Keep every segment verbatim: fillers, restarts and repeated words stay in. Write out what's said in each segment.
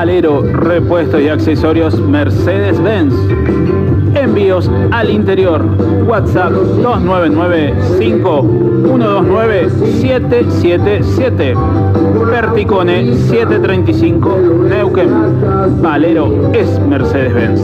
Valero, repuestos y accesorios Mercedes-Benz. Envíos al interior. WhatsApp dos nueve nueve, cinco uno dos nueve, siete siete siete. Verticone setecientos treinta y cinco, Neuquén. Valero es Mercedes-Benz.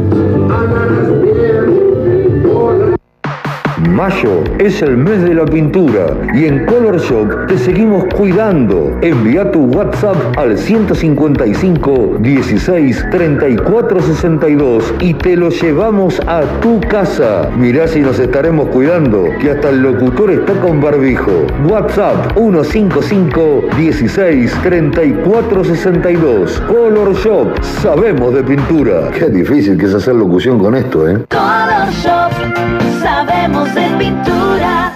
Mayo es el mes de la pintura y en Color Shop te seguimos cuidando. Envía tu WhatsApp al ciento cincuenta y cinco, dieciséis, treinta y cuatro, sesenta y dos y te lo llevamos a tu casa. Mirá si nos estaremos cuidando, que hasta el locutor está con barbijo. WhatsApp ciento cincuenta y cinco, dieciséis, treinta y cuatro, sesenta y dos. Color Shop, sabemos de pintura. Qué difícil que es hacer locución con esto, ¿eh? Color Shop, sabemos de pintura.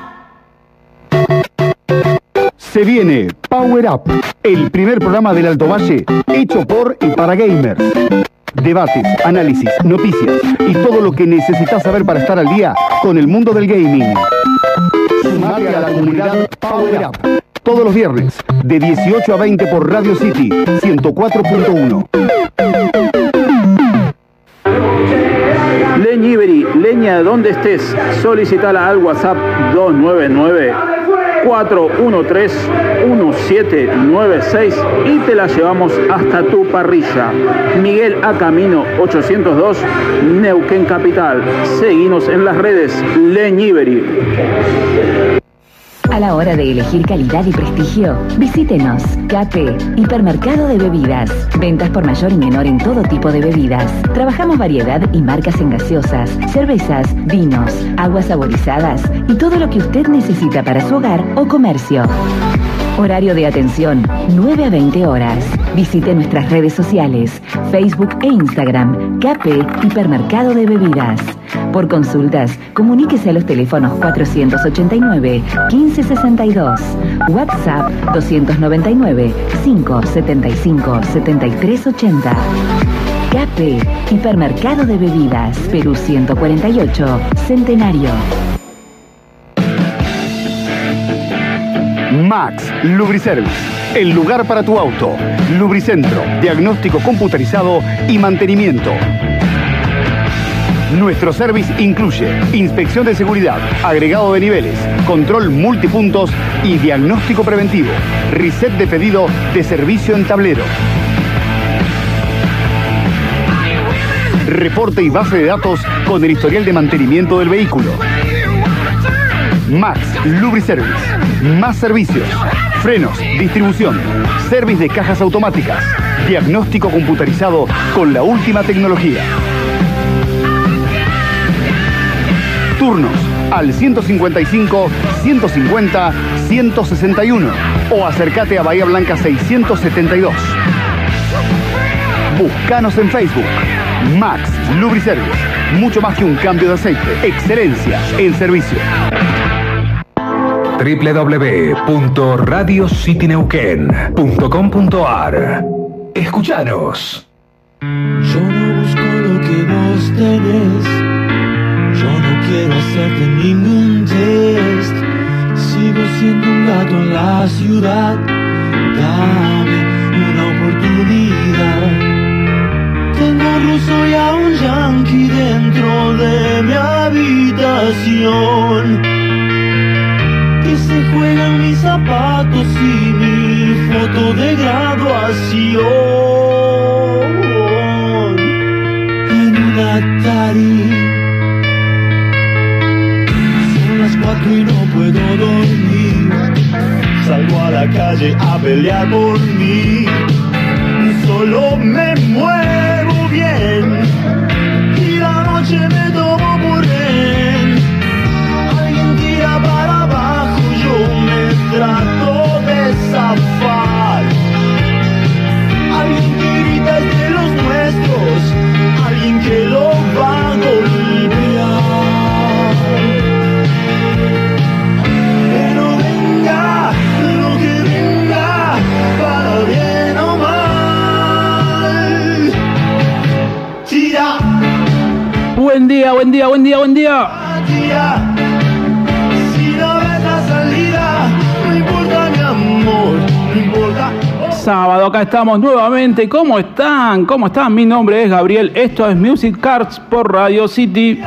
Se viene Power Up, el primer programa del Alto Valle hecho por y para gamers. Debates, análisis, noticias y todo lo que necesitas saber para estar al día con el mundo del gaming. Sumate a la comunidad Power Up. Todos los viernes, de dieciocho a veinte por Radio City, ciento cuatro punto uno. Leñivery, leña donde estés, solicitala al WhatsApp dos nueve nueve, cuatro uno tres, uno siete nueve seis y te la llevamos hasta tu parrilla. Miguel A. Camino ochocientos dos, Neuquén Capital. Seguinos en las redes Leñivery. A la hora de elegir calidad y prestigio, visítenos. K P, Hipermercado de Bebidas. Ventas por mayor y menor en todo tipo de bebidas. Trabajamos variedad y marcas en gaseosas, cervezas, vinos, aguas saborizadas y todo lo que usted necesita para su hogar o comercio. Horario de atención, nueve a veinte horas. Visite nuestras redes sociales, Facebook e Instagram, K P Hipermercado de Bebidas. Por consultas, comuníquese a los teléfonos cuatrocientos ochenta y nueve, quince sesenta y dos, WhatsApp doscientos noventa y nueve, cinco setenta y cinco, setenta y tres ochenta. K P Hipermercado de Bebidas, Perú ciento cuarenta y ocho, Centenario. Max Lubriservice, el lugar para tu auto. Lubricentro, diagnóstico computarizado y mantenimiento. Nuestro service incluye inspección de seguridad, agregado de niveles, control multipuntos y diagnóstico preventivo. Reset de pedido de servicio en tablero. Reporte y base de datos con el historial de mantenimiento del vehículo. Max Lubriservice. Más servicios. Frenos, distribución, service de cajas automáticas, diagnóstico computarizado con la última tecnología. Turnos al ciento cincuenta y cinco, ciento cincuenta, ciento sesenta y uno o acércate a Bahía Blanca seiscientos setenta y dos. Búscanos en Facebook. Max Lubriservice. Mucho más que un cambio de aceite. Excelencia en servicio. doble u doble u doble u punto radio city neuquén punto com punto a r. Escuchanos. Yo no busco lo que vos tenés. Yo no quiero hacerte ningún test. Sigo siendo un gato en la ciudad. Dame una oportunidad. Tengo un ruso y a un yanqui dentro de mi habitación. Que se juegan mis zapatos y mi foto de graduación. En un Atari. Son las cuatro y no puedo dormir. Salgo a la calle a pelear por mí. Solo me muevo bien y la noche me tomo por rehén. Alguien tira para abajo, yo me trato de zafar. Alguien que grita es de los nuestros, alguien que lo va a golpear. Pero venga lo que venga, para bien o mal. Tira. Buen día, buen día, buen día, buen día. Tira. sábado, acá estamos nuevamente. ¿Cómo están? ¿Cómo están? Mi nombre es Gabriel. Esto es Music Cards por Radio City.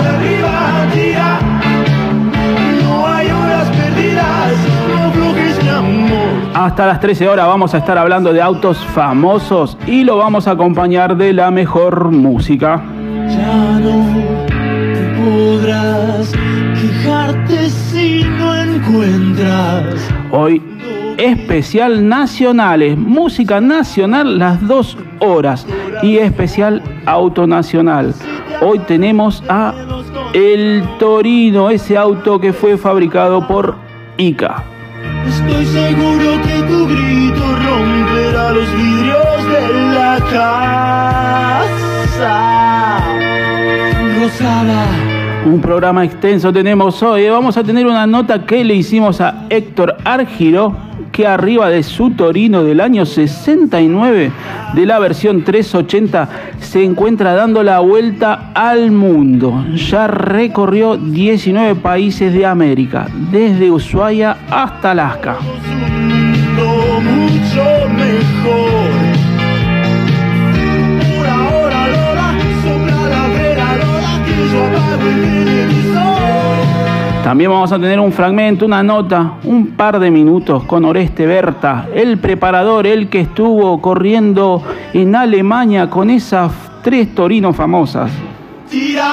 Hasta las trece horas vamos a estar hablando de autos famosos y lo vamos a acompañar de la mejor música. Ya no podrás quejarte si no encuentras. Hoy especial nacionales, música nacional las dos horas y especial auto nacional. Hoy tenemos a el Torino, ese auto que fue fabricado por Ica. Estoy seguro que tu grito romperá los vidrios de la casa rosada. Un programa extenso tenemos hoy. Vamos a tener una nota que le hicimos a Héctor Argiro, que arriba de su Torino del año sesenta y nueve, de la versión trescientos ochenta, se encuentra dando la vuelta al mundo. Ya recorrió diecinueve países de América, desde Ushuaia hasta Alaska. Mucho mejor. Por ahora, Lola, sopla la vela, Lola, que yo apago el televisor. También vamos a tener un fragmento, una nota, un par de minutos con Oreste Berta, el preparador, el que estuvo corriendo en Alemania con esas tres Torinos famosas. Tira,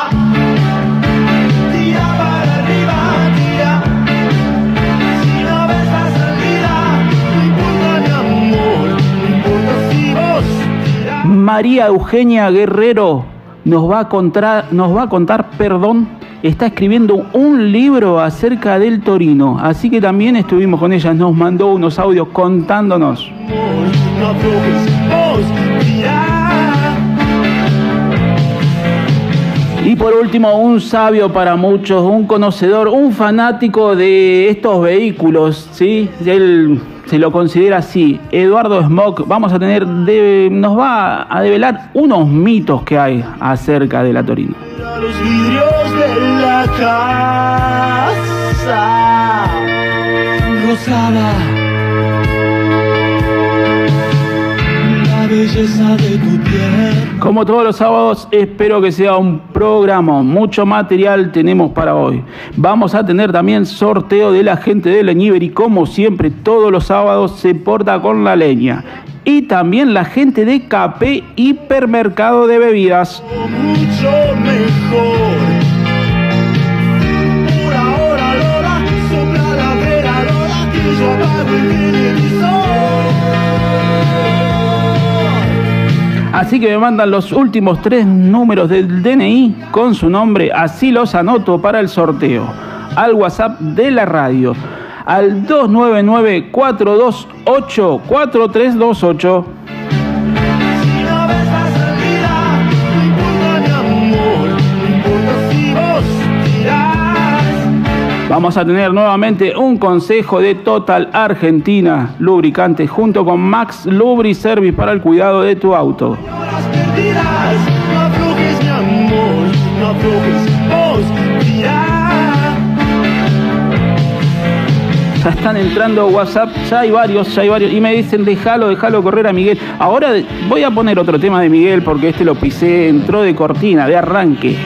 tira para arriba, tira. Si no ves la salida, no importa mi amor, no importa si vos tirás. María Eugenia Guerrero nos va a contar, nos va a contar, perdón, está escribiendo un libro acerca del Torino, así que también estuvimos con ella, nos mandó unos audios contándonos. No aflojes, vos tirá. Y por último, un sabio para muchos, un conocedor, un fanático de estos vehículos, ¿sí? Él se lo considera así, Eduardo Smock. Vamos a tener, de, nos va a develar unos mitos que hay acerca de la Torino. Los vidrios de la casa rosada, la belleza de tu piel. Como todos los sábados, espero que sea un programa. Mucho material tenemos para hoy. Vamos a tener también sorteo de la gente de Leñiver y como siempre todos los sábados se porta con la leña. Y también la gente de Capé Hipermercado de Bebidas. Mucho mejor. Por ahora, Lola, sopla la vela, Lola, que yo apago el televisor. Así que me mandan los últimos tres números del D N I con su nombre, así los anoto para el sorteo. Al WhatsApp de la radio, al dos nueve nueve, cuatro dos ocho, cuatro tres dos ocho. Si no ves la salida, no importa mi amor, no importa si vos tirás. Vamos a tener nuevamente un consejo de Total Argentina Lubricantes junto con Max Lubri Service para el cuidado de tu auto. Horas perdidas, no aflojes mi amor, no aflojes, vos tirás. Ya están entrando WhatsApp, ya hay varios, ya hay varios, y me dicen déjalo, déjalo correr a Miguel. Ahora voy a poner otro tema de Miguel porque este lo pisé, entró de cortina, de arranque.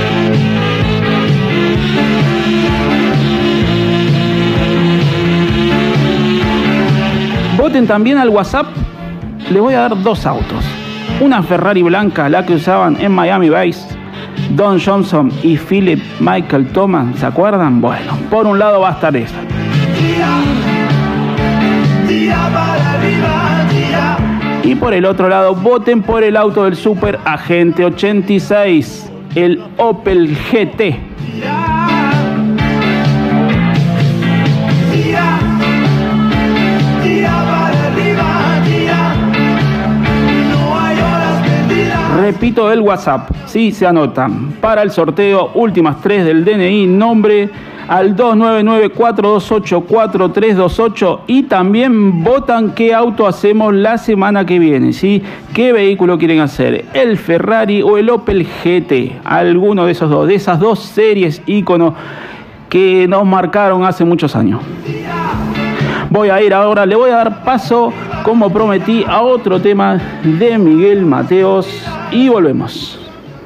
Voten también al WhatsApp, les voy a dar dos autos. Una Ferrari blanca, la que usaban en Miami Vice, Don Johnson y Philip Michael Thomas, ¿se acuerdan? Bueno, por un lado va a estar esa. Tira, tira para arriba, tira. Y por el otro lado, voten por el auto del Super Agente ochenta y seis, el Opel G T. Repito el WhatsApp, sí, se anotan. Para el sorteo, últimas tres del D N I, nombre al dos nueve nueve, cuatro dos ocho, cuatro tres dos ocho y también votan qué auto hacemos la semana que viene, ¿sí? ¿Qué vehículo quieren hacer? ¿El Ferrari o el Opel G T? Alguno de esos dos, de esas dos series íconos que nos marcaron hace muchos años. Voy a ir ahora, le voy a dar paso como prometí, a otro tema de Miguel Mateos y volvemos.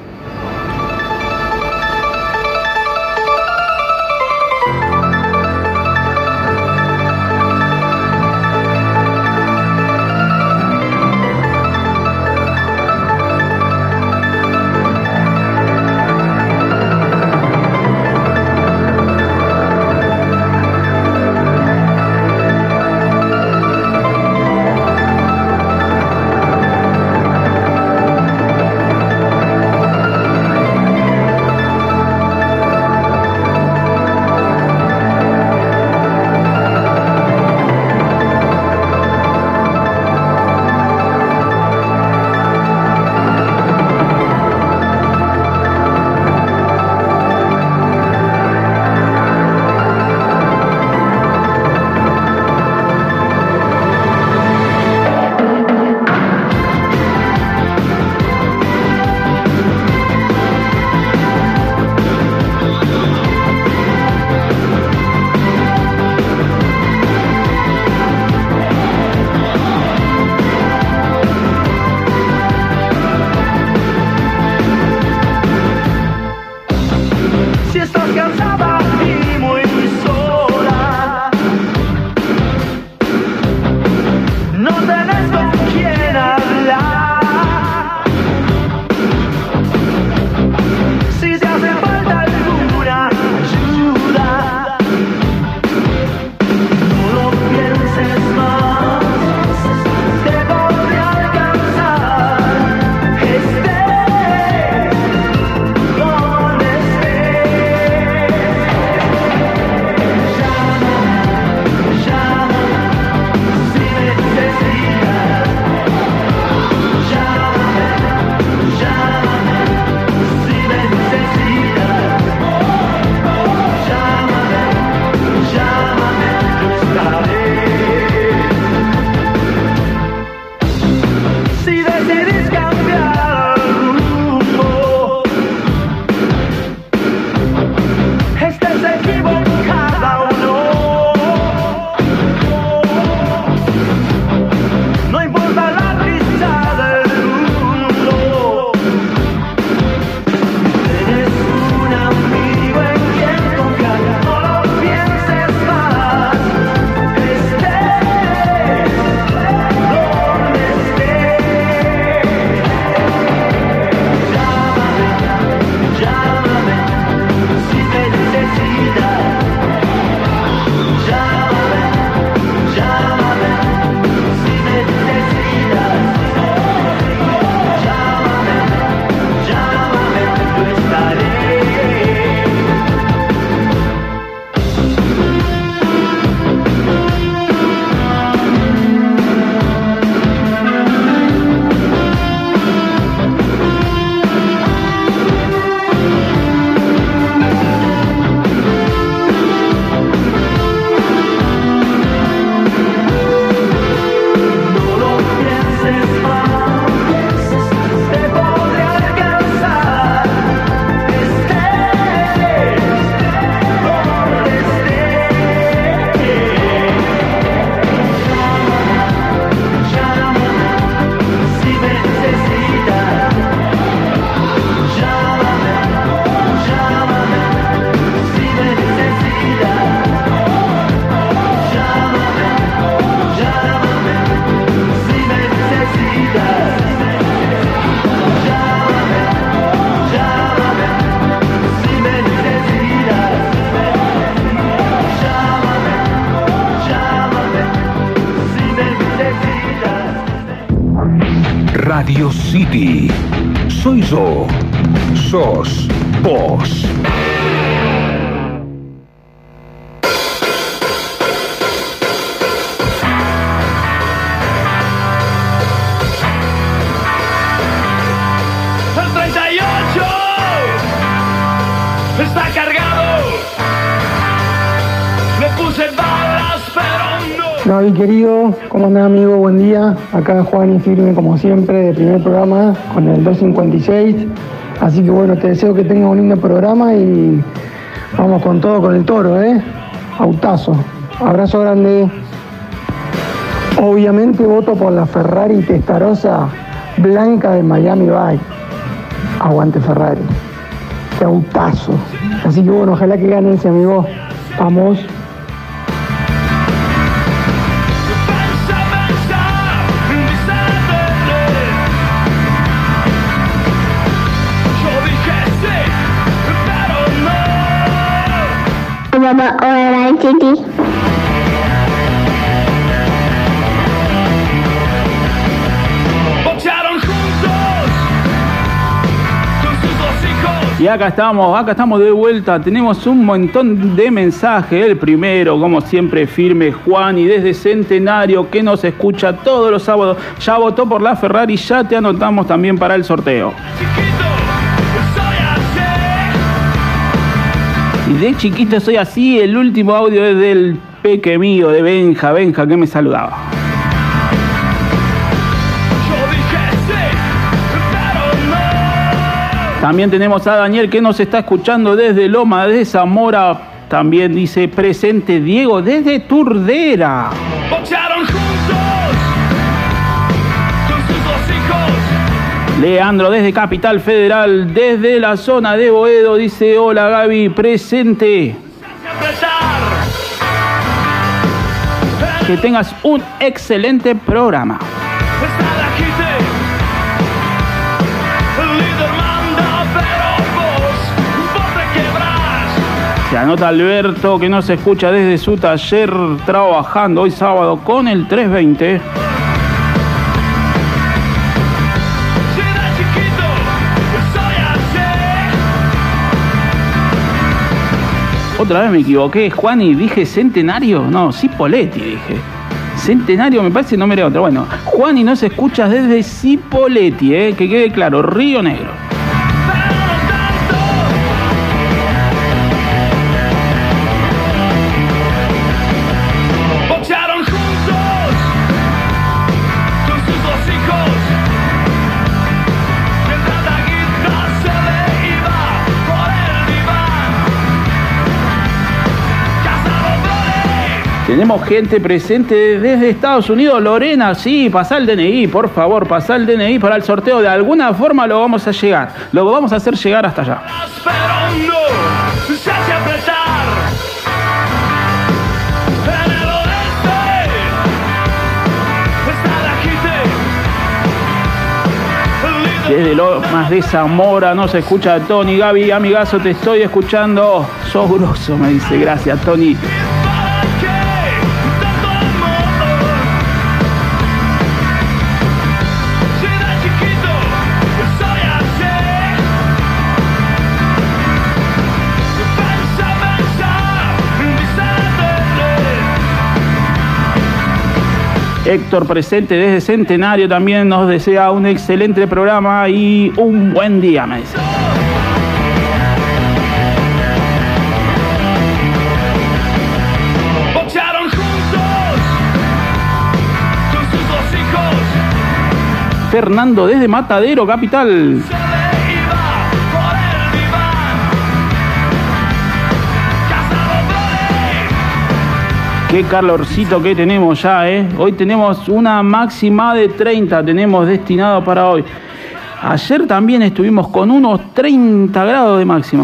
Radio City. Soy yo. Sos vos. El treinta y ocho está cargado. Le puse balas, pero no. Gaby querido, ¿cómo andás, amigo? Buen día. Acá Juan y firme como siempre de primer programa con el doscientos cincuenta y seis. Así que bueno, te deseo que tengas un lindo programa y vamos con todo con el toro, ¿eh? Autazo. Abrazo grande. Obviamente voto por la Ferrari Testarossa blanca de Miami Vice. Aguante Ferrari. Qué autazo. Así que bueno, ojalá que gane ese, amigo. Vamos. Mamá, hola, chiqui. Y acá estamos, acá estamos de vuelta. Tenemos un montón de mensajes. El primero, como siempre, firme, Juan, y desde Centenario, que nos escucha todos los sábados. Ya votó por la Ferrari, ya te anotamos también para el sorteo. Y de chiquito soy así. El último audio es del peque mío, de Benja, Benja, que me saludaba. También tenemos a Daniel, que nos está escuchando desde Loma de Zamora. También dice presente Diego desde Turdera. Boxearon juntos con sus dos hijos. Leandro desde Capital Federal, desde la zona de Boedo, dice hola Gaby, presente. Que tengas un excelente programa. Se anota Alberto, que nos escucha desde su taller trabajando hoy sábado con el trescientos veinte. Otra vez me equivoqué, Juan, y dije Centenario. No, Cipolletti dije. Centenario me parece, no me era otra. Bueno, Juan, y nos escuchas desde Cipolletti, eh, que quede claro, Río Negro. Tenemos gente presente desde Estados Unidos. Lorena, sí, pasá el D N I, por favor, pasá el D N I para el sorteo. De alguna forma lo vamos a llegar. Lo vamos a hacer llegar hasta allá. Desde Lomas de Zamora nos escucha Tony. Gaby, amigazo, te estoy escuchando. Sos grosso, me dice. Gracias, Tony. Héctor, presente desde Centenario, también nos desea un excelente programa y un buen día, me dice. Boxearon juntos con sus dos hijos. Fernando desde Matadero, capital. Qué calorcito que tenemos ya, ¿eh? Hoy tenemos una máxima de treinta, tenemos destinado para hoy. Ayer también estuvimos con unos treinta grados de máxima.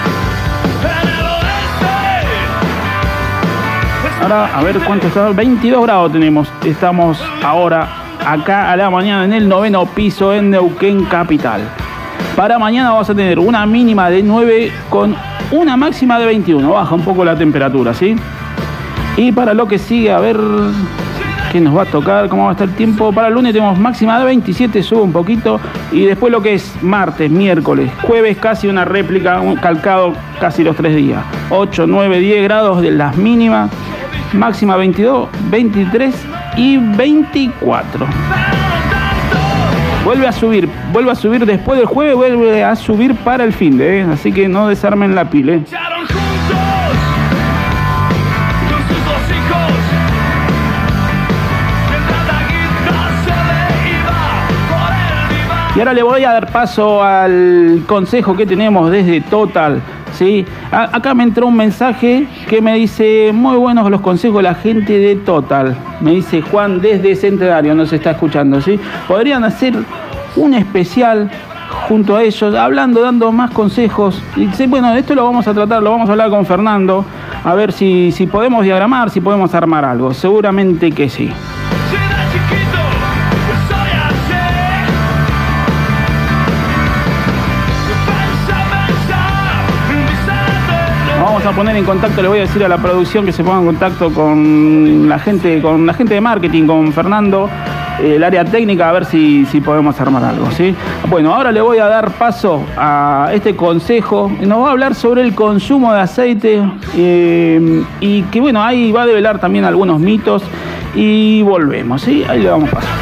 Ahora, a ver cuánto está, veintidós grados tenemos. Estamos ahora acá a la mañana en el noveno piso en Neuquén Capital. Para mañana vamos a tener una mínima de nueve con una máxima de veintiuno. Baja un poco la temperatura, ¿sí? Y para lo que sigue, a ver qué nos va a tocar, cómo va a estar el tiempo. Para el lunes tenemos máxima de veintisiete, sube un poquito. Y después lo que es martes, miércoles, jueves, casi una réplica, un calcado casi los tres días. ocho, nueve, diez grados de las mínimas. Máxima veintidós, veintitrés y veinticuatro. Vuelve a subir, vuelve a subir después del jueves, vuelve a subir para el fin de, ¿eh? Así que no desarmen la pila, ¿eh? Y ahora le voy a dar paso al consejo que tenemos desde Total, ¿sí? A- acá me entró un mensaje que me dice, muy buenos los consejos de la gente de Total. Me dice Juan desde Centenario, nos está escuchando, ¿sí? Podrían hacer un especial junto a ellos, hablando, dando más consejos. Y dice, bueno, esto lo vamos a tratar, lo vamos a hablar con Fernando, a ver si, si podemos diagramar, si podemos armar algo. Seguramente que sí. Vamos a poner en contacto, le voy a decir a la producción que se ponga en contacto con la gente, con la gente de marketing, con Fernando, el área técnica, a ver si, si podemos armar algo, ¿sí? Bueno, ahora le voy a dar paso a este consejo. Nos va a hablar sobre el consumo de aceite eh, y que, bueno, ahí va a develar también algunos mitos y volvemos, ¿sí? Ahí le damos paso.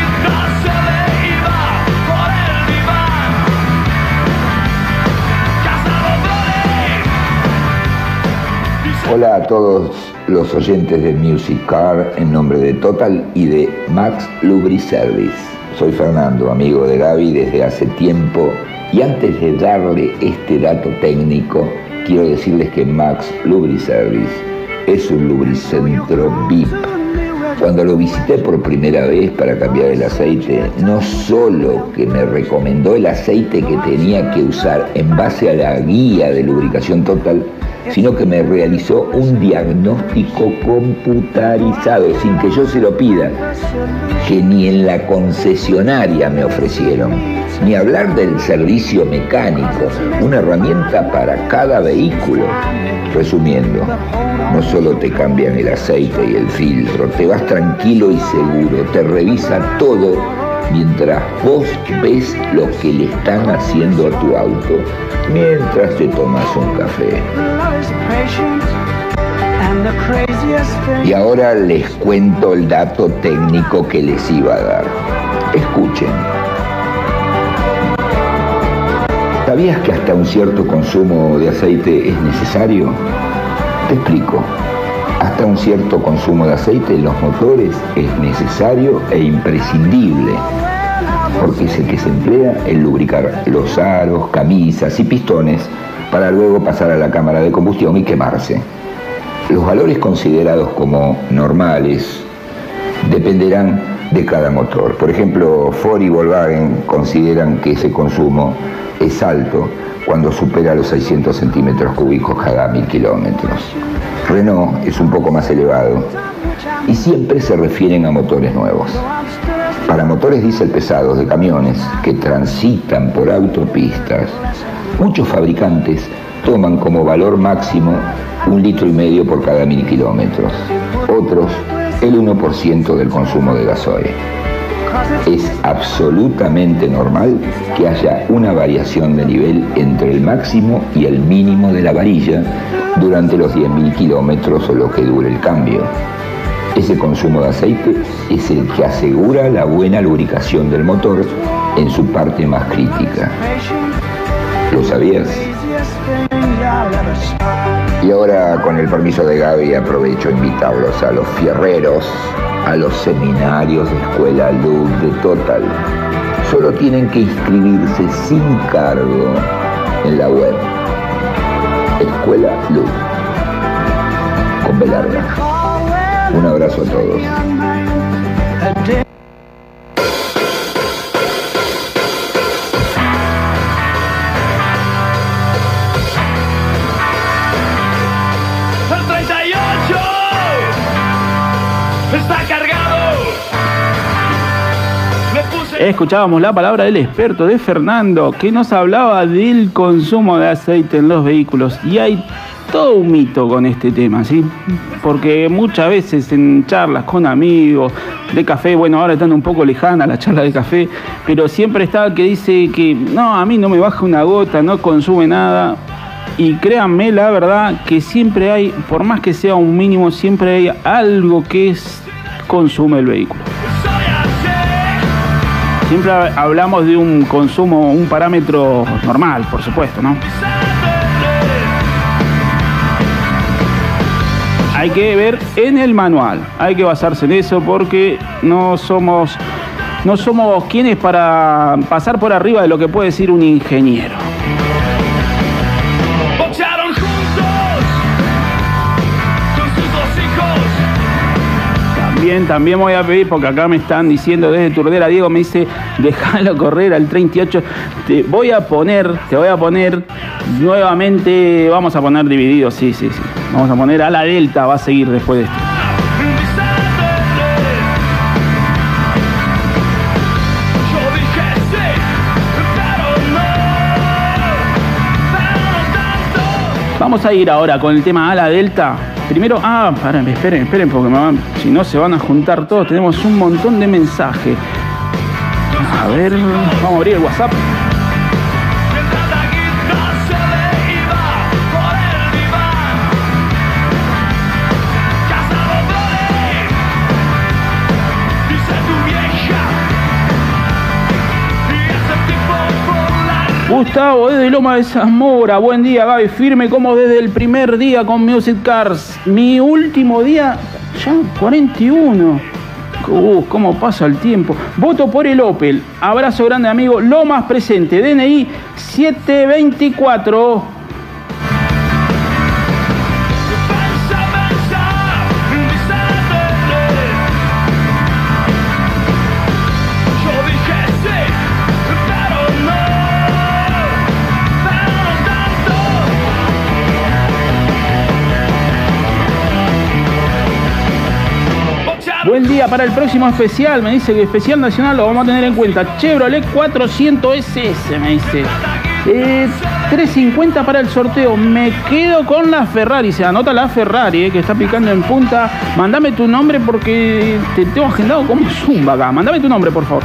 Hola a todos los oyentes de Music Car en nombre de Total y de Max Lubriservice. Soy Fernando, amigo de Gaby desde hace tiempo, y antes de darle este dato técnico, quiero decirles que Max Lubriservice es un lubricentro V I P. Cuando lo visité por primera vez para cambiar el aceite, no solo que me recomendó el aceite que tenía que usar en base a la guía de lubricación Total, sino que me realizó un diagnóstico computarizado, sin que yo se lo pida, que ni en la concesionaria me ofrecieron. Ni hablar del servicio mecánico, una herramienta para cada vehículo. Resumiendo, no solo te cambian el aceite y el filtro, te vas tranquilo y seguro, te revisa todo mientras vos ves lo que le están haciendo a tu auto, mientras te tomas un café. Y ahora les cuento el dato técnico que les iba a dar. Escuchen. ¿Sabías que hasta un cierto consumo de aceite es necesario? Te explico. Hasta un cierto consumo de aceite en los motores es necesario e imprescindible, porque es el que se emplea en lubricar los aros, camisas y pistones para luego pasar a la cámara de combustión y quemarse. Los valores considerados como normales dependerán de cada motor. Por ejemplo, Ford y Volkswagen consideran que ese consumo es alto cuando supera los seiscientos centímetros cúbicos cada mil kilómetros. Renault es un poco más elevado y siempre se refieren a motores nuevos. Para motores diésel pesados de camiones que transitan por autopistas, muchos fabricantes toman como valor máximo un litro y medio por cada mil kilómetros. Otros, el uno por ciento del consumo de gasoil. Es absolutamente normal que haya una variación de nivel entre el máximo y el mínimo de la varilla durante los diez mil kilómetros o lo que dure el cambio. Ese consumo de aceite es el que asegura la buena lubricación del motor en su parte más crítica. ¿Lo sabías? Y ahora, con el permiso de Gaby, aprovecho a invitarlos a los fierreros, a los seminarios de Escuela Luz de Total. Solo tienen que inscribirse sin cargo en la web Escuela Luz, con B larga. Un abrazo a todos. El treinta y ocho está cargado. Escuchábamos la palabra del experto de Fernando, que nos hablaba del consumo de aceite en los vehículos. Y hay todo un mito con este tema, ¿sí? Porque muchas veces en charlas con amigos de café, bueno, ahora están un poco lejanas las charlas de café, pero siempre está el que dice que no, a mí no me baja una gota, no consume nada. Y créanme, la verdad, que siempre hay, por más que sea un mínimo, siempre hay algo que es, consume el vehículo. Siempre hablamos de un consumo, un parámetro normal, por supuesto, ¿no? Hay que ver en el manual, hay que basarse en eso porque no somos no somos quienes para pasar por arriba de lo que puede decir un ingeniero. Boxearon juntos con sus dos hijos. También, también voy a pedir, porque acá me están diciendo desde Turdera, Diego me dice, déjalo correr al treinta y ocho. Te voy a poner, te voy a poner nuevamente, vamos a poner divididos, sí, sí, sí. Vamos a poner a la Delta, va a seguir después de esto. Vamos a ir ahora con el tema a la Delta. Primero, ah, paren, esperen, esperen, porque me van, si no se van a juntar todos. Tenemos un montón de mensajes. A ver, vamos a abrir el WhatsApp. Gustavo desde Loma de Zamora, buen día Gaby, firme como desde el primer día con Music Cars. Mi último día, ya cuarenta y uno. Uh, cómo pasa el tiempo. Voto por el Opel. Abrazo grande amigo. Lomas presente, D N I siete veinticuatro. Buen día para el próximo especial, me dice que especial nacional lo vamos a tener en cuenta. Chevrolet cuatrocientos S S, me dice. Eh, tres cincuenta para el sorteo. Me quedo con la Ferrari. Se anota la Ferrari, eh, que está picando en punta. Mándame tu nombre porque te tengo agendado como zumba acá. Mándame tu nombre, por favor.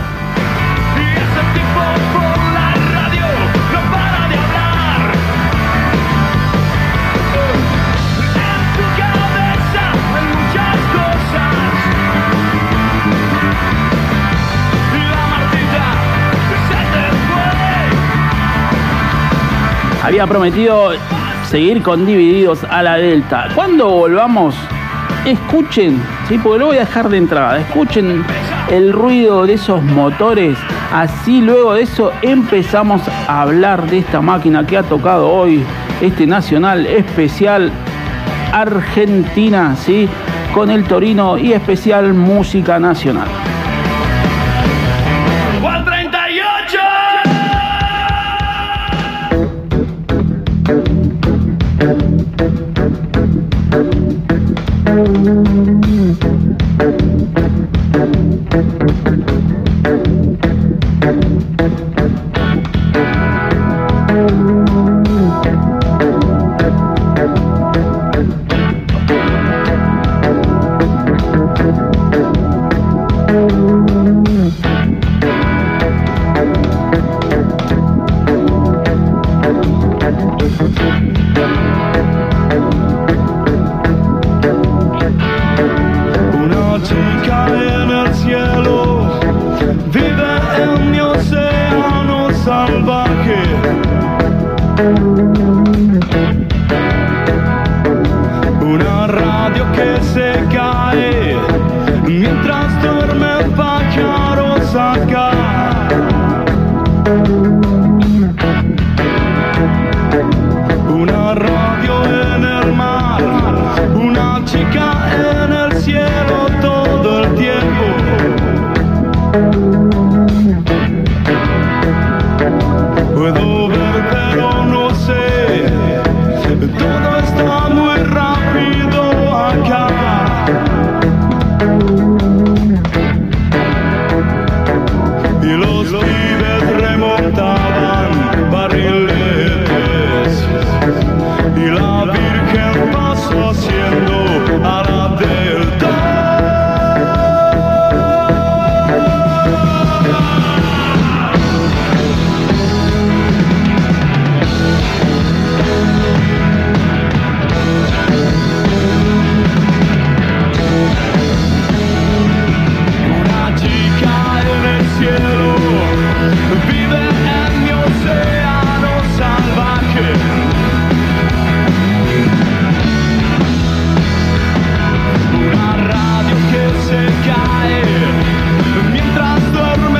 Había prometido seguir con Divididos a la Delta. Cuando volvamos, escuchen, ¿sí? Porque lo voy a dejar de entrada. Escuchen el ruido de esos motores. Así luego de eso empezamos a hablar de esta máquina que ha tocado hoy, este Nacional Especial Argentina, ¿sí? Con el Torino y especial música nacional. Una radio que se cae mientras duerme.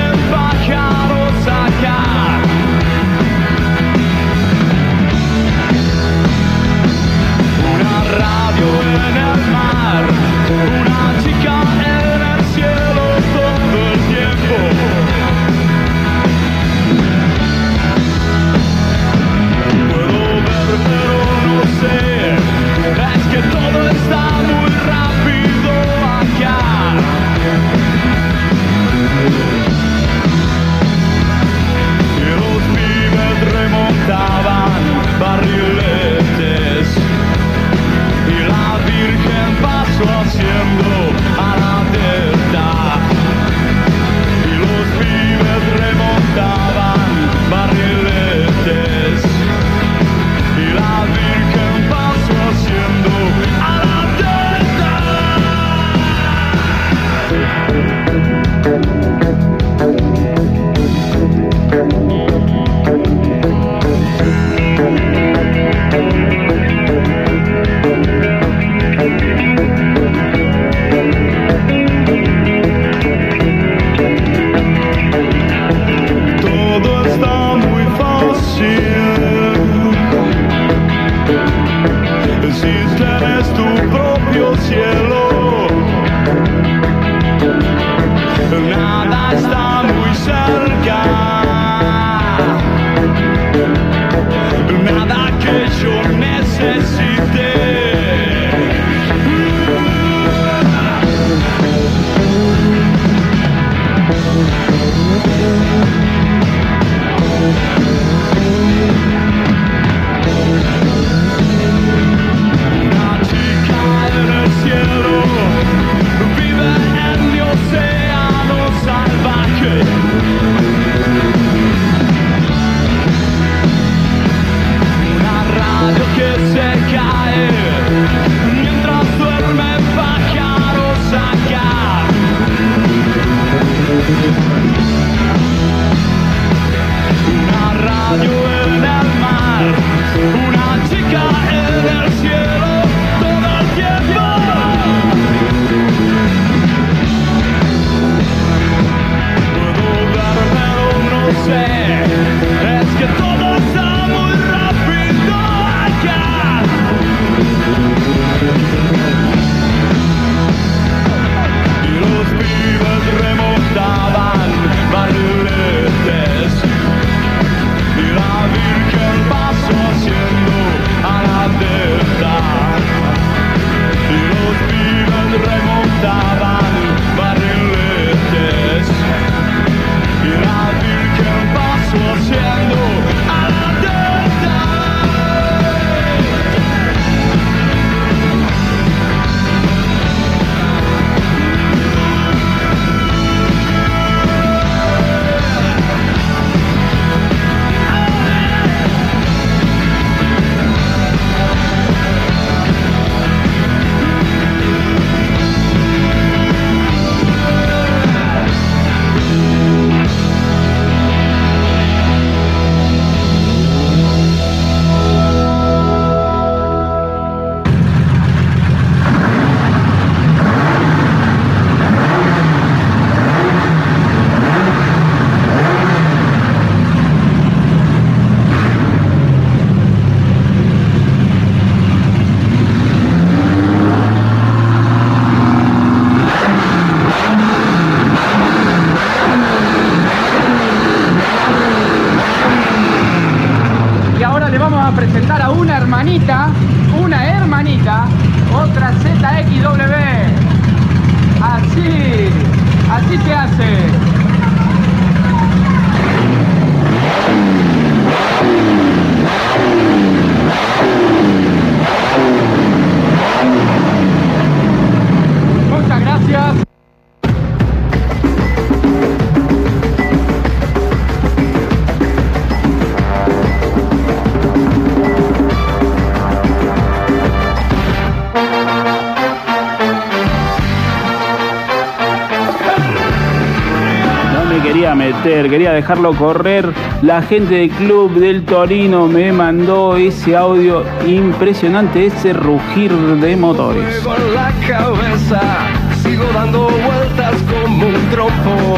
meter, quería dejarlo correr. La gente del Club del Torino me mandó ese audio impresionante, ese rugir de motores. Con la cabeza sigo dando vueltas como un trompo.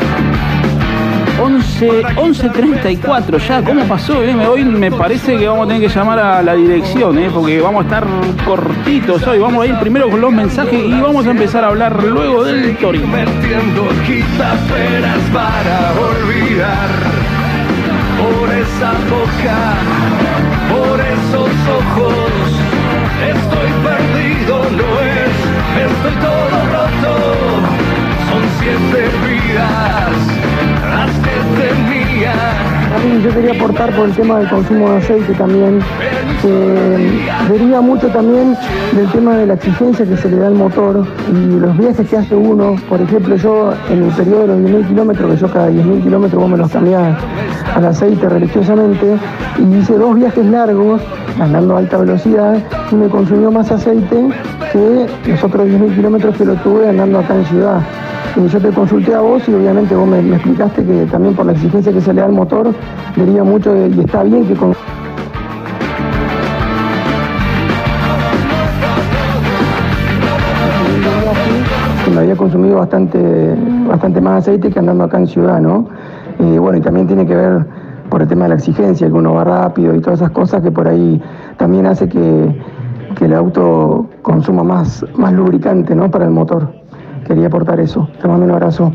once treinta y cuatro ya, ¿cómo pasó? Eh? Hoy me parece que vamos a tener que llamar a la dirección, eh, porque vamos a estar cortitos hoy. Vamos a ir primero con los mensajes y vamos a empezar a hablar luego del Torino. Metiendo quitaperas para olvidar. Por esa boca, por esos ojos, estoy perdido, no es, estoy todo roto. Son siete vidas las que tenía. A mí yo quería aportar por el tema del consumo de aceite también, que deriva mucho también del tema de la exigencia que se le da al motor y los viajes que hace uno. Por ejemplo, yo en el periodo de los diez mil kilómetros, que yo cada diez mil kilómetros vos me los cambiás al aceite religiosamente, y hice dos viajes largos andando a alta velocidad y me consumió más aceite que los otros diez mil kilómetros que lo tuve andando acá en ciudad. Eh, yo te consulté a vos y obviamente vos me, me explicaste que también por la exigencia que se le da al motor, deriva mucho de, y está bien que con... que me había consumido bastante, bastante más aceite que andando acá en ciudad, ¿no? Eh, bueno, y también tiene que ver por el tema de la exigencia, que uno va rápido y todas esas cosas que por ahí también hace que, que el auto consuma más, más lubricante, ¿no? Para el motor. Quería aportar eso. Te mando un abrazo.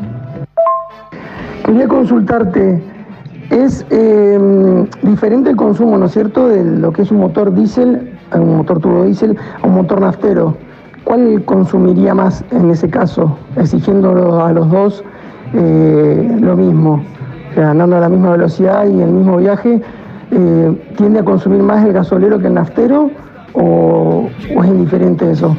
Quería consultarte, es eh, diferente el consumo, ¿no es cierto?, de lo que es un motor diésel, un motor turbo diésel, a un motor naftero. ¿Cuál consumiría más en ese caso, exigiendo a los dos eh, lo mismo? O sea, andando a la misma velocidad y el mismo viaje, eh, ¿tiende a consumir más el gasolero que el naftero o, o es indiferente eso?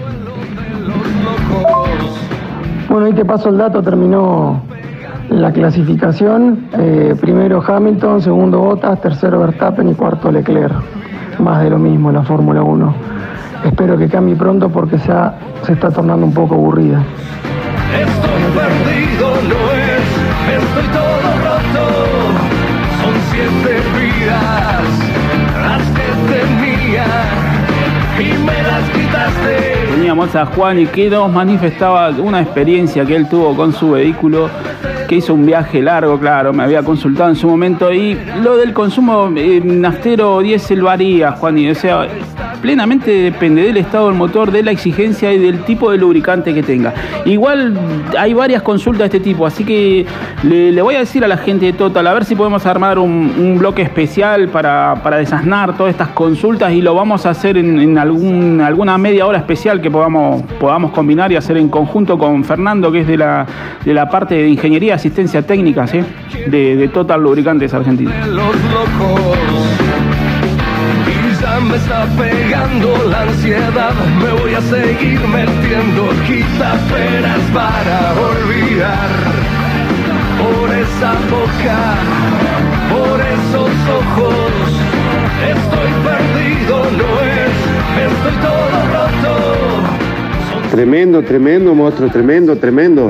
Bueno, ahí te paso el dato, terminó la clasificación. Eh, primero Hamilton, segundo Bottas, tercero Verstappen y cuarto Leclerc. Más de lo mismo la Fórmula uno. Espero que cambie pronto porque ya se está tornando un poco aburrida. Estoy perdido, no es, estoy todo roto. Son siete vidas las que tenía y me las quitaste. Teníamos a Juan y que nos manifestaba una experiencia que él tuvo con su vehículo, que hizo un viaje largo, claro, me había consultado en su momento, y lo del consumo eh, naftero o diésel varía, Juan, y o sea, plenamente depende del estado del motor, de la exigencia y del tipo de lubricante que tenga. Igual hay varias consultas de este tipo, así que le, le voy a decir a la gente de Total, a ver si podemos armar un, un bloque especial para, para desasnar todas estas consultas, y lo vamos a hacer en, en algún, alguna media hora especial que podamos, podamos combinar y hacer en conjunto con Fernando, que es de la, de la parte de ingeniería, asistencia técnica, ¿sí? de, de Total Lubricantes Argentina. Me está pegando la ansiedad, me voy a seguir metiendo quitaperas para olvidar. Por esa boca, por esos ojos, estoy perdido, no es, estoy todo roto. Tremendo, tremendo, monstruo, tremendo, tremendo.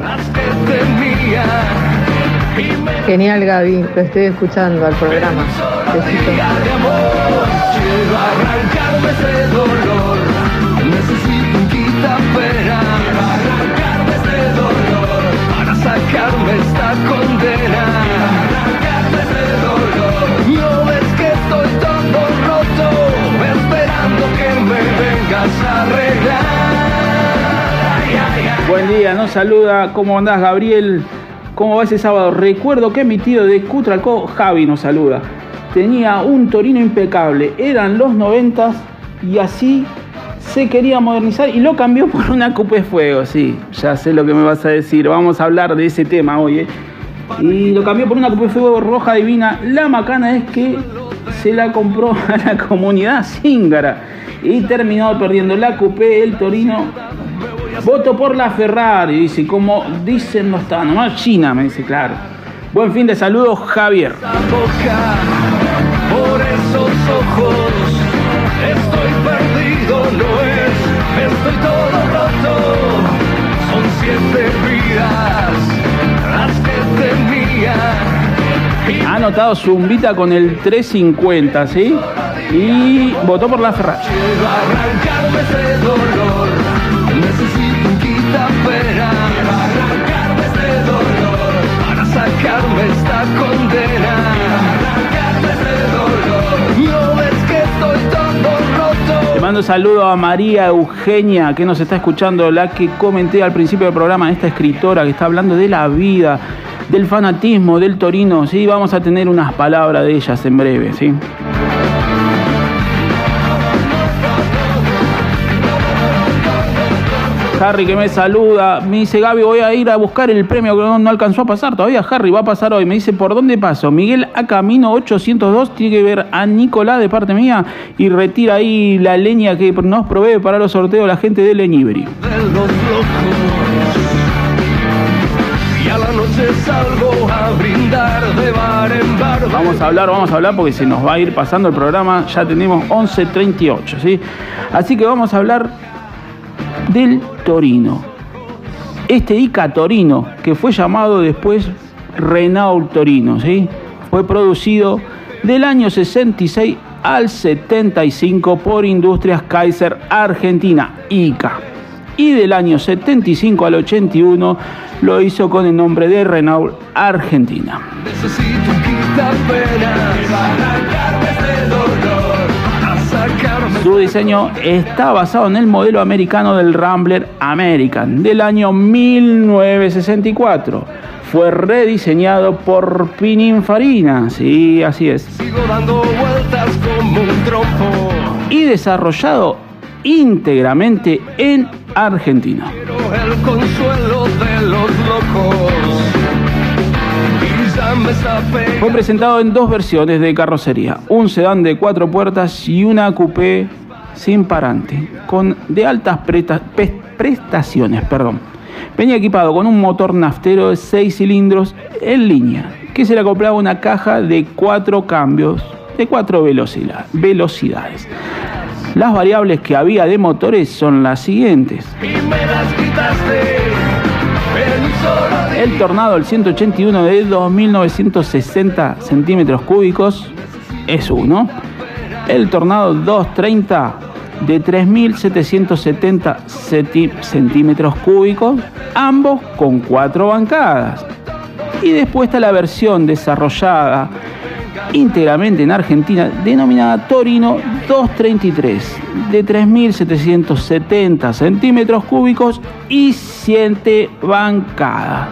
Genial, Gaby, lo estoy escuchando al programa. Besito. Quiero arrancarme ese dolor, necesito un quitapera para arrancarme ese dolor, para sacarme esta condena, arrancarme ese dolor. No ves que estoy todo roto, esperando que me vengas a arreglar. Ay, ay, ay. Buen día, nos saluda, ¿cómo andás, Gabriel? ¿Cómo va ese sábado? Recuerdo que mi tío de Cutralcó, Javi, nos saluda. Tenía un Torino impecable, eran los noventas y así se quería modernizar y lo cambió por una Coupé Fuego, sí, ya sé lo que me vas a decir, vamos a hablar de ese tema hoy, ¿eh? Y lo cambió por una Coupé Fuego roja divina. La macana es que se la compró a la comunidad zíngara y terminó perdiendo la Coupé, el Torino. Voto por la Ferrari, dice, como dicen no está, nomás China, me dice, claro. Buen fin de saludos, Javier. Por esos ojos, estoy perdido, no es, estoy todo roto. Son siete vidas las que tenía. Ha anotado Zumbita con el trescientos cincuenta, ¿sí? Y votó por la Ferrari. Quiero arrancarme ese dolor, necesito un quitapera para arrancarme ese dolor, para sacarme esta condena. Le mando un saludo a María Eugenia, que nos está escuchando, la que comenté al principio del programa, esta escritora que está hablando de la vida, del fanatismo, del Torino, ¿sí? Vamos a tener unas palabras de ellas en breve, ¿sí? Harry, que me saluda, me dice, Gaby, voy a ir a buscar el premio que no, no alcanzó a pasar todavía. Harry, va a pasar hoy. Me dice, ¿por dónde paso? Miguel a camino ochocientos dos, tiene que ver a Nicolás de parte mía y retira ahí la leña que nos provee para los sorteos la gente de Leñibri. Y a la noche salgo a brindar de bar en bar. Vamos a hablar, vamos a hablar porque se nos va a ir pasando el programa. Ya tenemos once treinta y ocho, ¿sí? Así que vamos a hablar del Torino. Este Ica Torino, que fue llamado después Renault Torino, ¿sí? Fue producido del año sesenta y seis al setenta y cinco por Industrias Kaiser Argentina, Ica. Y del año setenta y cinco al ochenta y uno lo hizo con el nombre de Renault Argentina. Necesito un quitapenas para sacarme este dolor, para sacarme. Su diseño está basado en el modelo americano del Rambler American del año mil novecientos sesenta y cuatro. Fue rediseñado por Pininfarina, sí, así es. Sigo dando vueltas como un trompo. Y desarrollado íntegramente en Argentina. El consuelo de los locos. Y ya me está pegando. Fue presentado en dos versiones de carrocería, un sedán de cuatro puertas y una coupé sin parante, con de altas presta, pe, prestaciones, perdón. Venía equipado con un motor naftero de seis cilindros en línea, que se le acoplaba una caja de cuatro cambios, de cuatro velocidad, velocidades. Las variables que había de motores son las siguientes. El Tornado, el ciento ochenta y uno de dos mil novecientos sesenta centímetros cúbicos, es uno. El Tornado doscientos treinta de tres mil setecientos setenta centímetros cúbicos, ambos con cuatro bancadas. Y después está la versión desarrollada íntegramente en Argentina, denominada Torino doscientos treinta y tres, de tres mil setecientos setenta centímetros cúbicos y siete bancadas.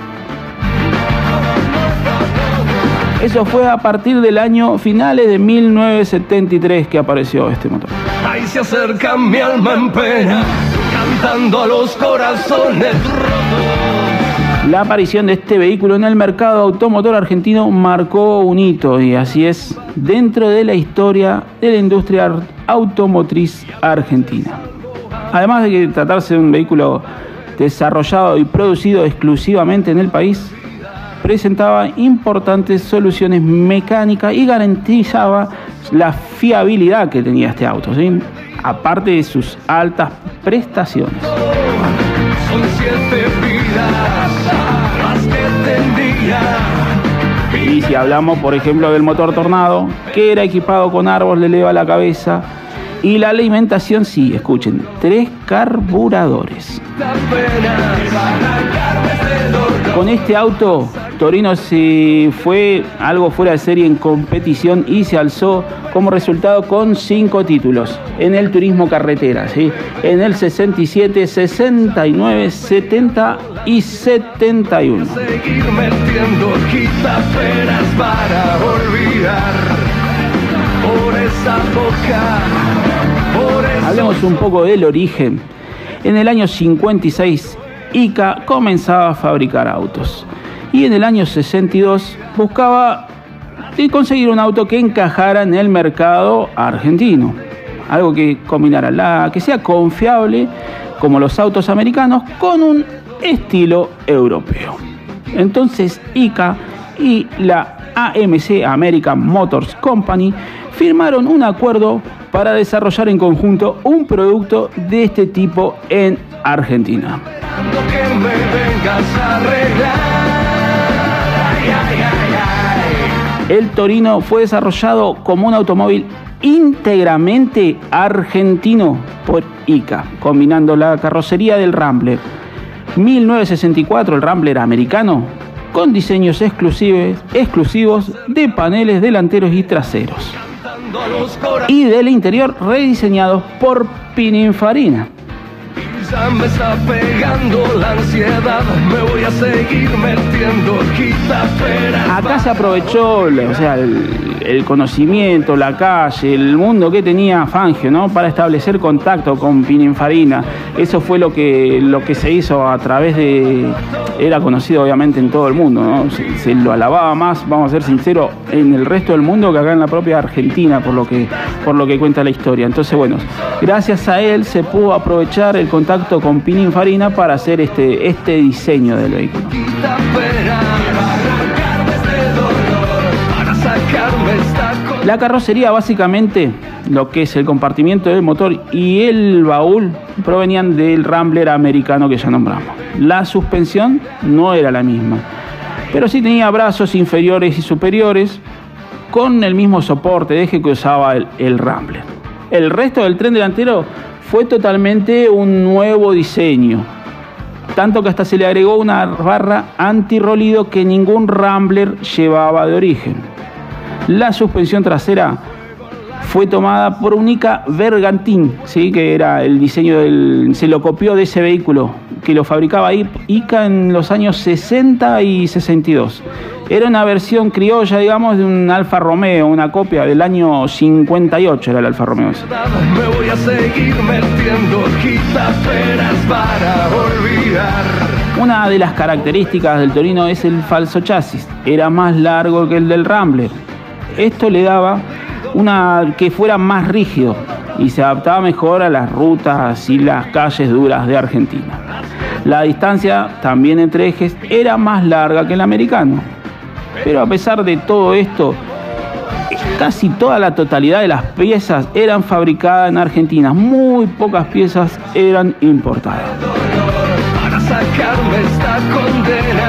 Eso fue a partir del año finales de mil novecientos setenta y tres que apareció este motor. Ahí se acerca mi alma en pena, cantando a los corazones rotos. La aparición de este vehículo en el mercado automotor argentino marcó un hito, y así es, dentro de la historia de la industria automotriz argentina. Además de que tratarse de un vehículo desarrollado y producido exclusivamente en el país, presentaba importantes soluciones mecánicas y garantizaba la fiabilidad que tenía este auto, ¿sí? Aparte de sus altas prestaciones. Son siete vidas las que tendría. Y si hablamos, por ejemplo, del motor Tornado, que era equipado con árbol de leva a la cabeza, y la alimentación, sí, escuchen, tres carburadores. Con este auto, Torino se fue algo fuera de serie en competición y se alzó como resultado con cinco títulos en el turismo carretera, ¿sí? En el sesenta y siete, sesenta y nueve, setenta y setenta y uno. Seguir metiendo quitapenas para olvidar por esa boca, por esa... Hablemos un poco del origen. En el año cincuenta y seis, Ica comenzaba a fabricar autos. Y en el año sesenta y dos buscaba conseguir un auto que encajara en el mercado argentino. Algo que combinara la, que sea confiable, como los autos americanos, con un estilo europeo. Entonces Ica y la A M C, American Motors Company, firmaron un acuerdo para desarrollar en conjunto un producto de este tipo en Argentina. Que me vengas a arreglar. Ay, ay, ay, ay. El Torino fue desarrollado como un automóvil íntegramente argentino por Ica, combinando la carrocería del Rambler mil novecientos sesenta y cuatro, el Rambler americano, con diseños exclusivos, exclusivos de paneles delanteros y traseros, y del interior rediseñados por Pininfarina. Ya me está pegando la ansiedad, me voy a seguir metiendo quitapenas. Acá se aprovechó, o sea, el, el conocimiento, la calle, el mundo que tenía Fangio, ¿no? Para establecer contacto con Pininfarina. Eso fue lo que, lo que se hizo a través de... Era conocido obviamente en todo el mundo, ¿no? Se, se lo alababa más, vamos a ser sinceros, en el resto del mundo que acá en la propia Argentina, por lo que, por lo que cuenta la historia. Entonces, bueno, gracias a él se pudo aprovechar el contacto con Pininfarina para hacer este, este diseño del vehículo. La carrocería básicamente lo que es el compartimiento del motor y el baúl provenían del Rambler americano que ya nombramos. La suspensión no era la misma, pero sí tenía brazos inferiores y superiores con el mismo soporte de eje que usaba el, el Rambler. El resto del tren delantero fue totalmente un nuevo diseño, tanto que hasta se le agregó una barra antirrolido que ningún Rambler llevaba de origen. La suspensión trasera fue tomada por Unica Bergantin, ¿sí? Que era el diseño del... se lo copió de ese vehículo que lo fabricaba I C A en los años sesenta y sesenta y dos. Era una versión criolla, digamos, de un Alfa Romeo, una copia del año cincuenta y ocho era el Alfa Romeo ese. Me voy a seguir metiendo quitaperas para olvidar. Una de las características del Torino es el falso chasis. Era más largo que el del Rambler. Esto le daba una que fuera más rígido y se adaptaba mejor a las rutas y las calles duras de Argentina. La distancia también entre ejes era más larga que el americano. Pero a pesar de todo esto, casi toda la totalidad de las piezas eran fabricadas en Argentina. Muy pocas piezas eran importadas. Para sacarme esta condena,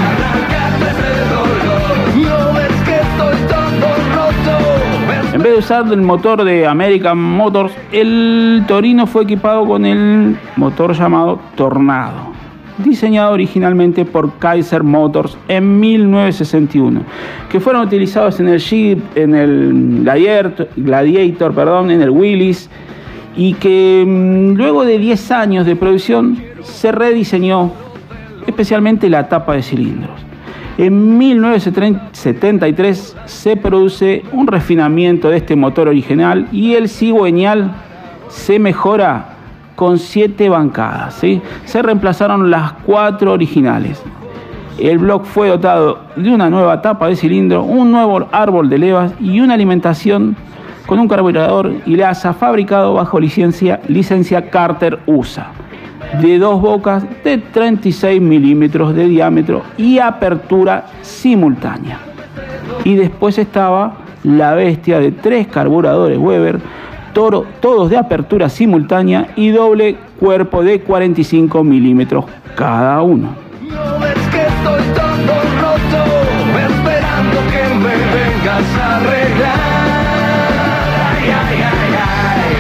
no ves que estoy todo roto. En vez de usar el motor de American Motors, el Torino fue equipado con el motor llamado Tornado, diseñado originalmente por Kaiser Motors en mil novecientos sesenta y uno, que fueron utilizados en el Jeep, en el Gladiator, Gladiator perdón, en el Willys, y que mmm, luego de diez años de producción se rediseñó especialmente la tapa de cilindros. En mil novecientos setenta y tres se produce un refinamiento de este motor original y el cigüeñal se mejora con siete bancadas, ¿sí? Se reemplazaron las cuatro originales. El bloque fue dotado de una nueva tapa de cilindro, un nuevo árbol de levas y una alimentación con un carburador y lasa fabricado bajo licencia, licencia Carter U S A, de dos bocas de treinta y seis milímetros de diámetro y apertura simultánea. Y después estaba la bestia de tres carburadores Weber, toro, todos de apertura simultánea y doble cuerpo de cuarenta y cinco milímetros cada uno. No ves que estoy todo roto, esperando que me vengas a arreglar. Ay, ay, ay, ay.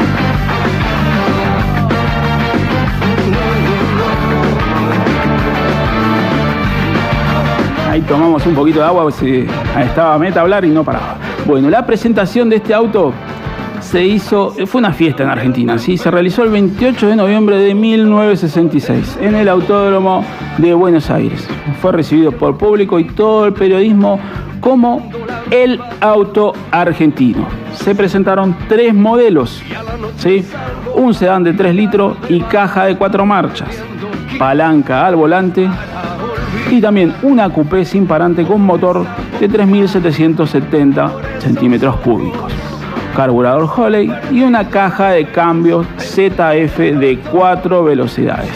Ahí tomamos un poquito de agua, pues estaba meta a hablar y no paraba. Bueno, la presentación de este auto se hizo, fue una fiesta en Argentina, ¿sí? Se realizó el veintiocho de noviembre de mil novecientos sesenta y seis en el Autódromo de Buenos Aires. Fue recibido por público y todo el periodismo como el auto argentino. Se presentaron tres modelos, ¿sí? Un sedán de tres litros y caja de cuatro marchas, palanca al volante y también una coupé sin parante con motor de tres mil setecientos setenta centímetros cúbicos, carburador Holley y una caja de cambios Z F de cuatro velocidades.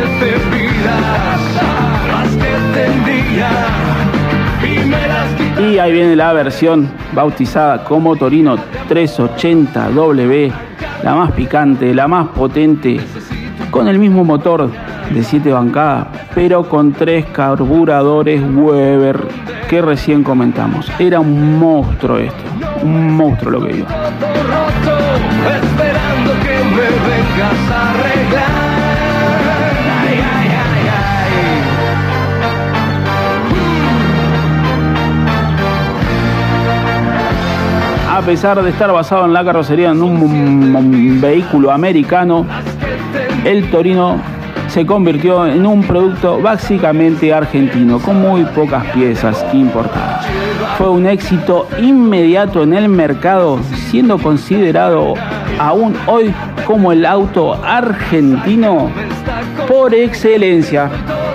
Y ahí viene la versión bautizada como Torino trescientos ochenta W, la más picante, la más potente, con el mismo motor de siete bancadas, pero con tres carburadores Weber que recién comentamos. Era un monstruo esto, un monstruo lo que digo. Esperando que me vengas a arreglar. Ay, ay, ay, ay. A pesar de estar basado en la carrocería en un, un, un vehículo americano, el Torino se convirtió en un producto básicamente argentino, con muy pocas piezas importadas. Fue un éxito inmediato en el mercado, siendo considerado aún hoy como el auto argentino por excelencia.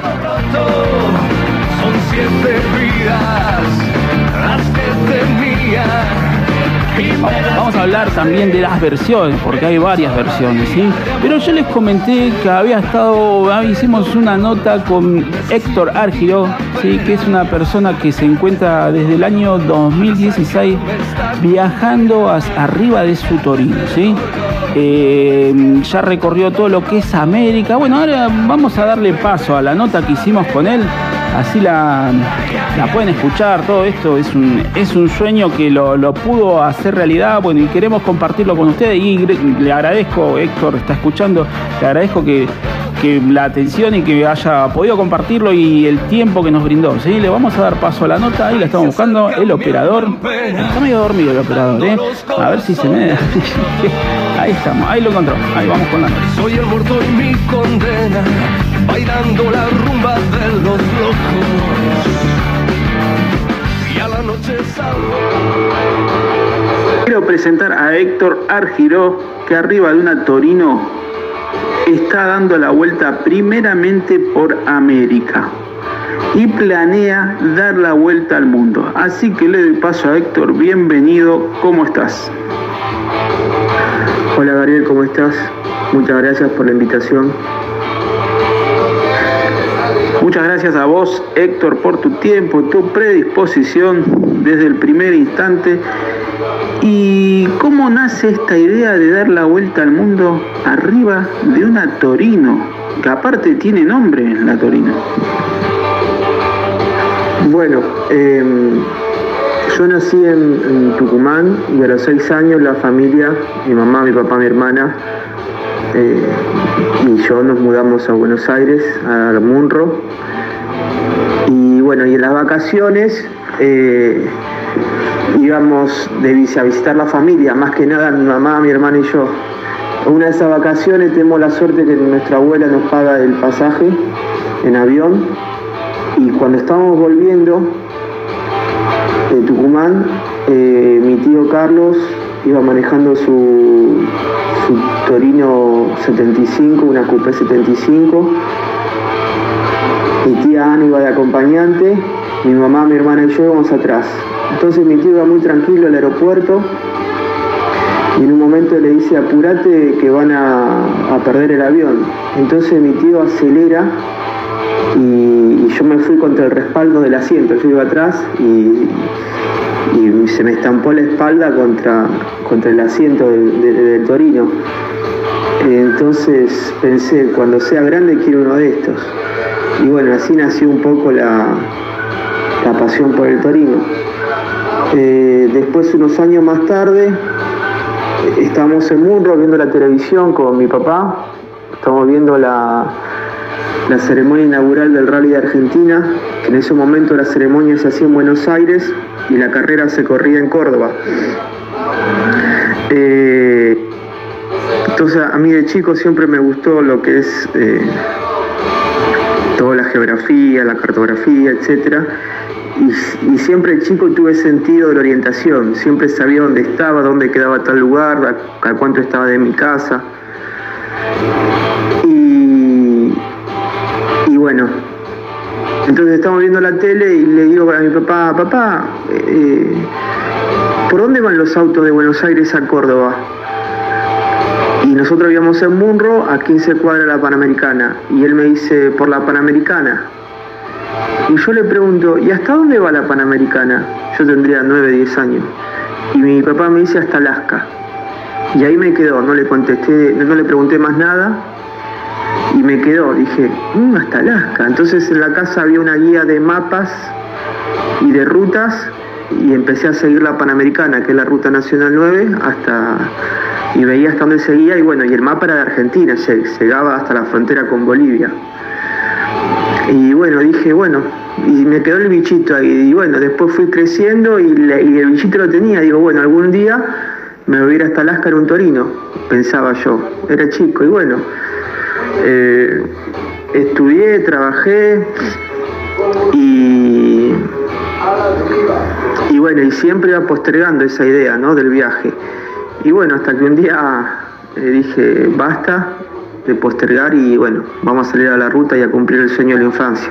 Son siete vidas las que tenía. Vamos a hablar también de las versiones, porque hay varias versiones, ¿sí? Pero yo les comenté que había estado, hicimos una nota con Héctor Argiro, ¿sí? Que es una persona que se encuentra desde el año dos mil dieciséis viajando hacia arriba de su Torino, ¿sí? Eh, ya recorrió todo lo que es América. Bueno, ahora vamos a darle paso a la nota que hicimos con él, así la, la pueden escuchar. Todo esto es un, es un sueño que lo, lo pudo hacer realidad, bueno, y queremos compartirlo con ustedes, y le agradezco, Héctor está escuchando, le agradezco que, que la atención y que haya podido compartirlo y el tiempo que nos brindó, ¿sí? Le vamos a dar paso a la nota, ahí la estamos buscando, el operador, está medio dormido el operador, ¿eh? A ver si se me... Ahí estamos, ahí lo encontró, ahí vamos con la nota. Soy el muerto y mi condena, bailando la rumba de los locos, y a la noche salgo. Quiero presentar a Héctor Argiró, que arriba de una Torino está dando la vuelta primeramente por América y planea dar la vuelta al mundo. Así que le doy paso a Héctor, bienvenido, ¿cómo estás? Hola Gabriel, ¿cómo estás? Muchas gracias por la invitación. Muchas gracias a vos, Héctor, por tu tiempo, tu predisposición desde el primer instante. ¿Y cómo nace esta idea de dar la vuelta al mundo arriba de una Torino? Que aparte tiene nombre, la Torino. Bueno, eh, yo nací en, en Tucumán y a los seis años la familia, mi mamá, mi papá, mi hermana eh, y yo nos mudamos a Buenos Aires, a Munro. Y bueno, y en las vacaciones eh, íbamos de, a visitar la familia, más que nada mi mamá, mi hermana y yo. Una de esas vacaciones tenemos la suerte que nuestra abuela nos paga el pasaje en avión, y cuando estábamos volviendo de Tucumán, eh, mi tío Carlos iba manejando su, su Torino setenta y cinco, una Coupé setenta y cinco. Mi tía Ana iba de acompañante, mi mamá, mi hermana y yo íbamos atrás. Entonces mi tío iba muy tranquilo al aeropuerto y en un momento le dice: apurate que van a, a perder el avión. Entonces mi tío acelera y, y yo me fui contra el respaldo del asiento. Yo iba atrás y, y se me estampó la espalda contra, contra el asiento del, del, del Torino. Entonces pensé, cuando sea grande quiero uno de estos. Y bueno, así nació un poco la, la pasión por el Torino. Eh, después, unos años más tarde, estábamos en Munro viendo la televisión con mi papá. Estamos viendo la, la ceremonia inaugural del Rally de Argentina, que en ese momento la ceremonia se hacía en Buenos Aires y la carrera se corría en Córdoba. Eh, entonces a mí de chico siempre me gustó lo que es eh, toda la geografía, la cartografía, etcétera. Y, y siempre de chico tuve sentido de la orientación, siempre sabía dónde estaba, dónde quedaba tal lugar, a, a cuánto estaba de mi casa. Y, y bueno, entonces estamos viendo la tele y le digo a mi papá: papá, eh, ¿por dónde van los autos de Buenos Aires a Córdoba? Y nosotros vivíamos en Munro, a quince cuadras de la Panamericana. Y él me dice: por la Panamericana. Y yo le pregunto: ¿y hasta dónde va la Panamericana? Yo tendría nueve, diez años. Y mi papá me dice: hasta Alaska. Y ahí me quedó, no le contesté, no le pregunté más nada. Y me quedó, dije, mmm, hasta Alaska. Entonces en la casa había una guía de mapas y de rutas, y empecé a seguir la Panamericana, que es la Ruta Nacional nueve, hasta... y veía hasta dónde seguía, y bueno, y el mapa era de Argentina, llegaba hasta la frontera con Bolivia. Y bueno, dije, bueno, y me quedó el bichito ahí, y bueno, después fui creciendo y, le, y el bichito lo tenía, digo, bueno, algún día me voy a ir hasta Alaska en un Torino, pensaba yo, era chico, y bueno, eh, estudié, trabajé, y, y bueno, y siempre iba postergando esa idea, ¿no?, del viaje. Y bueno, hasta que un día eh, dije, basta de postergar y bueno, vamos a salir a la ruta y a cumplir el sueño de la infancia.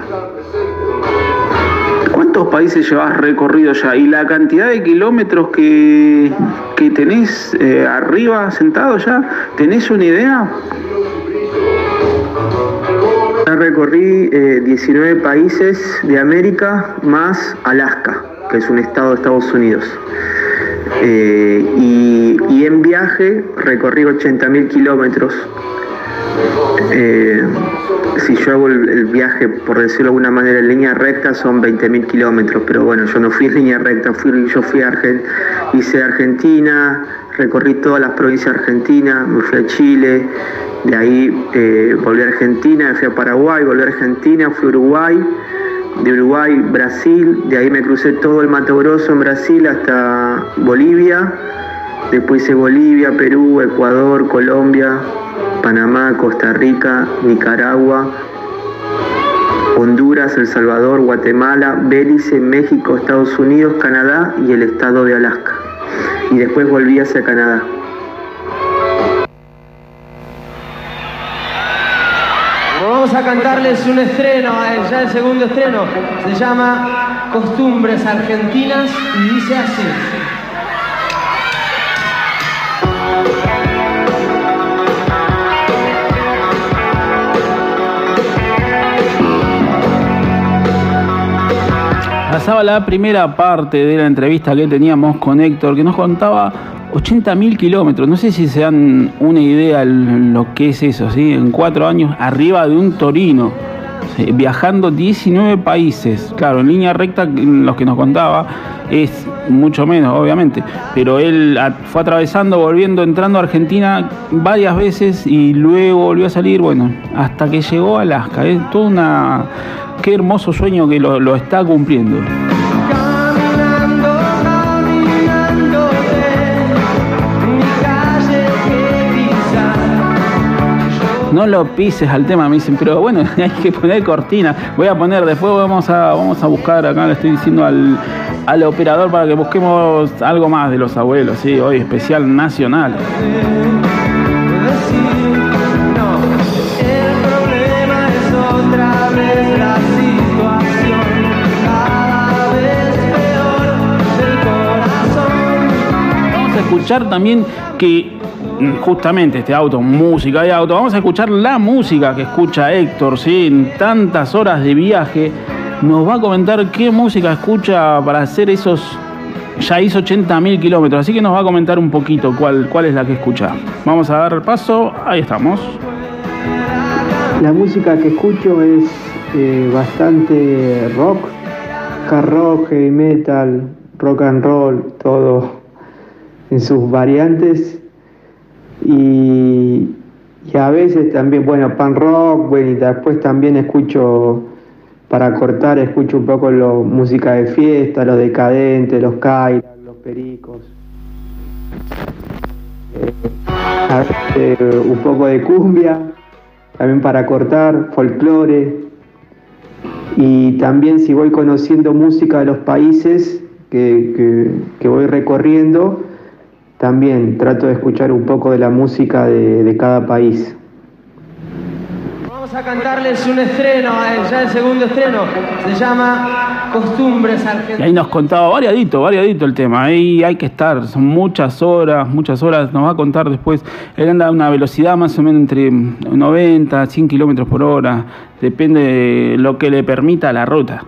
¿Cuántos países llevas recorrido ya? ¿Y la cantidad de kilómetros que, que tenés eh, arriba sentado ya? ¿Tenés una idea? Ya recorrí eh, diecinueve países de América más Alaska, que es un estado de Estados Unidos. Eh, y, y en viaje recorrí ochenta mil kilómetros. Eh, si yo hago el, el viaje, por decirlo de alguna manera, en línea recta son veinte mil kilómetros, pero bueno, yo no fui en línea recta, fui, yo fui a Argentina, hice Argentina, recorrí todas las provincias argentinas, me fui a Chile, de ahí eh, volví a Argentina, fui a Paraguay, volví a Argentina, fui a Uruguay, de Uruguay, Brasil, de ahí me crucé todo el Mato Grosso en Brasil hasta Bolivia, después hice Bolivia, Perú, Ecuador, Colombia, Panamá, Costa Rica, Nicaragua, Honduras, El Salvador, Guatemala, Belice, México, Estados Unidos, Canadá y el estado de Alaska. Y después volví hacia Canadá. Vamos a cantarles un estreno, ya el segundo estreno. Se llama Costumbres Argentinas y dice así. Pasaba la primera parte de la entrevista que teníamos con Héctor, que nos contaba ochenta mil kilómetros. No sé si se dan una idea de lo que es eso, ¿sí? En cuatro años, arriba de un Torino, ¿sí? Viajando diecinueve países. Claro, en línea recta, los que nos contaba, es mucho menos, obviamente. Pero él fue atravesando, volviendo, entrando a Argentina varias veces y luego volvió a salir, bueno, hasta que llegó a Alaska. Es toda una... Qué hermoso sueño que lo, lo está cumpliendo. Caminando, caminando de mi calle que pisar. No lo pises al tema, me dicen, pero bueno, hay que poner cortina. Voy a poner, después vamos a, vamos a buscar, acá le estoy diciendo al, al operador para que busquemos algo más de los abuelos, ¿sí? Hoy especial nacional. Escuchar también que justamente este auto, música de auto, vamos a escuchar la música que escucha Héctor, ¿sí? En tantas horas de viaje nos va a comentar qué música escucha para hacer esos, ya hizo ochenta mil kilómetros, así que nos va a comentar un poquito cuál, cuál es la que escucha. Vamos a dar paso, ahí estamos. La música que escucho es eh, bastante rock, hard rock, heavy metal, rock and roll, todo en sus variantes, y, y a veces también, bueno, punk rock, bueno, y después también escucho, para cortar, escucho un poco lo, música de fiesta, los Decadentes, los Kairas, los Pericos, eh, a veces, eh, un poco de cumbia, también para cortar, folclore, y también si voy conociendo música de los países que, que, que voy recorriendo, también trato de escuchar un poco de la música de, de cada país. Vamos a cantarles un estreno, ya el segundo estreno. Se llama Costumbres Argentinas. Y ahí nos contaba variadito, variadito el tema. Ahí hay que estar, son muchas horas, muchas horas. Nos va a contar después. Él anda a una velocidad más o menos entre noventa, cien kilómetros por hora. Depende de lo que le permita la ruta.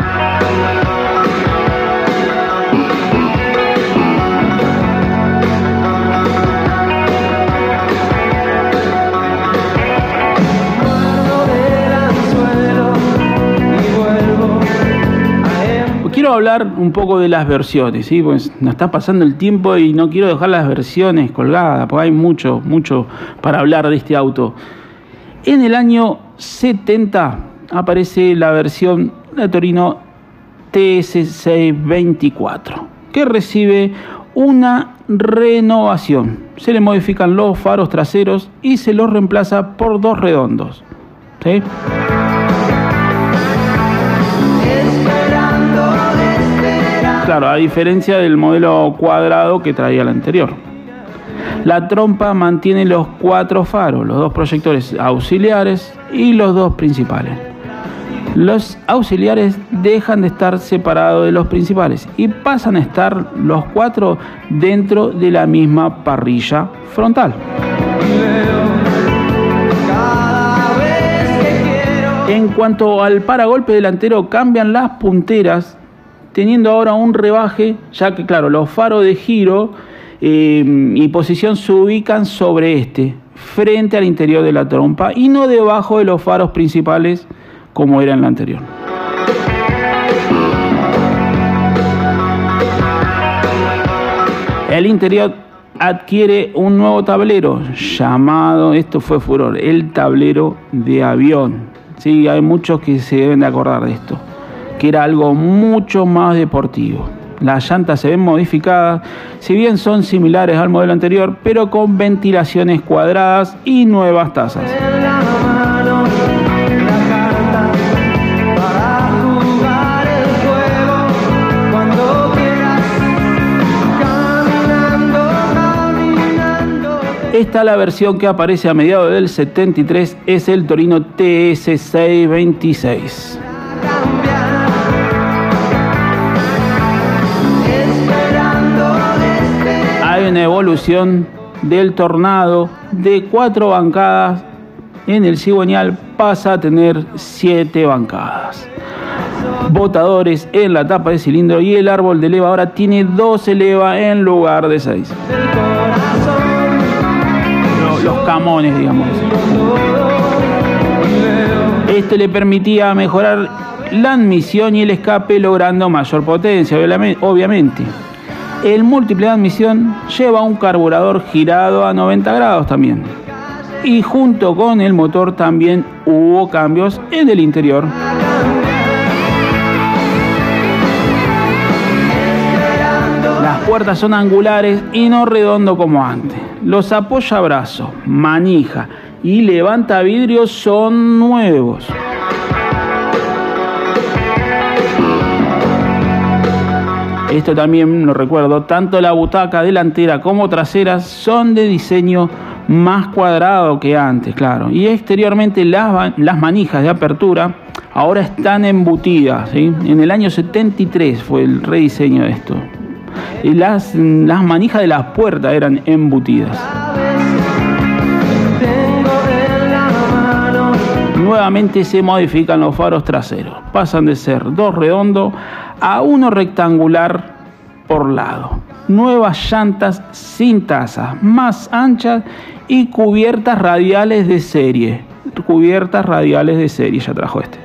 Quiero hablar un poco de las versiones, ¿sí? Pues nos está pasando el tiempo y no quiero dejar las versiones colgadas, porque hay mucho, mucho para hablar de este auto. En el año setenta aparece la versión de Torino T S seiscientos veinticuatro, que recibe una renovación. Se le modifican los faros traseros y se los reemplaza por dos redondos, ¿sí? Claro, a diferencia del modelo cuadrado que traía el anterior. La trompa mantiene los cuatro faros, los dos proyectores auxiliares y los dos principales. Los auxiliares dejan de estar separados de los principales y pasan a estar los cuatro dentro de la misma parrilla frontal. En cuanto al paragolpe delantero, cambian las punteras, teniendo ahora un rebaje, ya que claro, los faros de giro eh, y posición se ubican sobre este, frente al interior de la trompa y no debajo de los faros principales como era en la anterior. El interior adquiere un nuevo tablero llamado, esto fue furor, el tablero de avión. Sí, hay muchos que se deben de acordar de esto, que era algo mucho más deportivo. Las llantas se ven modificadas, si bien son similares al modelo anterior, pero con ventilaciones cuadradas y nuevas tazas. Esta, la versión que aparece a mediados del setenta y tres, es el Torino T S seiscientos veintiséis. Hay una evolución del Tornado de cuatro bancadas, en el cigüeñal pasa a tener siete bancadas. Botadores en la tapa de cilindro y el árbol de leva ahora tiene doce levas en lugar de seis. Los camones, digamos. Esto le permitía mejorar la admisión y el escape, logrando mayor potencia, obviamente. El múltiple de admisión lleva un carburador girado a noventa grados también. Y junto con el motor también hubo cambios en el interior. Las puertas son angulares y no redondo como antes. Los apoyabrazos, manija y levantavidrios son nuevos. Esto también lo recuerdo, tanto la butaca delantera como trasera son de diseño más cuadrado que antes, claro. Y exteriormente las, las manijas de apertura ahora están embutidas, ¿sí? En el año setenta y tres fue el rediseño de esto. Y las, las manijas de las puertas eran embutidas. Nuevamente se modifican los faros traseros. Pasan de ser dos redondos a uno rectangular por lado. Nuevas llantas sin tazas, más anchas y cubiertas radiales de serie. Cubiertas radiales de serie, ya trajo este.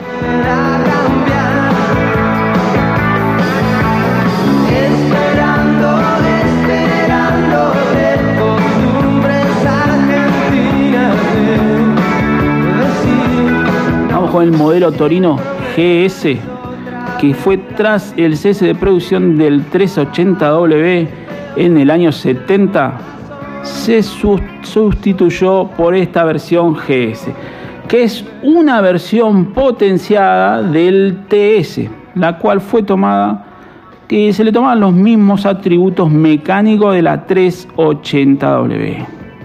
Con el modelo Torino G S, que fue tras el cese de producción del trescientos ochenta W en el año setenta, se sustituyó por esta versión G S, que es una versión potenciada del T S, la cual fue tomada, que se le tomaban los mismos atributos mecánicos de la trescientos ochenta W.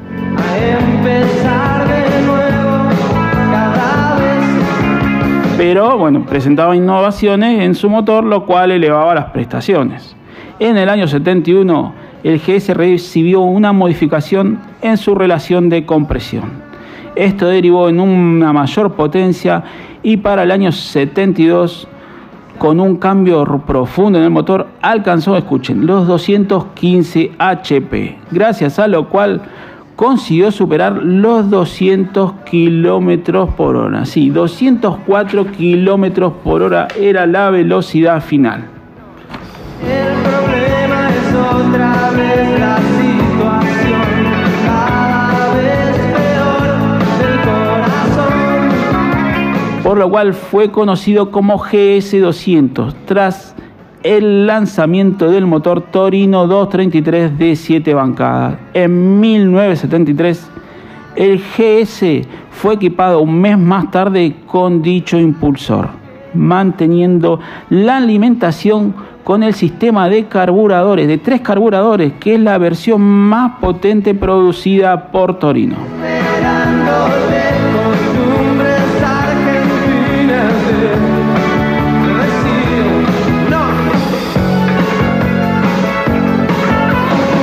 Pero bueno, presentaba innovaciones en su motor, lo cual elevaba las prestaciones. En el año setenta y uno, el G S recibió una modificación en su relación de compresión. Esto derivó en una mayor potencia y para el año setenta y dos, con un cambio profundo en el motor, alcanzó, escuchen, los doscientos quince H P, gracias a lo cual consiguió superar los doscientos kilómetros por hora. Sí, doscientos cuatro kilómetros por hora era la velocidad final. El problema es otra vez la situación, cada vez peor del corazón. Por lo cual fue conocido como G S doscientos, tras el lanzamiento del motor Torino doscientos treinta y tres de siete bancadas. En mil novecientos setenta y tres, el G S fue equipado un mes más tarde con dicho impulsor, manteniendo la alimentación con el sistema de carburadores, de tres carburadores, que es la versión más potente producida por Torino.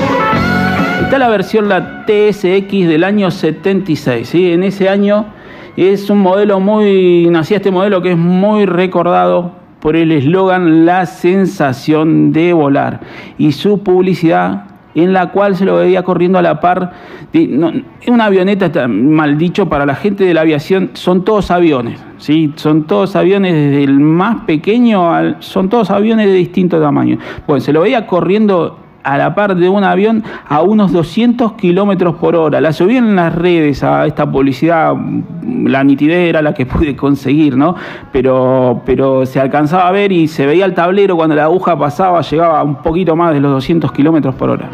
Está la versión, la T S X del año setenta y seis, ¿sí? En ese año Es un modelo muy, nacía este modelo que es muy recordado por el eslogan "La sensación de volar" y su publicidad, en la cual se lo veía corriendo a la par de no, una avioneta, está mal dicho, para la gente de la aviación, son todos aviones, ¿sí? Son todos aviones, desde el más pequeño al, son todos aviones de distinto tamaño. Bueno, se lo veía corriendo a la par de un avión a unos doscientos kilómetros por hora. La subí en las redes a esta publicidad, la nitidez era la que pude conseguir, ¿no? Pero, pero se alcanzaba a ver y se veía el tablero cuando la aguja pasaba, llegaba a un poquito más de los doscientos kilómetros por hora.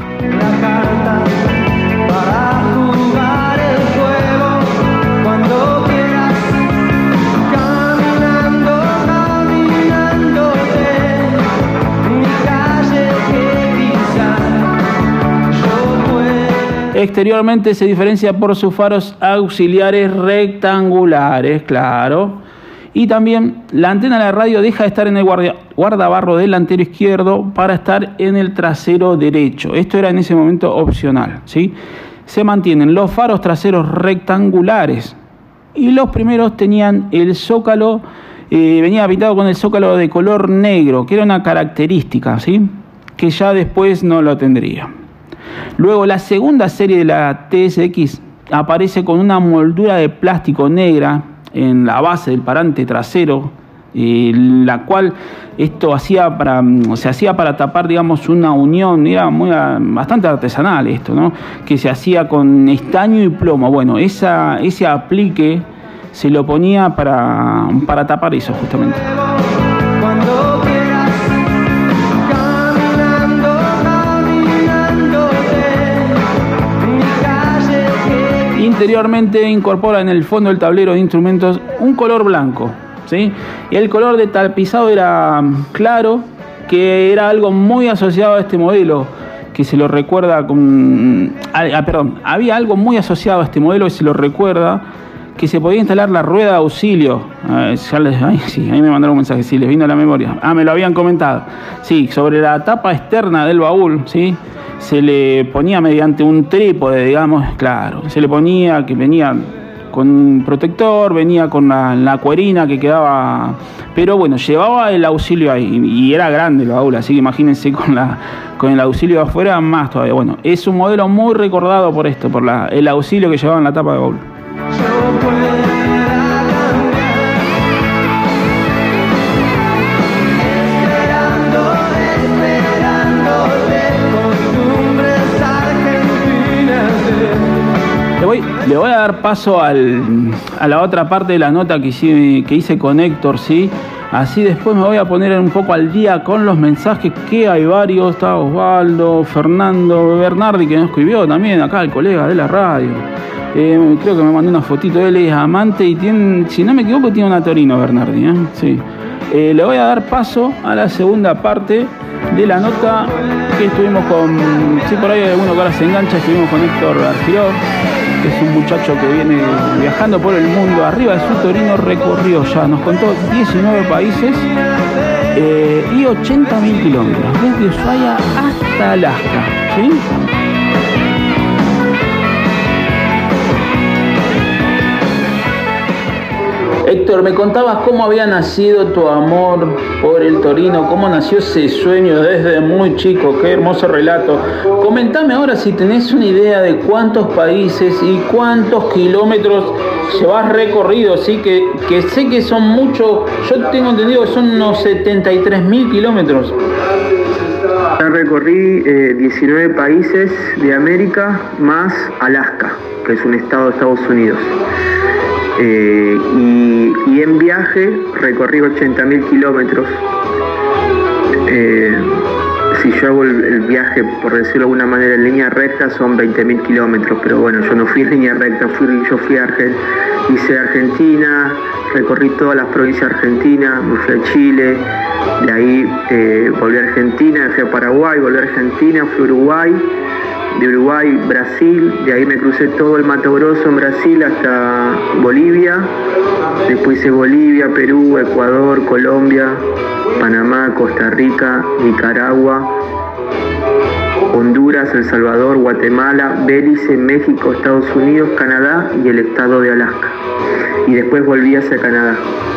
Exteriormente se diferencia por sus faros auxiliares rectangulares, claro. Y también la antena de la radio deja de estar en el guardia, guardabarro delantero izquierdo para estar en el trasero derecho. Esto era en ese momento opcional, ¿sí? Se mantienen los faros traseros rectangulares y los primeros tenían el zócalo, eh, venía pintado con el zócalo de color negro, que era una característica, ¿sí? Que ya después no lo tendría. Luego la segunda serie de la T S X aparece con una moldura de plástico negra en la base del parante trasero, eh, la cual esto hacía para, se hacía para tapar, digamos, una unión, era muy, bastante artesanal esto, ¿no? Que se hacía con estaño y plomo. Bueno, esa, ese aplique se lo ponía para, para tapar eso justamente. Interiormente incorpora en el fondo del tablero de instrumentos un color blanco, ¿sí? Y el color de tapizado era claro, que era algo muy asociado a este modelo, que se lo recuerda con... Ah, perdón, había algo muy asociado a este modelo que se lo recuerda, que se podía instalar la rueda de auxilio. Eh, ya les, ay, sí, ahí me mandaron un mensaje, sí, les vino a la memoria. Ah, me lo habían comentado. Sí, sobre la tapa externa del baúl, ¿sí? Se le ponía mediante un trípode, digamos, claro, se le ponía que venía con un protector, venía con la, la cuerina que quedaba, pero bueno, llevaba el auxilio ahí y era grande el baúl, así que imagínense con, la, con el auxilio de afuera más todavía. Bueno, es un modelo muy recordado por esto, por la, el auxilio que llevaba en la tapa de baúl. Le voy, le voy a dar paso al, a la otra parte de la nota que hice, que hice con Héctor, ¿sí? Así después me voy a poner un poco al día con los mensajes, que hay varios. Está Osvaldo, Fernando, Bernardi, que nos escribió también, acá el colega de la radio. Eh, creo que me mandó una fotito, él es amante y tiene, si no me equivoco, tiene una Torino, Bernardi, ¿eh? Sí. Eh, le voy a dar paso a la segunda parte de la nota que estuvimos con, sí, por ahí hay alguno que ahora se engancha, estuvimos con Héctor Argiró, que es un muchacho que viene viajando por el mundo. Arriba de su Torino recorrió ya, nos contó diecinueve países eh, y ochenta mil kilómetros, desde Ushuaia hasta Alaska, ¿sí? Héctor, me contabas cómo había nacido tu amor por el Torino, cómo nació ese sueño desde muy chico, qué hermoso relato. Comentame ahora si tenés una idea de cuántos países y cuántos kilómetros llevas recorrido, ¿sí? Que, que sé que son muchos, yo tengo entendido que son unos setenta y tres mil kilómetros. Ya recorrí eh, diecinueve países de América más Alaska, que es un estado de Estados Unidos. Eh, y, y en viaje recorrí ochenta mil kilómetros. Eh, si yo hago el, el viaje, por decirlo de alguna manera, en línea recta, son veinte mil kilómetros, pero bueno, yo no fui en línea recta, fui, yo fui a Argentina, hice Argentina, recorrí todas las provincias argentinas, me fui a Chile, de ahí eh, volví a Argentina, fui a Paraguay, volví a Argentina, fui a Uruguay, de Uruguay, Brasil, de ahí me crucé todo el Mato Grosso en Brasil hasta Bolivia, después hice Bolivia, Perú, Ecuador, Colombia, Panamá, Costa Rica, Nicaragua, Honduras, El Salvador, Guatemala, Belice, México, Estados Unidos, Canadá y el estado de Alaska. y después volví hacia Canadá.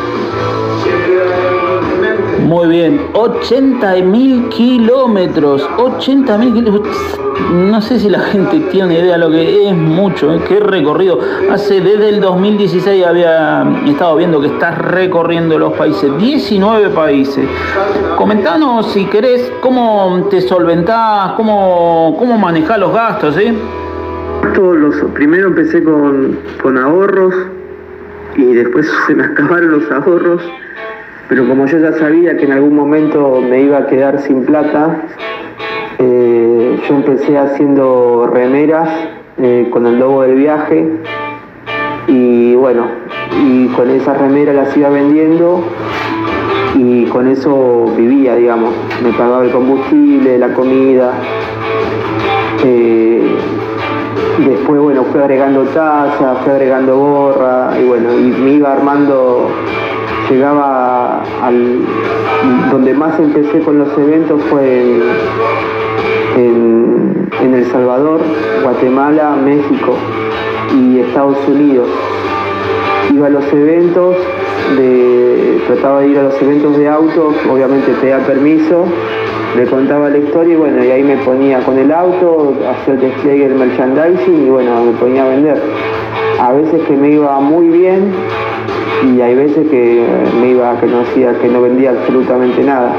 Muy bien, ochenta mil kilómetros, ochenta mil kilómetros. No sé si la gente tiene una idea de lo que es mucho, ¿eh? Qué recorrido. Hace desde el dos mil dieciséis había estado viendo que estás recorriendo los países, diecinueve países. Comentanos si querés cómo te solventás, cómo, cómo manejás los gastos, ¿eh? Todos los, primero empecé con, con ahorros y después se me acabaron los ahorros, pero como yo ya sabía que en algún momento me iba a quedar sin plata, eh, yo empecé haciendo remeras eh, con el logo del viaje y bueno, y con esas remeras las iba vendiendo y con eso vivía, digamos, me pagaba el combustible, la comida. Eh, Después, bueno, fui agregando tazas, fui agregando gorra y bueno, y me iba armando, llegaba al... Donde más empecé con los eventos fue en, en, en El Salvador, Guatemala, México y Estados Unidos. Iba a los eventos, de, trataba de ir a los eventos de autos, obviamente pedía permiso, le contaba la historia y bueno, y ahí me ponía con el auto, hacía el despliegue del merchandising y bueno, me ponía a vender. A veces que me iba muy bien y hay veces que me iba, que no hacía, que no vendía absolutamente nada.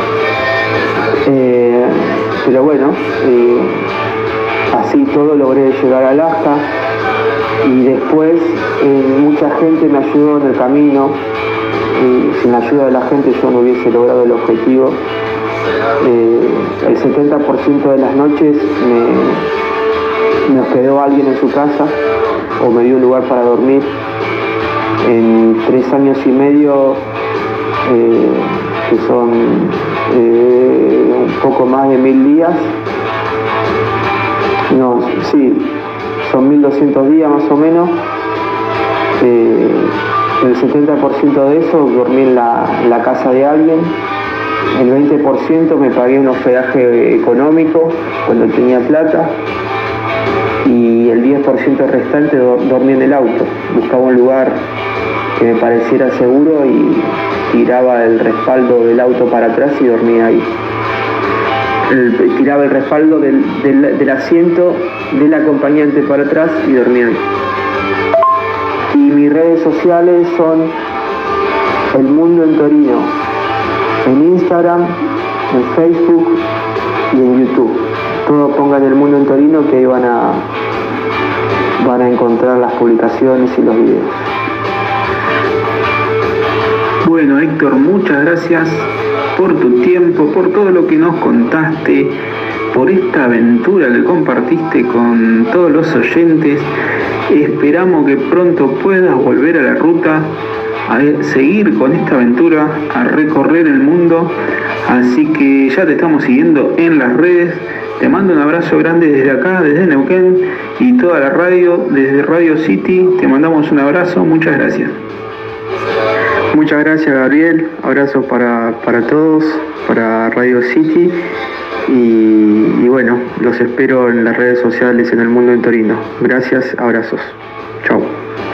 Eh, pero bueno, eh, así todo logré llegar a Alaska y después eh, mucha gente me ayudó en el camino. Eh, sin la ayuda de la gente yo no hubiese logrado el objetivo. Eh, el setenta por ciento de las noches me, me hospedó alguien en su casa o me dio un lugar para dormir. En tres años y medio, eh, que son eh, un poco más de mil días, no, sí, son mil doscientos días más o menos, eh, el setenta por ciento de eso dormí en la, en la casa de alguien. El veinte por ciento me pagué un hospedaje económico cuando tenía plata y el diez por ciento restante do, dormí en el auto. Buscaba un lugar que me pareciera seguro y tiraba el respaldo del auto para atrás y dormía ahí. El, tiraba el respaldo del, del, del asiento del acompañante para atrás y dormía ahí. Y mis redes sociales son El Mundo en Torino. En Instagram, en Facebook y en YouTube. Todo pongan El Mundo en Torino que ahí van a, van a encontrar las publicaciones y los videos. Bueno, Héctor, muchas gracias por tu tiempo, por todo lo que nos contaste, por esta aventura que compartiste con todos los oyentes. Esperamos que pronto puedas volver a la ruta, a seguir con esta aventura, a recorrer el mundo. Así que ya te estamos siguiendo en las redes. Te mando un abrazo grande desde acá, desde Neuquén y toda la radio, desde Radio City. Te mandamos un abrazo, muchas gracias. Muchas gracias, Gabriel. Abrazos para, para todos, para Radio City. Y, y bueno, los espero en las redes sociales en El Mundo en Torino. Gracias, abrazos. Chao.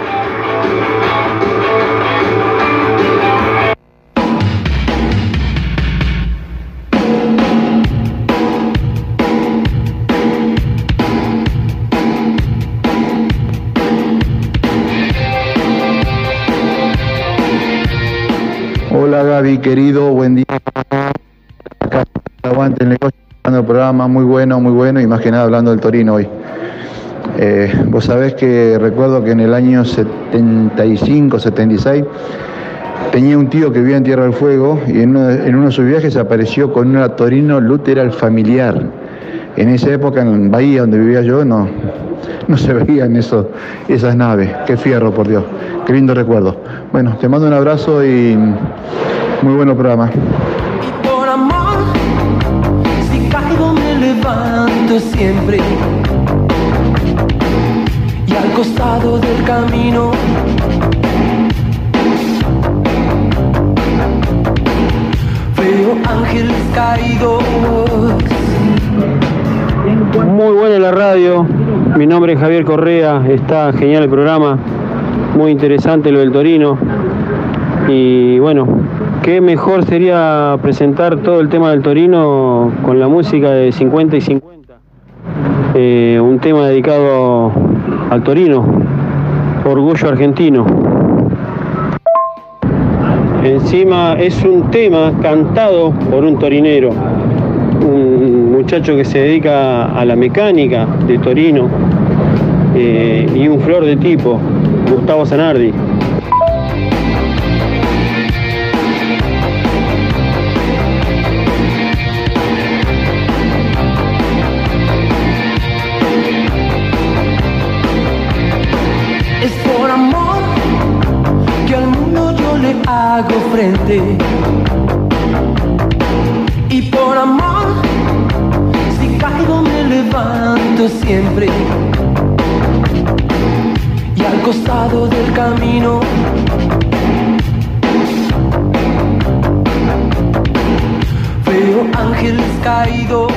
Hola Gaby, querido, buen día. Acá aguante el negocio, el programa muy bueno, muy bueno, y más que nada hablando del Torino hoy. Eh, vos sabés que recuerdo que en el año setenta y cinco, setenta y seis tenía un tío que vivía en Tierra del Fuego y en uno, de, en uno de sus viajes apareció con una Torino Luteral familiar. En esa época en Bahía, donde vivía yo, no, no se veían eso, esas naves. Qué fierro, por Dios. Qué lindo recuerdo. Bueno, te mando un abrazo y muy buen programa. Por amor, si caigo me levanto siempre. Y al costado del camino veo ángeles caídos. Muy buena la radio, mi nombre es Javier Correa, está genial el programa. muy interesante lo del Torino. Y bueno, qué mejor sería presentar todo el tema del Torino con la música de cincuenta y cincuenta. Eh, un tema dedicado al Torino, orgullo argentino. Encima es un tema cantado por un torinero, un muchacho que se dedica a la mecánica de Torino, eh, y un flor de tipo, Gustavo Zanardi. Es por amor que al mundo yo le hago frente. Y por amor, si caigo me levanto siempre. Y al costado del camino veo ángeles caídos.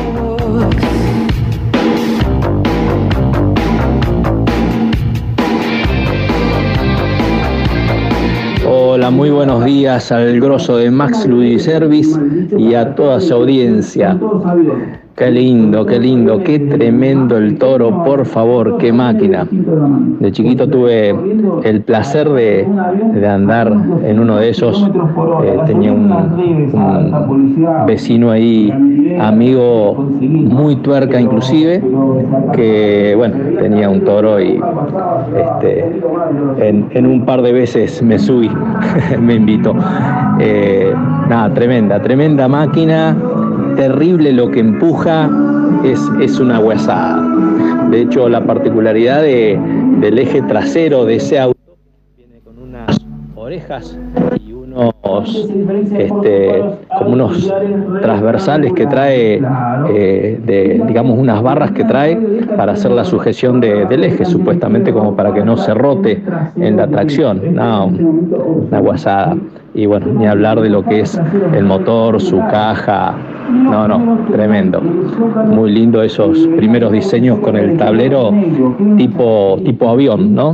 Hola, muy buenos días al grosso de Max Ludiservice y a toda su audiencia. Qué lindo, qué lindo, qué tremendo el toro, por favor, qué máquina. De chiquito tuve el placer de, de andar en uno de esos. Eh, tenía un, un vecino ahí, amigo muy tuerca inclusive, que bueno, tenía un toro y este, en, en un par de veces me subí, me invitó. Eh, nada, tremenda, tremenda máquina. Terrible lo que empuja, es, es una huesada. De hecho, la particularidad de, del eje trasero de ese auto viene con unas orejas y unos, este, como unos transversales que trae, eh, de, digamos, unas barras que trae para hacer la sujeción de, del eje, supuestamente como para que no se rote en la tracción. No, una huesada. Y bueno, ni hablar de lo que es el motor, su caja. No, no, tremendo. Muy lindo esos primeros diseños con el tablero tipo, tipo avión, ¿no?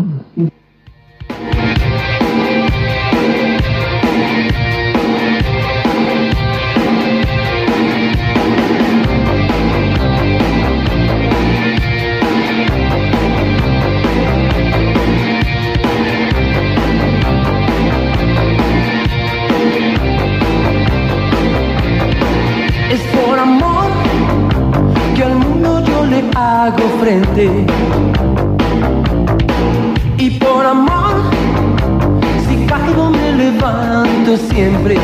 Hago frente. Y por amor, si caigo me levanto siempre.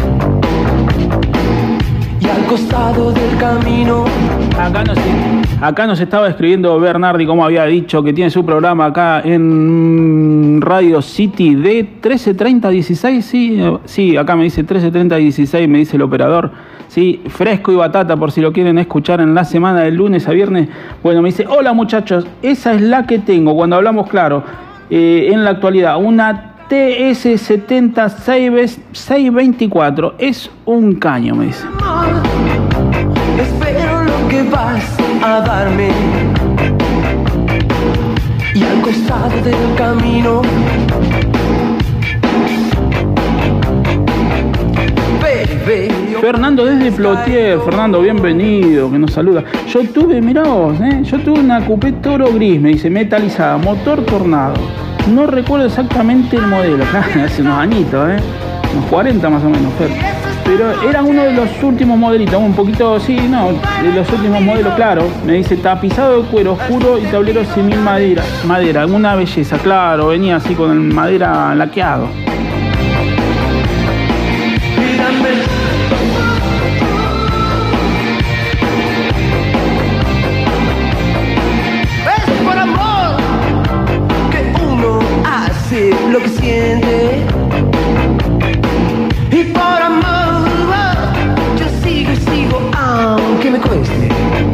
Y al costado del camino. Acá nos, acá nos estaba escribiendo Bernardi, como había dicho, que tiene su programa acá en Radio City de trece treinta dieciséis. Sí, sí, acá me dice trece treinta dieciséis, me dice el operador. Sí, fresco y batata, por si lo quieren escuchar en la semana de lunes a viernes. Bueno, me dice, hola muchachos, esa es la que tengo cuando hablamos claro, eh, en la actualidad, una T S setenta seiscientos veinticuatro, es un caño, me dice. Espero lo que vas a darme. Y al costado del camino Fernando desde Plotier, Fernando, bienvenido, que nos saluda. Yo tuve, mirá vos, ¿eh? yo tuve una Coupé Toro gris, me dice, metalizada, motor Tornado. No recuerdo exactamente el modelo, hace unos añitos, ¿eh? unos cuarenta más o menos, Fer. Pero era uno de los últimos modelitos, un poquito, sí, no, de los últimos modelos, claro. Me dice, tapizado de cuero oscuro y tablero simil madera, madera, una belleza, claro, venía así con el madera laqueado. Lo que siente y por amor yo sigo y sigo aunque me cueste.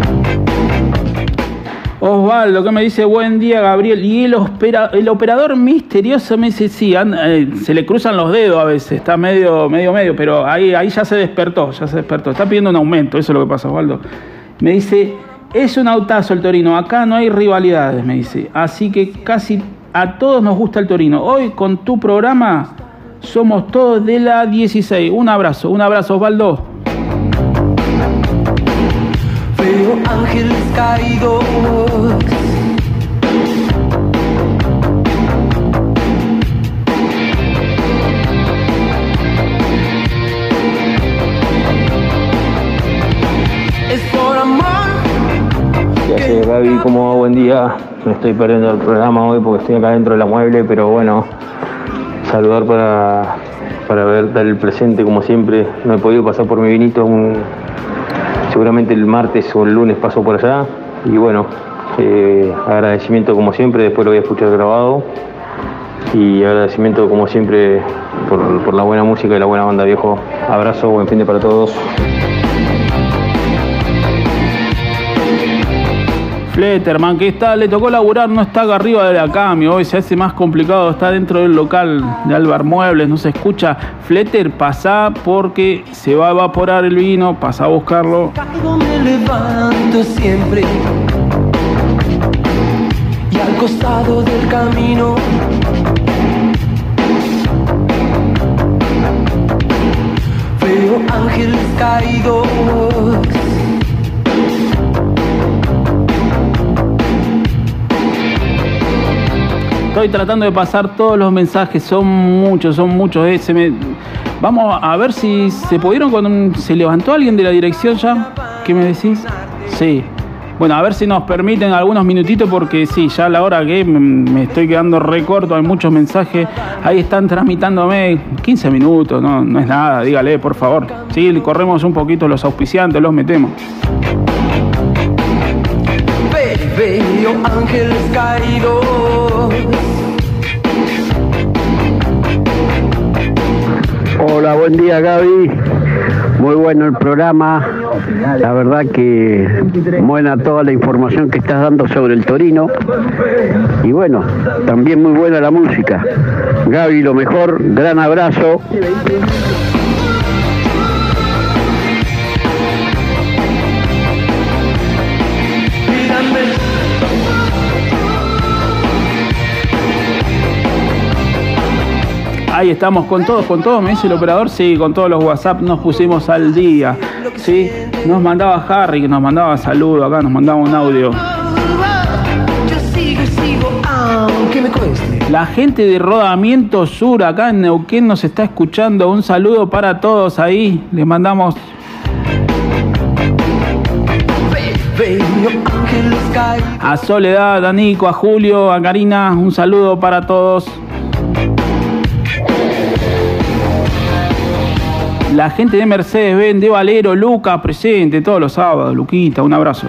Osvaldo, que me dice, buen día Gabriel, y el, opera, el operador misterioso me dice, sí, anda, eh, se le cruzan los dedos a veces, está medio, medio, medio, pero ahí, ahí ya se despertó, ya se despertó, está pidiendo un aumento, eso es lo que pasa, Osvaldo. Me dice, es un autazo el Torino, acá no hay rivalidades, me dice, así que casi a todos nos gusta el Torino. Hoy con tu programa somos todos de la dieciséis. Un abrazo, un abrazo, Osvaldo. Veo ángeles caídos. Es por amor. ¿Qué hace, Gaby? ¿Cómo va? Buen día. Me estoy perdiendo el programa hoy porque estoy acá dentro de la mueble, pero bueno, saludar para, para ver, dar el presente como siempre. No he podido pasar por mi vinito, un, seguramente el martes o el lunes paso por allá. Y bueno, eh, agradecimiento como siempre, después lo voy a escuchar grabado. Y agradecimiento como siempre por, por la buena música y la buena banda, viejo. Abrazo, buen fin de para todos. Fletterman, que está, le tocó laburar, no está acá arriba de la cambio, hoy se hace más complicado, está dentro del local de Alvar Muebles, no se escucha. Fletter, pasá porque se va a evaporar el vino, pasá a buscarlo. Me levanto siempre y al costado del camino veo ángeles caídos. Estoy tratando de pasar todos los mensajes, son muchos, son muchos. Eh. Se me... Vamos a ver si se pudieron cuando se levantó alguien de la dirección ya. ¿Qué me decís? Sí. Bueno, a ver si nos permiten algunos minutitos porque sí, ya a la hora que me estoy quedando recorto, hay muchos mensajes. Ahí están tramitándome quince minutos, no, no es nada, dígale por favor. Sí, corremos un poquito los auspiciantes, los metemos. Veo ángeles caídos. Hola, buen día, Gaby. Muy bueno el programa. La verdad que buena toda la información que estás dando sobre el Torino. Y bueno, también muy buena la música. Gaby, lo mejor. Gran abrazo. Ahí estamos con todos, con todos, me dice el operador, sí, con todos los WhatsApp nos pusimos al día, sí, nos mandaba Harry, que nos mandaba saludo acá, nos mandaba un audio. La gente de Rodamiento Sur acá en Neuquén nos está escuchando, un saludo para todos ahí, les mandamos. A Soledad, a Nico, a Julio, a Karina, un saludo para todos. La gente de Mercedes-Benz, de Valero, Luca, presente todos los sábados. Luquita, un abrazo.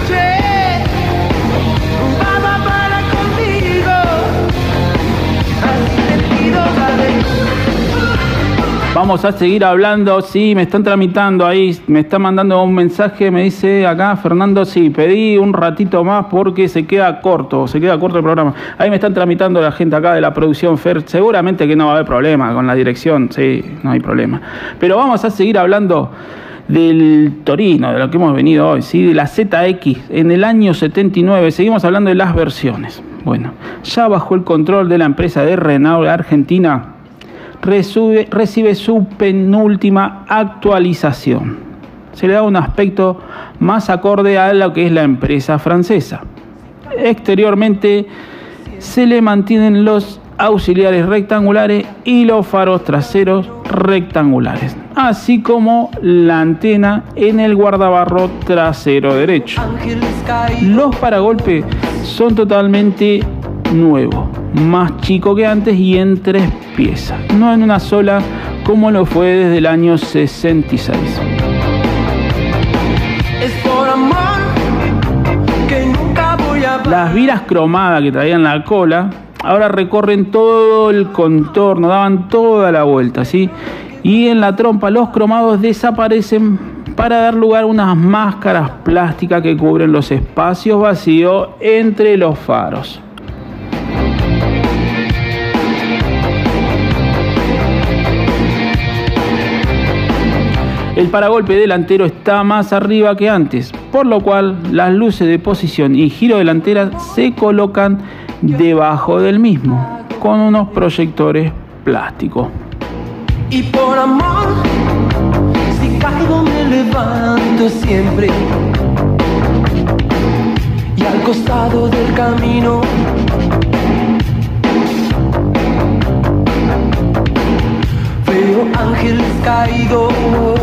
Vamos a seguir hablando, sí, me están tramitando ahí, me está mandando un mensaje, me dice acá Fernando, sí, pedí un ratito más porque se queda corto, se queda corto el programa. Ahí me están tramitando la gente acá de la producción Fer, seguramente que no va a haber problema con la dirección, sí, no hay problema. Pero vamos a seguir hablando del Torino, de lo que hemos venido hoy, sí, de la Z X, en el año setenta y nueve, seguimos hablando de las versiones. Bueno, ya bajo el control de la empresa de Renault Argentina, Recibe, recibe su penúltima actualización. Se le da un aspecto más acorde a lo que es la empresa francesa. Exteriormente se le mantienen los auxiliares rectangulares y los faros traseros rectangulares, así como la antena en el guardabarro trasero derecho. Los paragolpes son totalmente nuevos, más chico que antes y en tres piezas, no en una sola como lo fue desde el año sesenta y seis. Es por amor que nunca voy a... Las viras cromadas que traían la cola ahora recorren todo el contorno, daban toda la vuelta, ¿sí? Y en la trompa los cromados desaparecen para dar lugar a unas máscaras plásticas que cubren los espacios vacíos entre los faros. El paragolpe delantero está más arriba que antes, por lo cual las luces de posición y giro delantera se colocan debajo del mismo, con unos proyectores plásticos. Y por amor, si caigo me levanto siempre. Y al costado del camino veo ángeles caídos.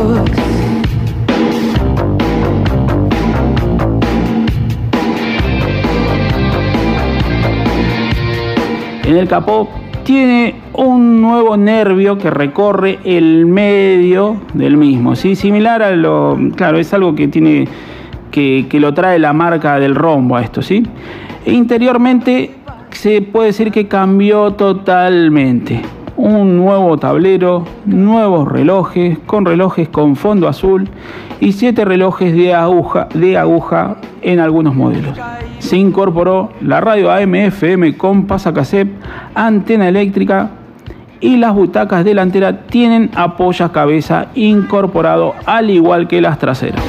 En el capó tiene un nuevo nervio que recorre el medio del mismo, ¿sí? Similar a lo... Claro, es algo que tiene... Que, que lo trae la marca del rombo a esto, ¿sí? E interiormente se puede decir que cambió totalmente. Un nuevo tablero, nuevos relojes, con relojes con fondo azul y siete relojes de aguja, de aguja en algunos modelos. Se incorporó la radio A M F M con pasacassette, antena eléctrica y las butacas delanteras tienen apoyacabezas incorporado al igual que las traseras.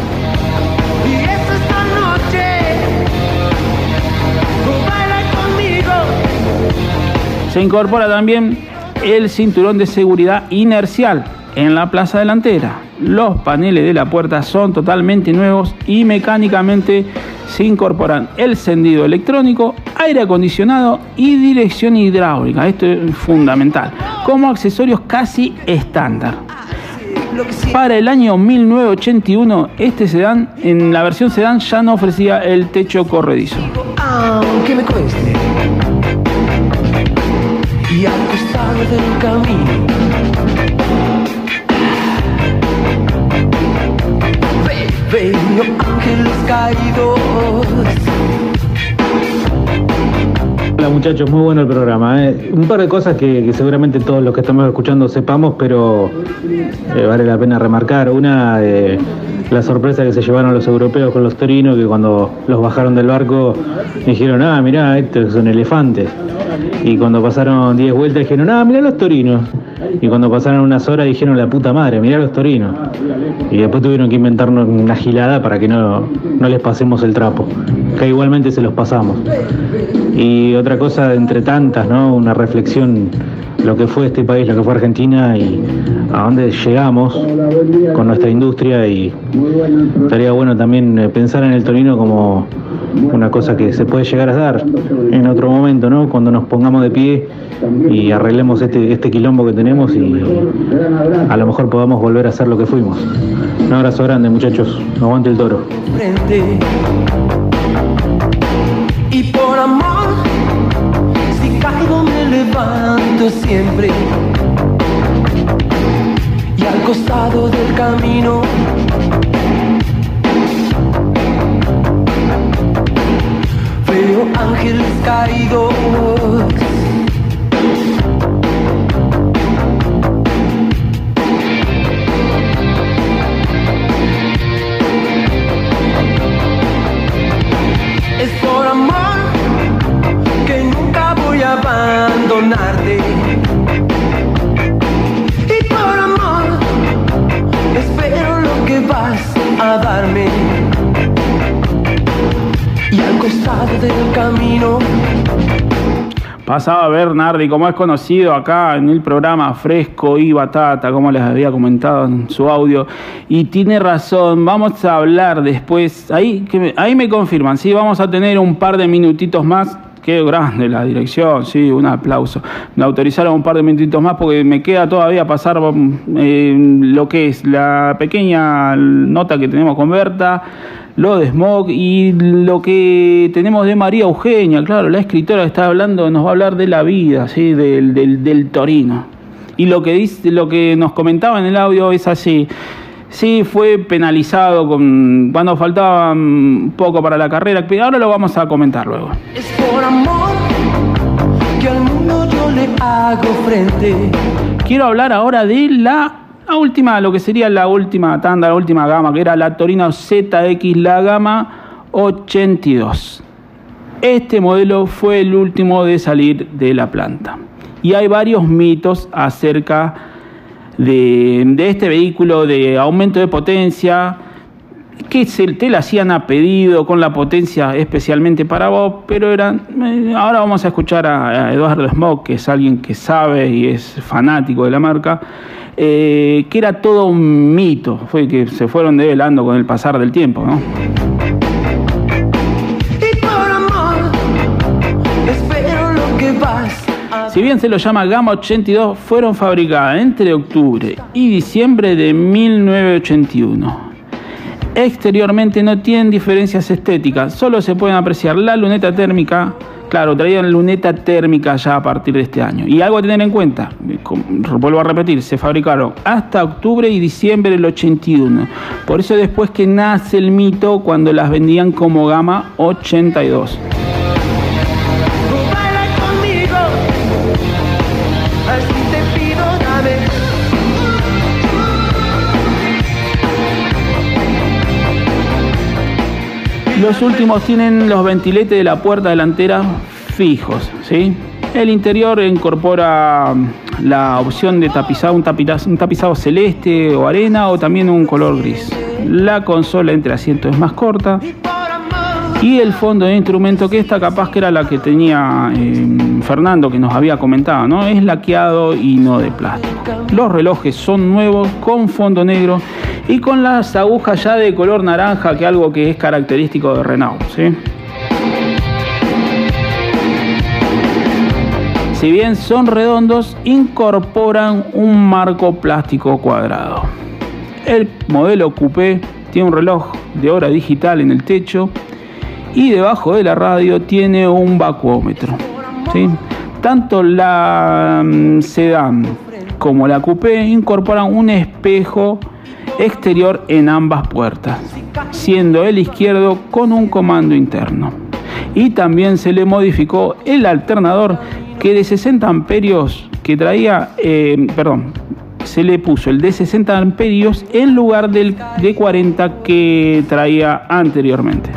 Se incorpora también el cinturón de seguridad inercial en la plaza delantera. Los paneles de la puerta son totalmente nuevos y mecánicamente se incorporan el encendido electrónico, aire acondicionado y dirección hidráulica. Esto es fundamental, como accesorios casi estándar. Para el año mil novecientos ochenta y uno, este sedán, en la versión sedán, ya no ofrecía el techo corredizo. Aunque me cueste. Y al costado del camino ve, veo ángeles caídos. Hola muchachos, muy bueno el programa, ¿eh? Un par de cosas que, que seguramente todos los que estamos escuchando sepamos, pero eh, vale la pena remarcar. Una, eh, la sorpresa que se llevaron los europeos con los torinos, que cuando los bajaron del barco dijeron, ah, mirá, estos son elefantes. Y cuando pasaron diez vueltas dijeron, ah, mirá los torinos. Y cuando pasaron unas horas dijeron, la puta madre, mirá los torinos. Y después tuvieron que inventarnos una gilada para que no, no les pasemos el trapo, que igualmente se los pasamos. Y otra cosa entre tantas, ¿no? Una reflexión, lo que fue este país, lo que fue Argentina y a dónde llegamos con nuestra industria. Y estaría bueno también pensar en el torino como una cosa que se puede llegar a dar en otro momento, ¿no? Cuando nos pongamos de pie y arreglemos este, este quilombo que tenemos y a lo mejor podamos volver a ser lo que fuimos. Un abrazo grande, muchachos. Aguante el toro. Y por amor, si caigo me levanto siempre. Y al costado del camino veo ángeles caídos. Es por amor que nunca voy a abandonarte. Y por amor espero lo que vas a darme. Y al costado del camino pasaba Bernardi, como es conocido acá en el programa Fresco y Batata, como les había comentado en su audio, y tiene razón. Vamos a hablar después, ahí, que me, ahí me confirman, sí, vamos a tener un par de minutitos más. Qué grande la dirección, sí, un aplauso. Me autorizaron un par de minutitos más porque me queda todavía pasar eh, lo que es la pequeña nota que tenemos con Berta, lo de Smog y lo que tenemos de María Eugenia. Claro, la escritora que está hablando, nos va a hablar de la vida, ¿sí? del, del, del torino. Y lo que dice, lo que nos comentaba en el audio es así. Sí, fue penalizado con, cuando faltaba un poco para la carrera, pero ahora lo vamos a comentar luego. Es por amor que al mundo yo le hago frente. Quiero hablar ahora de la, la última, lo que sería la última tanda, la última gama, que era la Torino Z X, la gama ochenta y dos. Este modelo fue el último de salir de la planta. Y hay varios mitos acerca de, de este vehículo, de aumento de potencia. que se, te la hacían a pedido, con la potencia especialmente para vos, pero eran... Eh, ahora vamos a escuchar a, a Eduardo Smoke, que es alguien que sabe y es fanático de la marca, eh, que era todo un mito, fue que se fueron develando con el pasar del tiempo, ¿no? Si bien se lo llama Gama ochenta y dos, fueron fabricadas entre octubre y diciembre de mil novecientos ochenta y uno. Exteriormente no tienen diferencias estéticas, solo se pueden apreciar la luneta térmica. Claro, traían luneta térmica ya a partir de este año. Y algo a tener en cuenta, vuelvo a repetir, se fabricaron hasta octubre y diciembre del ochenta y uno. Por eso después que nace el mito cuando las vendían como Gama ochenta y dos. Los últimos tienen los ventiletes de la puerta delantera fijos, ¿sí? El interior incorpora la opción de tapizado, un tapizado, un tapizado celeste o arena, o también un color gris. La consola entre asientos es más corta. Y el fondo de instrumento, que esta capaz que era la que tenía eh, Fernando, que nos había comentado, ¿no? Es laqueado y no de plástico. Los relojes son nuevos, con fondo negro y con las agujas ya de color naranja, que es algo que es característico de Renault, ¿sí? Si bien son redondos, incorporan un marco plástico cuadrado. El modelo Coupé tiene un reloj de hora digital en el techo y debajo de la radio tiene un vacuómetro, ¿sí? Tanto la um, sedán como la Coupé incorporan un espejo exterior en ambas puertas, siendo el izquierdo con un comando interno. Y también se le modificó el alternador, que de sesenta amperios que traía, eh, perdón, se le puso el de sesenta amperios en lugar del de cuarenta que traía anteriormente.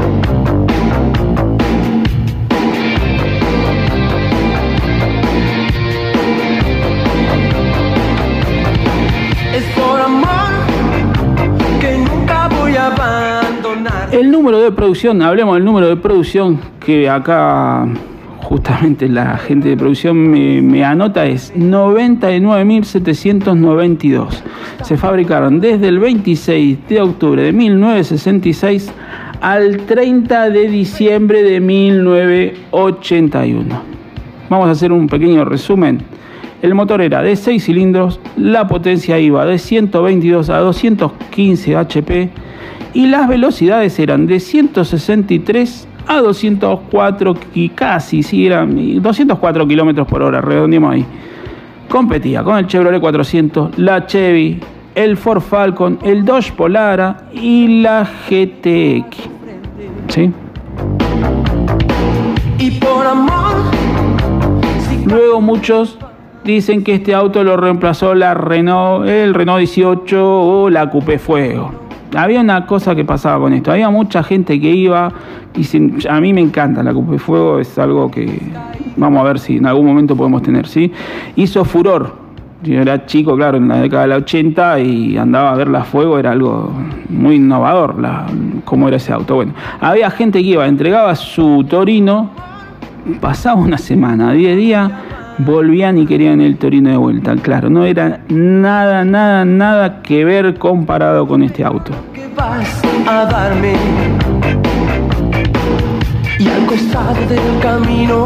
El número de producción, hablemos del número de producción, que acá justamente la gente de producción me, me anota, es noventa y nueve mil setecientos noventa y dos. Se fabricaron desde el veintiséis de octubre de mil novecientos sesenta y seis al treinta de diciembre de mil novecientos ochenta y uno. Vamos a hacer un pequeño resumen. El motor era de seis cilindros, la potencia iba de ciento veintidós a doscientos quince H P y las velocidades eran de ciento sesenta y tres a doscientos cuatro y casi, sí, eran doscientos cuatro kilómetros por hora, redondeamos ahí. Competía con el Chevrolet cuatrocientos, la Chevy, el Ford Falcon, el Dodge Polara y la G T X, ¿sí? Y por amor, luego muchos dicen que este auto lo reemplazó la Renault, el Renault dieciocho o la Coupé Fuego. Había una cosa que pasaba con esto, había mucha gente que iba, y a mí me encanta la Coupé Fuego, es algo que vamos a ver si en algún momento podemos tener, ¿sí? Hizo furor. Yo era chico, claro, en la década del ochenta, y andaba a ver la Fuego, era algo muy innovador, la, cómo era ese auto. Bueno, había gente que iba, entregaba su Torino, pasaba una semana, diez días, volvían y querían el Torino de vuelta. Claro, no era nada, nada, nada que ver comparado con este auto. ¿Qué vas a darme? Y al costado del camino.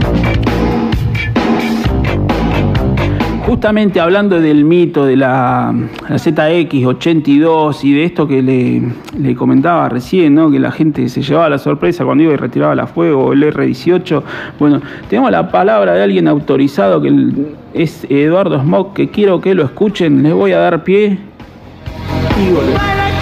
Justamente hablando del mito de la, la Z X ochenta y dos y de esto que le, le comentaba recién, ¿no? Que la gente se llevaba la sorpresa cuando iba y retiraba la Fuego o el R dieciocho. Bueno, tenemos la palabra de alguien autorizado, que es Eduardo Smoke, que quiero que lo escuchen. Les voy a dar pie y volvemos.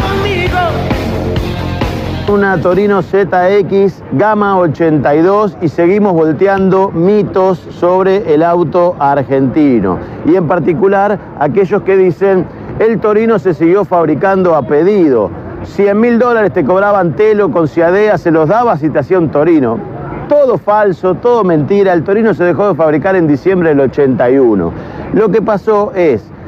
Una Torino Z X Gama ochenta y dos y seguimos volteando mitos sobre el auto argentino. Y en particular aquellos que dicen el Torino se siguió fabricando a pedido. cien mil dólares te cobraban Telo con Ciadea, se los dabas y te hacía un Torino. Todo falso, todo mentira. El Torino se dejó de fabricar en diciembre del ochenta y uno. Lo que pasó es,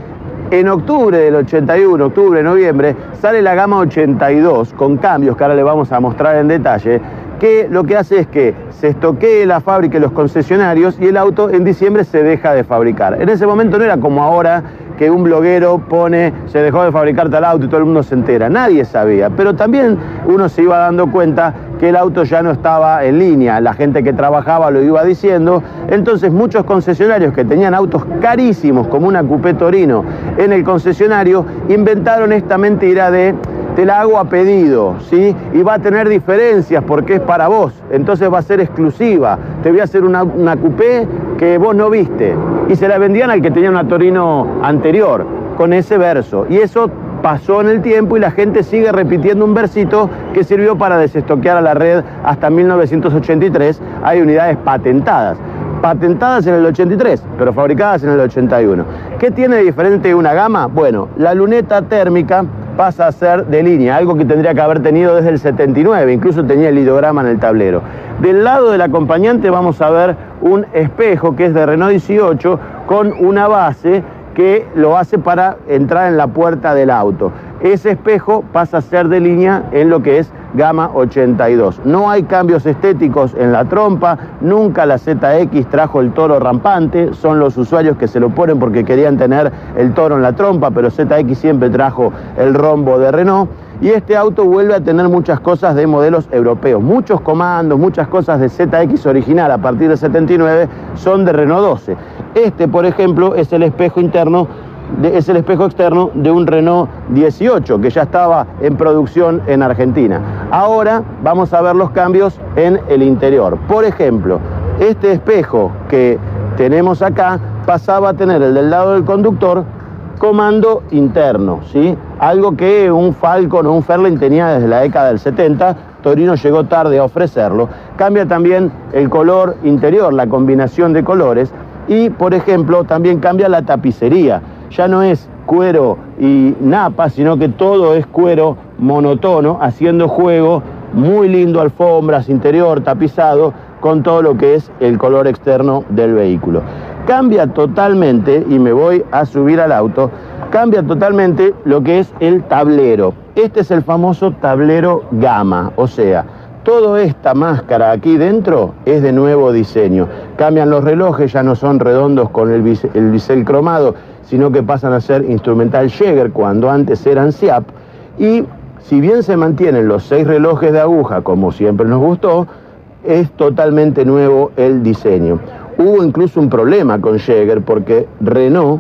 En octubre del ochenta y uno, octubre, noviembre, sale la gama ochenta y dos con cambios que ahora le vamos a mostrar en detalle, que lo que hace es que se estoquee la fábrica y los concesionarios y el auto en diciembre se deja de fabricar. En ese momento no era como ahora que un bloguero pone, se dejó de fabricar tal auto y todo el mundo se entera. Nadie sabía, pero también uno se iba dando cuenta que el auto ya no estaba en línea, la gente que trabajaba lo iba diciendo, entonces muchos concesionarios que tenían autos carísimos como una Coupé Torino en el concesionario inventaron esta mentira de te la hago a pedido, ¿sí? Y va a tener diferencias porque es para vos, entonces va a ser exclusiva, te voy a hacer una, una Coupé que vos no viste, y se la vendían al que tenía una Torino anterior, con ese verso, y eso pasó en el tiempo y la gente sigue repitiendo un versito que sirvió para desestoquear a la red hasta mil novecientos ochenta y tres. Hay unidades patentadas, patentadas en el ochenta y tres, pero fabricadas en el ochenta y uno. ¿Qué tiene de diferente una gama? Bueno, la luneta térmica pasa a ser de línea, algo que tendría que haber tenido desde el setenta y nueve, incluso tenía el ideograma en el tablero. Del lado del acompañante vamos a ver un espejo que es de Renault dieciocho con una base que lo hace para entrar en la puerta del auto. Ese espejo pasa a ser de línea en lo que es gama ochenta y dos. No hay cambios estéticos en la trompa, nunca la Z X trajo el toro rampante, son los usuarios que se lo ponen porque querían tener el toro en la trompa, pero Z X siempre trajo el rombo de Renault. Y este auto vuelve a tener muchas cosas de modelos europeos, muchos comandos, muchas cosas de Z X original a partir de setenta y nueve son de Renault doce. Este, por ejemplo, es el espejo interno, de, es el espejo externo de un Renault dieciocho que ya estaba en producción en Argentina. Ahora vamos a ver los cambios en el interior. Por ejemplo, este espejo que tenemos acá pasaba a tener el del lado del conductor comando interno, ¿sí? Algo que un Falcon o un Fairlane tenía desde la década del setenta, Torino llegó tarde a ofrecerlo. Cambia también el color interior, la combinación de colores, y por ejemplo también cambia la tapicería. Ya no es cuero y napa, sino que todo es cuero monotono, haciendo juego, muy lindo, alfombras, interior, tapizado, con todo lo que es el color externo del vehículo. Cambia totalmente, y me voy a subir al auto, cambia totalmente lo que es el tablero. Este es el famoso tablero gama, o sea, toda esta máscara aquí dentro es de nuevo diseño. Cambian los relojes, ya no son redondos con el, bis el bisel cromado, sino que pasan a ser instrumental Jaeger, cuando antes eran S I A P. Y si bien se mantienen los seis relojes de aguja, como siempre nos gustó, es totalmente nuevo el diseño. Hubo incluso un problema con Jaeger porque Renault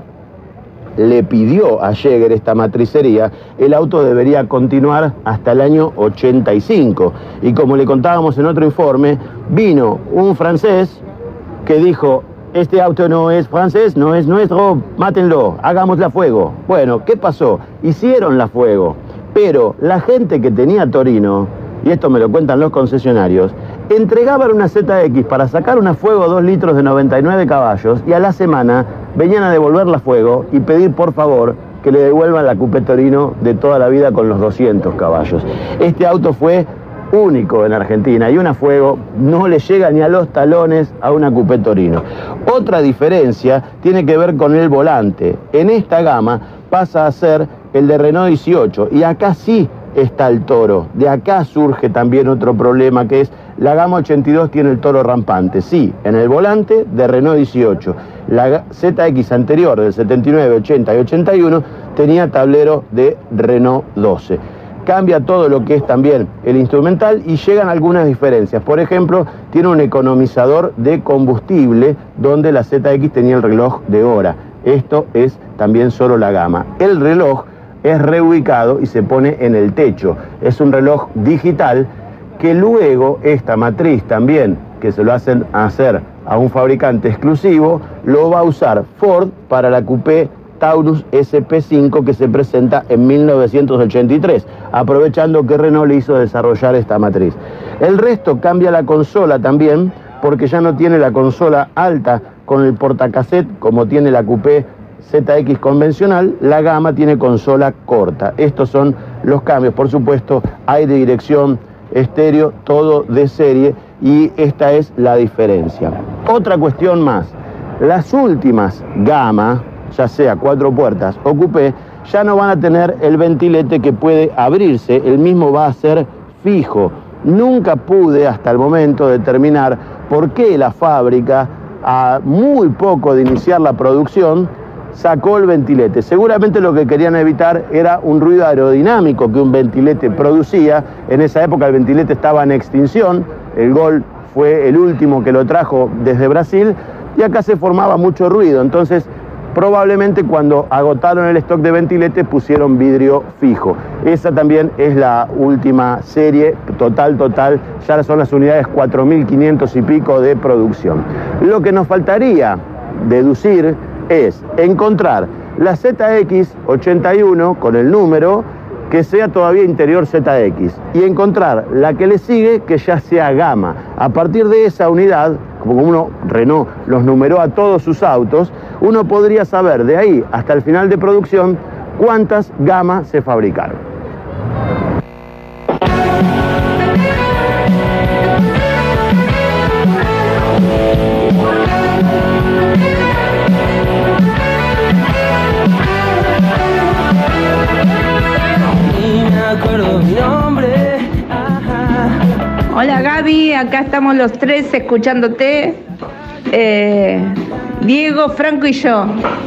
le pidió a Jaeger esta matricería. El auto debería continuar hasta el año ochenta y cinco. Y como le contábamos en otro informe, vino un francés que dijo: este auto no es francés, no es nuestro, mátenlo, hagámosle a fuego. Bueno, ¿qué pasó? Hicieron la fuego, pero la gente que tenía Torino, y esto me lo cuentan los concesionarios, entregaban una Z X para sacar una fuego dos litros de noventa y nueve caballos y a la semana venían a devolverla a fuego y pedir por favor que le devuelvan la Coupé Torino de toda la vida con los doscientos caballos. Este auto fue único en Argentina y una fuego no le llega ni a los talones a una Coupé Torino. Otra diferencia tiene que ver con el volante. En esta gama pasa a ser el de Renault dieciocho y acá sí está el toro. De acá surge también otro problema, que es la gama ochenta y dos tiene el toro rampante, sí, en el volante de Renault dieciocho. La Z X anterior del setenta y nueve, ochenta y ochenta y uno tenía tablero de Renault doce. Cambia todo lo que es también el instrumental y llegan algunas diferencias. Por ejemplo, tiene un economizador de combustible donde la Z X tenía el reloj de hora. Esto es también solo la gama. El reloj es reubicado y se pone en el techo. Es un reloj digital que luego esta matriz también, que se lo hacen hacer a un fabricante exclusivo, lo va a usar Ford para la Coupé Taurus S P cinco que se presenta en mil novecientos ochenta y tres, aprovechando que Renault le hizo desarrollar esta matriz. El resto cambia la consola también, porque ya no tiene la consola alta con el portacassette como tiene la Coupé Z X convencional, la gama tiene consola corta. Estos son los cambios. Por supuesto, hay de dirección, estéreo, todo de serie, y esta es la diferencia. Otra cuestión más, las últimas gamas ya sea cuatro puertas o coupé, ya no van a tener el ventilete que puede abrirse, el mismo va a ser fijo. Nunca pude hasta el momento determinar por qué la fábrica, a muy poco de iniciar la producción, sacó el ventilete. Seguramente lo que querían evitar era un ruido aerodinámico que un ventilete producía. En esa época el ventilete estaba en extinción, el Gol fue el último que lo trajo desde Brasil y acá se formaba mucho ruido. Entonces, probablemente cuando agotaron el stock de ventilete pusieron vidrio fijo. Esa también es la última serie, total, total, ya son las unidades cuatro mil quinientos y pico de producción. Lo que nos faltaría deducir es encontrar la Z X ochenta y uno con el número que sea todavía interior Z X y encontrar la que le sigue que ya sea gama. A partir de esa unidad, como uno, Renault los numeró a todos sus autos, uno podría saber de ahí hasta el final de producción cuántas gamas se fabricaron. Hola Gaby, acá estamos los tres escuchándote, eh, Diego, Franco y yo.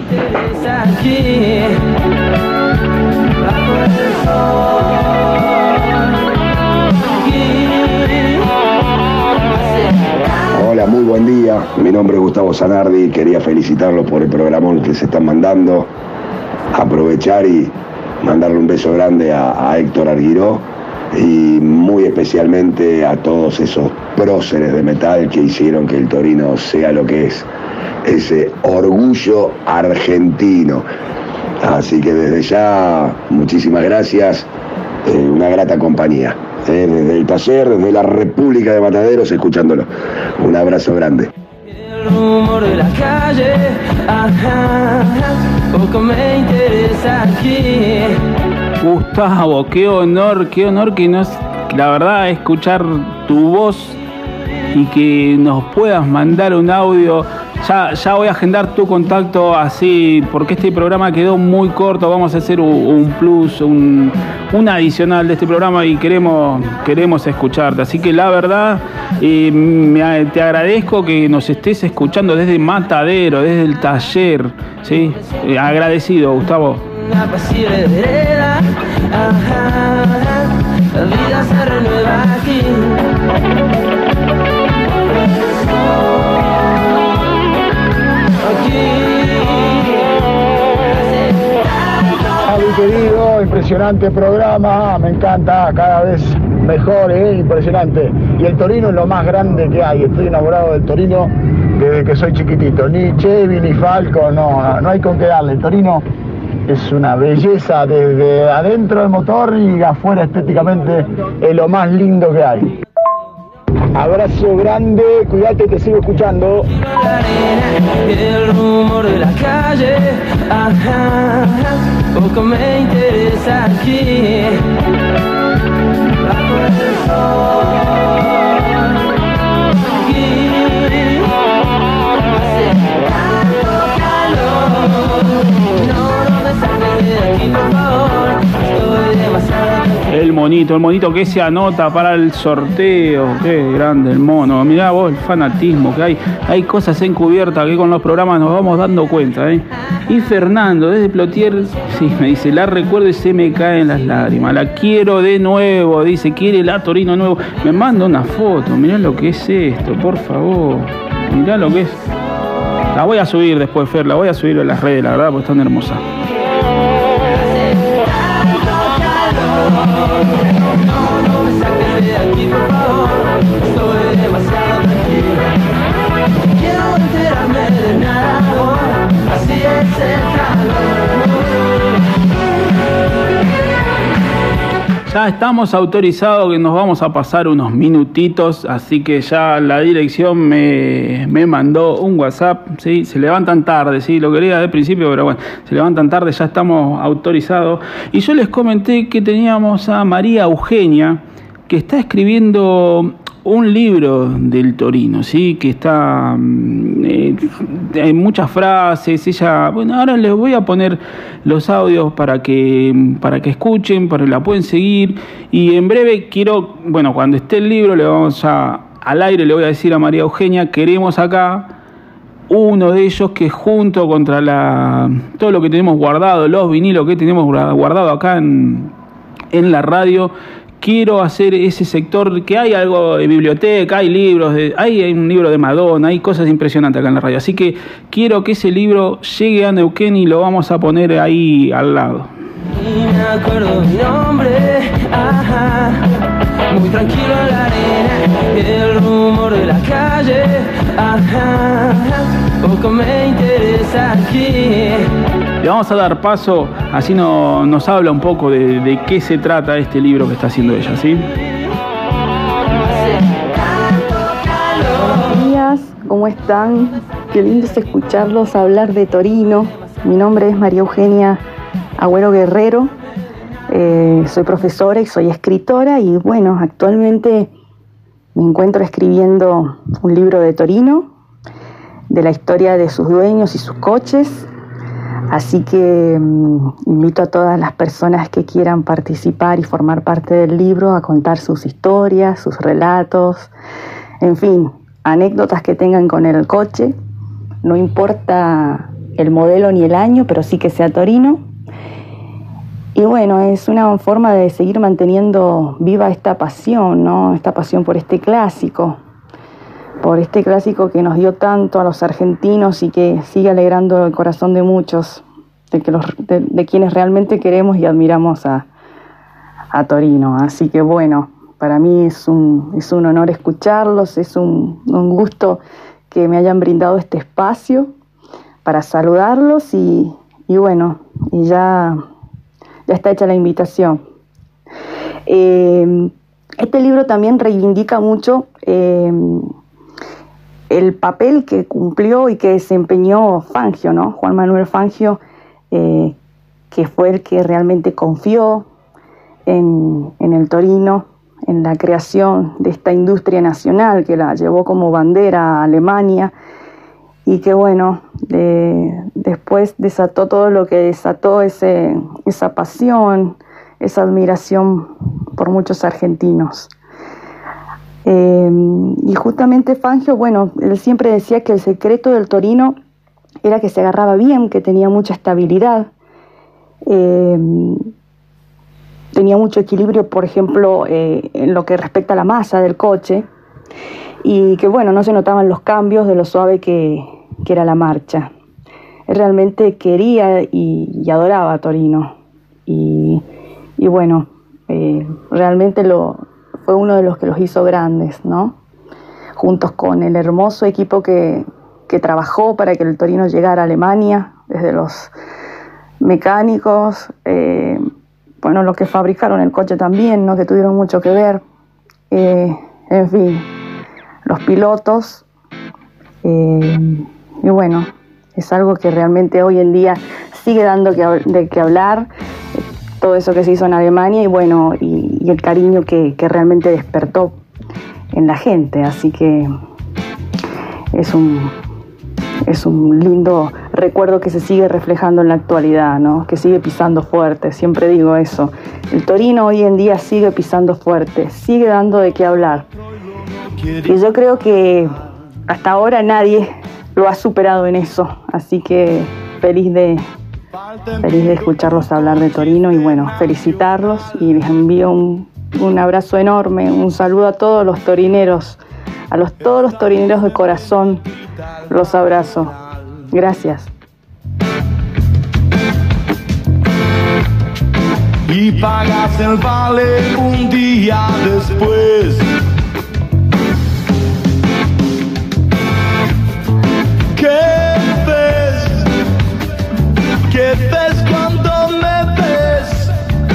Hola, muy buen día, mi nombre es Gustavo Zanardi, quería felicitarlos por el programón que se están mandando, aprovechar y mandarle un beso grande a, a Héctor Arguiró y muy especialmente a todos esos próceres de metal que hicieron que el Torino sea lo que es, ese orgullo argentino. Así que desde ya, muchísimas gracias, eh, una grata compañía, eh, desde el taller, desde la República de Mataderos, escuchándolo. Un abrazo grande. El rumor de la calle, ajá, poco me interesa aquí. Gustavo, qué honor, qué honor que nos, la verdad, escuchar tu voz y que nos puedas mandar un audio. Ya, ya voy a agendar tu contacto así, porque este programa quedó muy corto. Vamos a hacer un, un plus, un, un adicional de este programa y queremos, queremos escucharte. Así que la verdad, eh, me, te agradezco que nos estés escuchando desde Matadero, desde el taller, ¿sí? Eh, agradecido, Gustavo. Una pasible vereda, ajá, la vida se renueva aquí. Javi querido, impresionante programa, me encanta, cada vez mejor, ¿eh? Impresionante. Y el Torino es lo más grande que hay, estoy enamorado del Torino desde que soy chiquitito. Ni Chevy ni Falco, no, no hay con qué darle. El Torino es una belleza desde adentro del motor y afuera estéticamente, es lo más lindo que hay. Abrazo grande, cuídate, te sigo escuchando. El rumor de la calle, ajá, poco me interesa aquí. Bajo el sol, aquí, hace tanto calor. No, no me saques de aquí, por favor, estoy demasiado. El monito, el monito que se anota para el sorteo. Qué grande el mono. Mirá vos el fanatismo que hay. Hay cosas encubiertas que con los programas nos vamos dando cuenta, ¿eh? Y Fernando, desde Plotier, sí, me dice, la recuerdo y se me caen las lágrimas. La quiero de nuevo, dice, quiere la Torino nuevo. Me manda una foto, mirá lo que es esto, por favor. Mirá lo que es. La voy a subir después, Fer, la voy a subir a las redes, la verdad, porque están hermosas. No me saques de aquí, por favor, estoy demasiado tranquilo. Quiero enterarme de nada, así es el Ya estamos autorizados que nos vamos a pasar unos minutitos, así que ya la dirección me, me mandó un WhatsApp, ¿sí? Se levantan tarde, sí, lo quería de principio, pero bueno, se levantan tarde, ya estamos autorizados. Y yo les comenté que teníamos a María Eugenia, que está escribiendo un libro del Torino, ¿sí? Que está... Eh, hay muchas frases, ella... Bueno, ahora les voy a poner los audios para que, para que escuchen, para que la pueden seguir. Y en breve quiero... Bueno, cuando esté el libro, le vamos a... Al aire le voy a decir a María Eugenia, queremos acá uno de ellos que junto contra la todo lo que tenemos guardado, los vinilos que tenemos guardado acá en, en la radio, quiero hacer ese sector que hay algo de biblioteca, hay libros, de, hay, hay un libro de Madonna, hay cosas impresionantes acá en la radio. Así que quiero que ese libro llegue a Neuquén y lo vamos a poner ahí al lado. Y me acuerdo mi nombre, ajá, muy tranquilo en la arena, el rumor de la calle, ajá, poco me interesa aquí. Le vamos a dar paso, así no, nos habla un poco de, de qué se trata este libro que está haciendo ella, ¿sí? Buenos días, ¿cómo están? Qué lindo es escucharlos hablar de Torino. Mi nombre es María Eugenia Agüero Guerrero, eh, soy profesora y soy escritora y bueno, actualmente me encuentro escribiendo un libro de Torino, de la historia de sus dueños y sus coches, así que um, invito a todas las personas que quieran participar y formar parte del libro a contar sus historias, sus relatos, en fin, anécdotas que tengan con el coche, no importa el modelo ni el año, pero sí que sea Torino. Y bueno, es una forma de seguir manteniendo viva esta pasión, ¿no? Esta pasión por este clásico, por este clásico que nos dio tanto a los argentinos y que sigue alegrando el corazón de muchos, de, que los, de, de quienes realmente queremos y admiramos a, a Torino. Así que bueno, para mí es un, es un honor escucharlos, es un, un gusto que me hayan brindado este espacio para saludarlos y, y bueno, y ya... Ya está hecha la invitación. Eh, este libro también reivindica mucho eh, el papel que cumplió y que desempeñó Fangio, ¿no? Juan Manuel Fangio, eh, que fue el que realmente confió en, en el Torino, en la creación de esta industria nacional que la llevó como bandera a Alemania y que bueno, de, después desató todo lo que desató ese, esa pasión, esa admiración por muchos argentinos. Eh, y justamente Fangio, bueno, él siempre decía que el secreto del Torino era que se agarraba bien, que tenía mucha estabilidad, eh, tenía mucho equilibrio, por ejemplo, eh, en lo que respecta a la masa del coche, y que bueno, no se notaban los cambios de lo suave que, que era la marcha. Él realmente quería y, y adoraba a Torino y, y bueno, eh, realmente lo, fue uno de los que los hizo grandes, ¿no? Juntos con el hermoso equipo que, que trabajó para que el Torino llegara a Alemania, desde los mecánicos, eh, bueno, los que fabricaron el coche también, ¿no? Que tuvieron mucho que ver, eh, en fin, los pilotos, eh, y bueno, es algo que realmente hoy en día sigue dando que, de qué hablar, todo eso que se hizo en Alemania y bueno, y, y el cariño que, que realmente despertó en la gente, así que es un, es un lindo recuerdo que se sigue reflejando en la actualidad, ¿no? Que sigue pisando fuerte, siempre digo eso, el Torino hoy en día sigue pisando fuerte, sigue dando de qué hablar. Y yo creo que hasta ahora nadie lo ha superado en eso, así que feliz de, feliz de escucharlos hablar de Torino y bueno, felicitarlos y les envío un, un abrazo enorme, un saludo a todos los torineros, a los, todos los torineros de corazón, los abrazo. Gracias. Y pagas el vale un día después. ¿Qué ves? ¿Qué ves cuando me ves?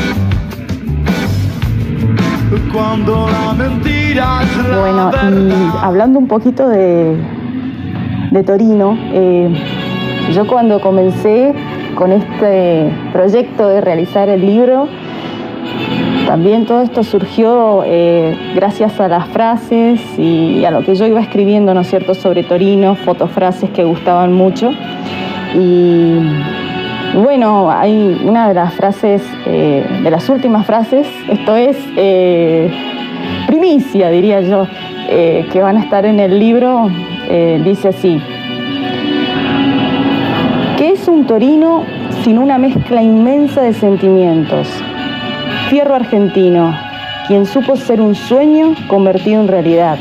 Cuando la mentira es la Bueno, verdad. y hablando un poquito de, de Torino, eh, yo cuando comencé con este proyecto de realizar el libro, También todo esto surgió eh, gracias a las frases y a lo que yo iba escribiendo, ¿no es cierto?, sobre Torino, fotofrases que gustaban mucho. Y bueno, hay una de las frases, eh, de las últimas frases, esto es eh, primicia, diría yo, eh, que van a estar en el libro, eh, dice así: ¿qué es un Torino sin una mezcla inmensa de sentimientos? Fierro argentino, quien supo ser un sueño convertido en realidad.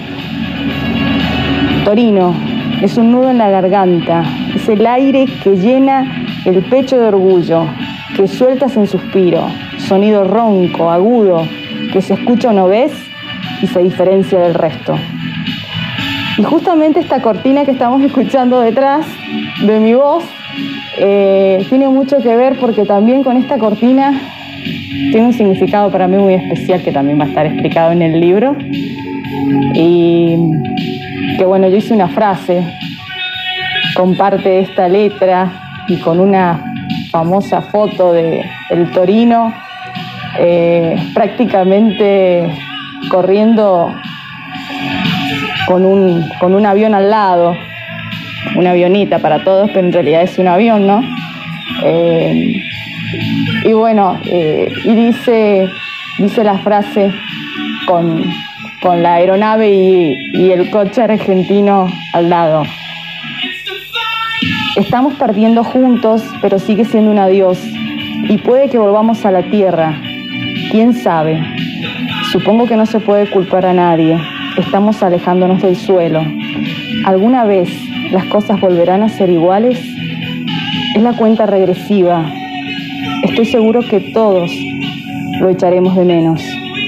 Torino es un nudo en la garganta, es el aire que llena el pecho de orgullo, que sueltas en suspiro, sonido ronco, agudo, que se escucha una vez y se diferencia del resto. Y justamente esta cortina que estamos escuchando detrás de mi voz eh, tiene mucho que ver, porque también con esta cortina tiene un significado para mí muy especial que también va a estar explicado en el libro. Y que bueno, yo hice una frase con parte de esta letra y con una famosa foto de el Torino eh, prácticamente corriendo con un, con un avión al lado, una avioneta para todos, pero en realidad es un avión, ¿no? Eh, y bueno, eh, y dice, dice la frase con, con la aeronave y, y el coche argentino al lado. Estamos partiendo juntos, pero sigue siendo un adiós, y puede que volvamos a la tierra. ¿Quién sabe? Supongo que no se puede culpar a nadie. Estamos alejándonos del suelo. ¿Alguna vez las cosas volverán a ser iguales? Es la cuenta regresiva. Estoy seguro que todos lo echaremos de menos.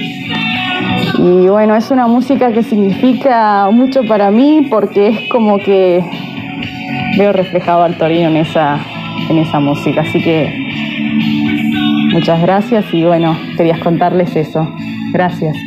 Y bueno, es una música que significa mucho para mí, porque es como que veo reflejado al Torino en esa, en esa música. Así que muchas gracias y bueno, querías contarles eso. Gracias.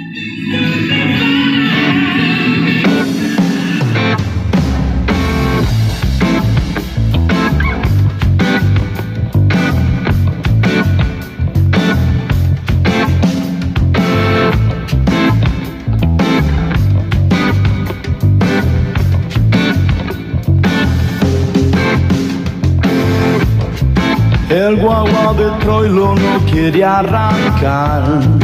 El guagua de Troilo no quiere arrancar.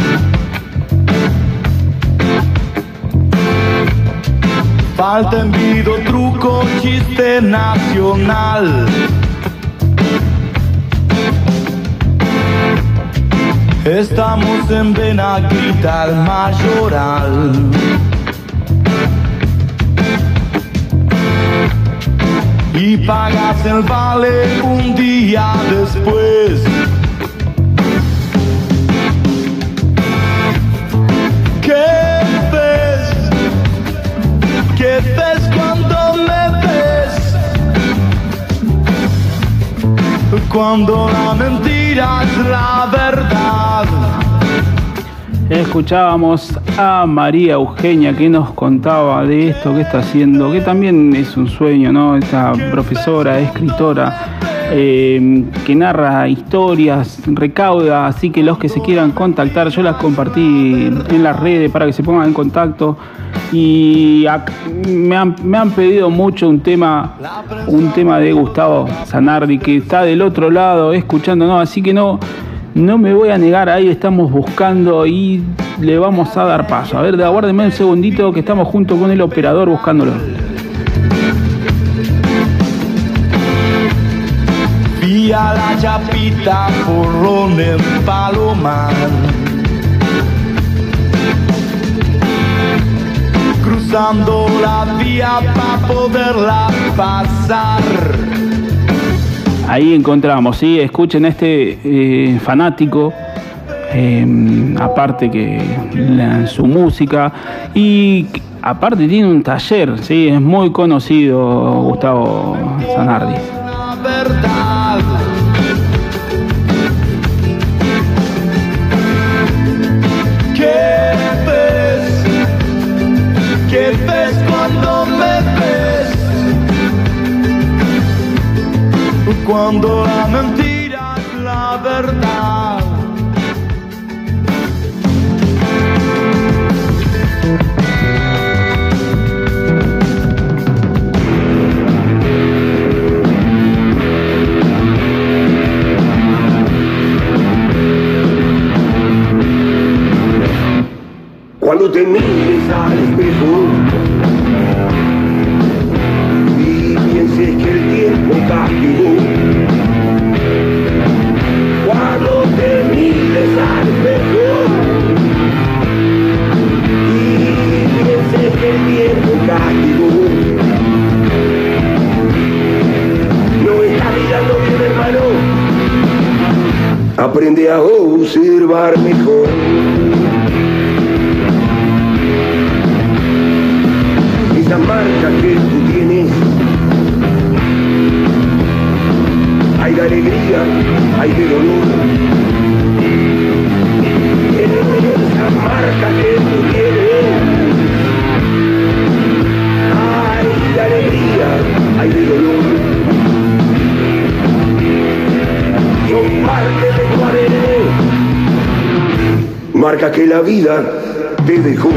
Falta envido, truco, chiste nacional. Estamos en Benaguita, el Mayoral. Y pagas el vale un día después. ¿Qué ves? ¿Qué ves cuando me ves? Cuando la mentira es la verdad. Escuchábamos a María Eugenia, que nos contaba de esto que está haciendo, que también es un sueño, ¿no? Esta profesora, escritora, eh, que narra historias, recauda, así que los que se quieran contactar, yo las compartí en las redes para que se pongan en contacto. Y me han, me han pedido mucho un tema, un tema de Gustavo Zanardi, que está del otro lado escuchando, ¿no? Así que no... No me voy a negar, ahí estamos buscando y le vamos a dar paso. A ver, aguárdenme un segundito que estamos junto con el operador buscándolo. Vía la Chapita, Porrón en Palomar. Cruzando la vía para poderla pasar. Ahí encontramos, sí, escuchen a este eh, fanático, eh, aparte que la, su música, y aparte tiene un taller, sí, es muy conocido Gustavo Zanardi. La verdad. ¿Qué ves? ¿Qué ves cuando me ves? Cuando la mentira es la verdad. Cuando te mires al espejo y pienses que el tiempo castigó. Cuando te mires al espejo y pienses que el tiempo castigó. No está mirando bien, hermano. Aprende a observar mejor. Esa marca que tú tienes, hay de alegría, hay de dolor. Esa marca que tú tienes, hay de alegría, hay de dolor. Son parte de tu A D N, marca que la vida te dejó.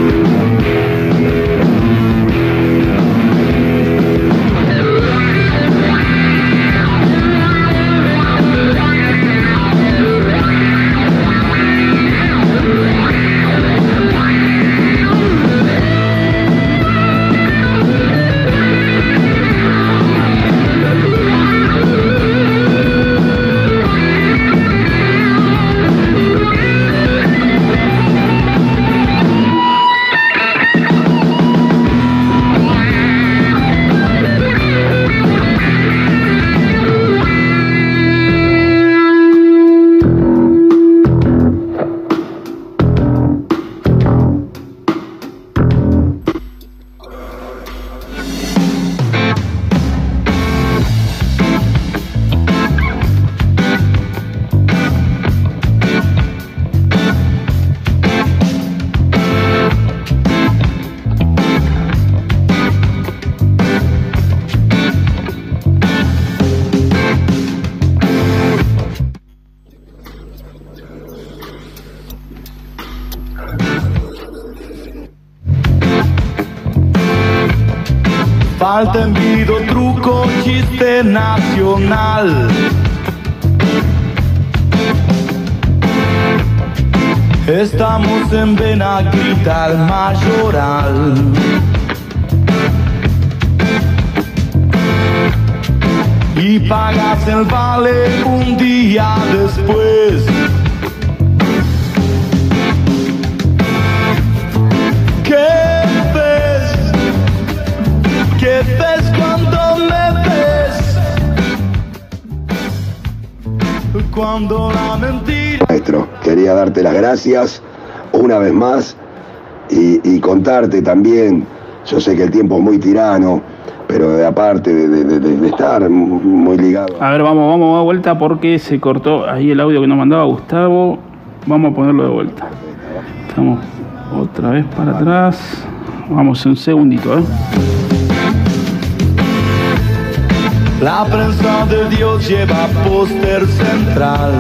Falta envido, truco, chiste nacional. Estamos en Benaguita Mayoral. Y pagas el vale un día después. ¿Qué ves? ¿Qué ves cuando me ves? Cuando la mentira... Maestro, quería darte las gracias una vez más y, y contarte también, yo sé que el tiempo es muy tirano, pero aparte de, de, de, de estar muy ligado. A ver, vamos, vamos a vuelta porque se cortó ahí el audio que nos mandaba Gustavo. Vamos a ponerlo de vuelta. Estamos otra vez para atrás. Vamos un segundito, ¿eh? La prensa de Dios lleva póster central.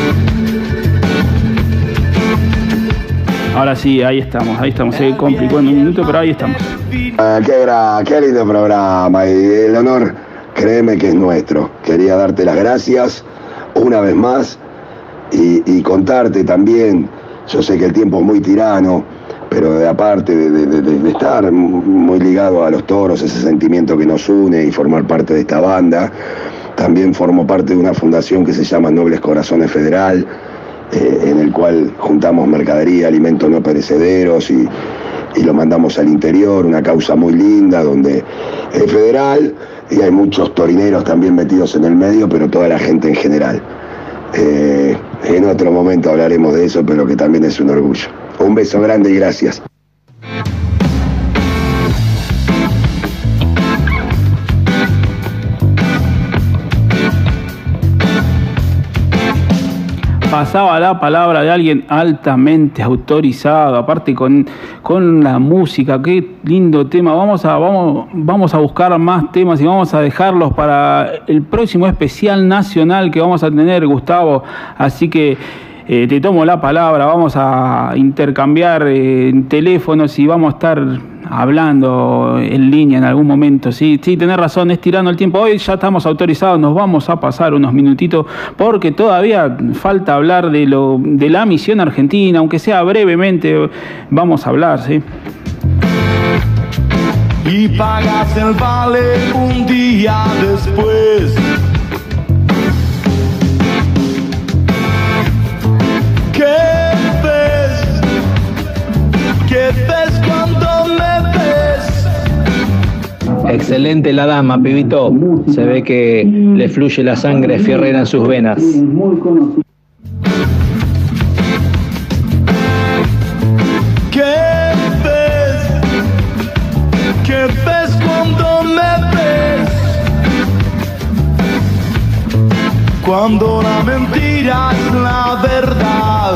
Ahora sí, ahí estamos, ahí estamos. Se complicó en un minuto, pero ahí estamos. Ah, qué, gra qué lindo programa, y el honor, créeme que es nuestro. Quería darte las gracias una vez más y, y contarte también, yo sé que el tiempo es muy tirano, pero de aparte de, de, de, de estar muy ligado a los toros, ese sentimiento que nos une y formar parte de esta banda, también formo parte de una fundación que se llama Nobles Corazones Federal, eh, en el cual juntamos mercadería, alimentos no perecederos y, y lo mandamos al interior, una causa muy linda donde es federal y hay muchos torineros también metidos en el medio, pero toda la gente en general. Eh, en otro momento hablaremos de eso, pero que también es un orgullo. Un beso grande y gracias. Pasaba la palabra de alguien altamente autorizado, aparte con, con la música, qué lindo tema. Vamos a, vamos, vamos a buscar más temas y vamos a dejarlos para el próximo especial nacional que vamos a tener, Gustavo. Así que eh, te tomo la palabra, vamos a intercambiar eh, teléfonos y vamos a estar hablando en línea en algún momento. Sí, sí, tenés razón, es tirando el tiempo. Hoy ya estamos autorizados, nos vamos a pasar unos minutitos porque todavía falta hablar de, lo, de la misión argentina, aunque sea brevemente, vamos a hablar, ¿sí? Y pagas el vale un día después. ¿Qué ves? ¿Qué ves cuando me ves? Excelente la dama, pibito. Se ve que le fluye la sangre fierrera en sus venas. ¿Qué ves? ¿Qué ves cuando me ves? Cuando la mentira es la verdad.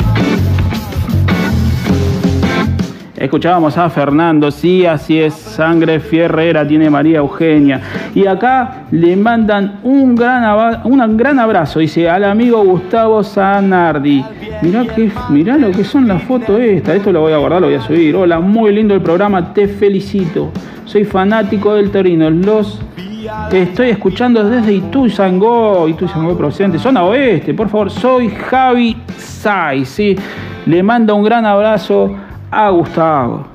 Escuchábamos a Fernando, sí, así es, sangre fierrera tiene María Eugenia. Y acá le mandan un gran, un gran abrazo, dice, al amigo Gustavo Zanardi. Mirá, que, mirá lo que son las fotos estas, esto lo voy a guardar, lo voy a subir. Hola, muy lindo el programa, te felicito. Soy fanático del Torino, los estoy escuchando desde Ituzaingó, Ituzaingó procedente, zona oeste, por favor, soy Javi Sai, sí. Le mando un gran abrazo a Gustavo.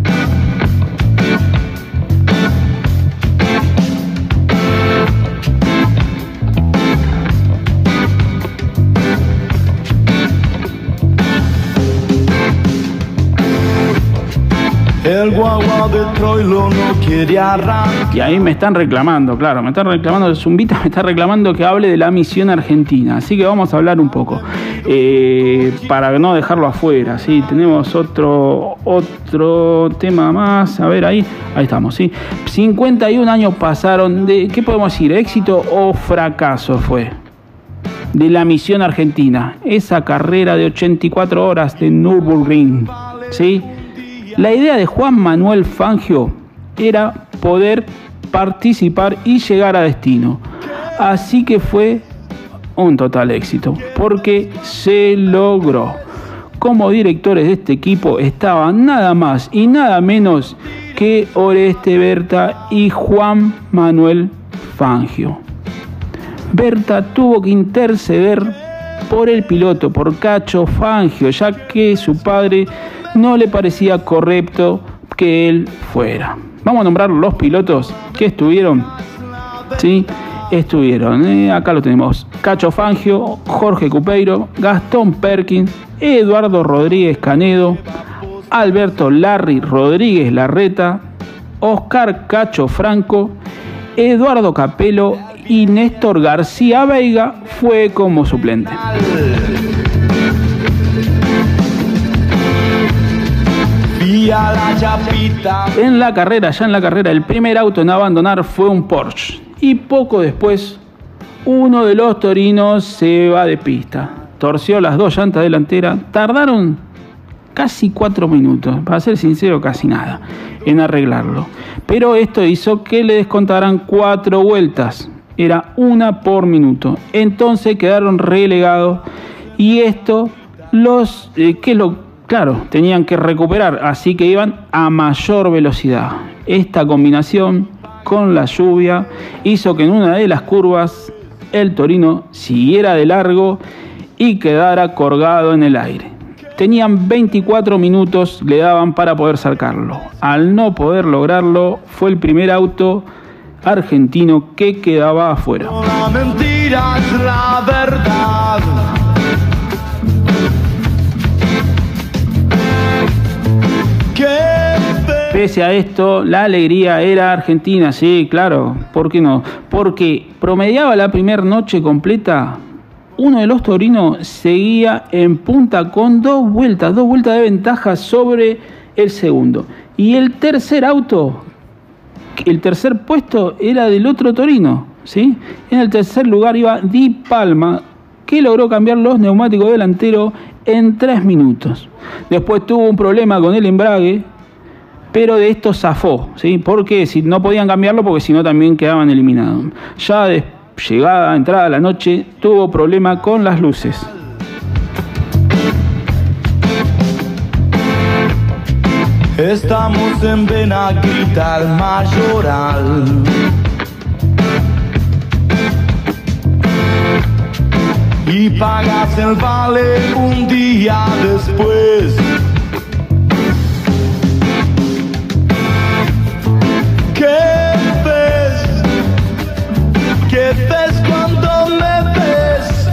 El guagua de Troilo no quiere arrancar. Y ahí me están reclamando, claro, me están reclamando, el Zumbita me está reclamando que hable de la misión argentina. Así que vamos a hablar un poco. Eh, para no dejarlo afuera, ¿sí? Tenemos otro, otro tema más. A ver, ahí, ahí estamos, ¿sí? cincuenta y un años pasaron de, ¿qué podemos decir? ¿Éxito o fracaso fue? De la misión argentina. Esa carrera de ochenta y cuatro horas de Nürburgring, ¿sí? La idea de Juan Manuel Fangio era poder participar y llegar a destino. Así que fue un total éxito, porque se logró. Como directores de este equipo estaban nada más y nada menos que Oreste Berta y Juan Manuel Fangio. Berta tuvo que interceder por el piloto, por Cacho Fangio, ya que su padre no le parecía correcto que él fuera. Vamos a nombrar los pilotos que estuvieron. Sí, estuvieron. Eh, acá lo tenemos. Cacho Fangio, Jorge Cupeiro, Gastón Perkins, Eduardo Rodríguez Canedo, Alberto Larry Rodríguez Larreta, Oscar Cacho Franco, Eduardo Capello y Néstor García Veiga fue como suplente. En la carrera, ya en la carrera, el primer auto en abandonar fue un Porsche. Y poco después, uno de los torinos se va de pista. Torció las dos llantas delanteras. Tardaron casi cuatro minutos, para ser sincero, casi nada, en arreglarlo. Pero esto hizo que le descontaran cuatro vueltas. Era una por minuto. Entonces quedaron relegados. Y esto, los eh, que lo Claro, tenían que recuperar, así que iban a mayor velocidad. Esta combinación con la lluvia hizo que en una de las curvas el Torino siguiera de largo y quedara colgado en el aire. Tenían veinticuatro minutos, le daban para poder sacarlo. Al no poder lograrlo, fue el primer auto argentino que quedaba afuera. La mentira es la verdad. Pese a esto, la alegría era argentina, sí, claro, ¿por qué no? Porque promediaba la primera noche completa, uno de los torinos seguía en punta con dos vueltas, dos vueltas de ventaja sobre el segundo. Y el tercer auto, el tercer puesto era del otro torino, ¿sí? En el tercer lugar iba Di Palma, que logró cambiar los neumáticos delanteros en tres minutos. Después tuvo un problema con el embrague, pero de esto zafó, ¿sí? Porque si no podían cambiarlo, porque si no también quedaban eliminados. Ya de llegada, entrada la noche, tuvo problema con las luces. Estamos en Benaguita, el Mayoral. Y pagas el vale un día después. ¿Qué ves? ¿Qué ves cuando me ves?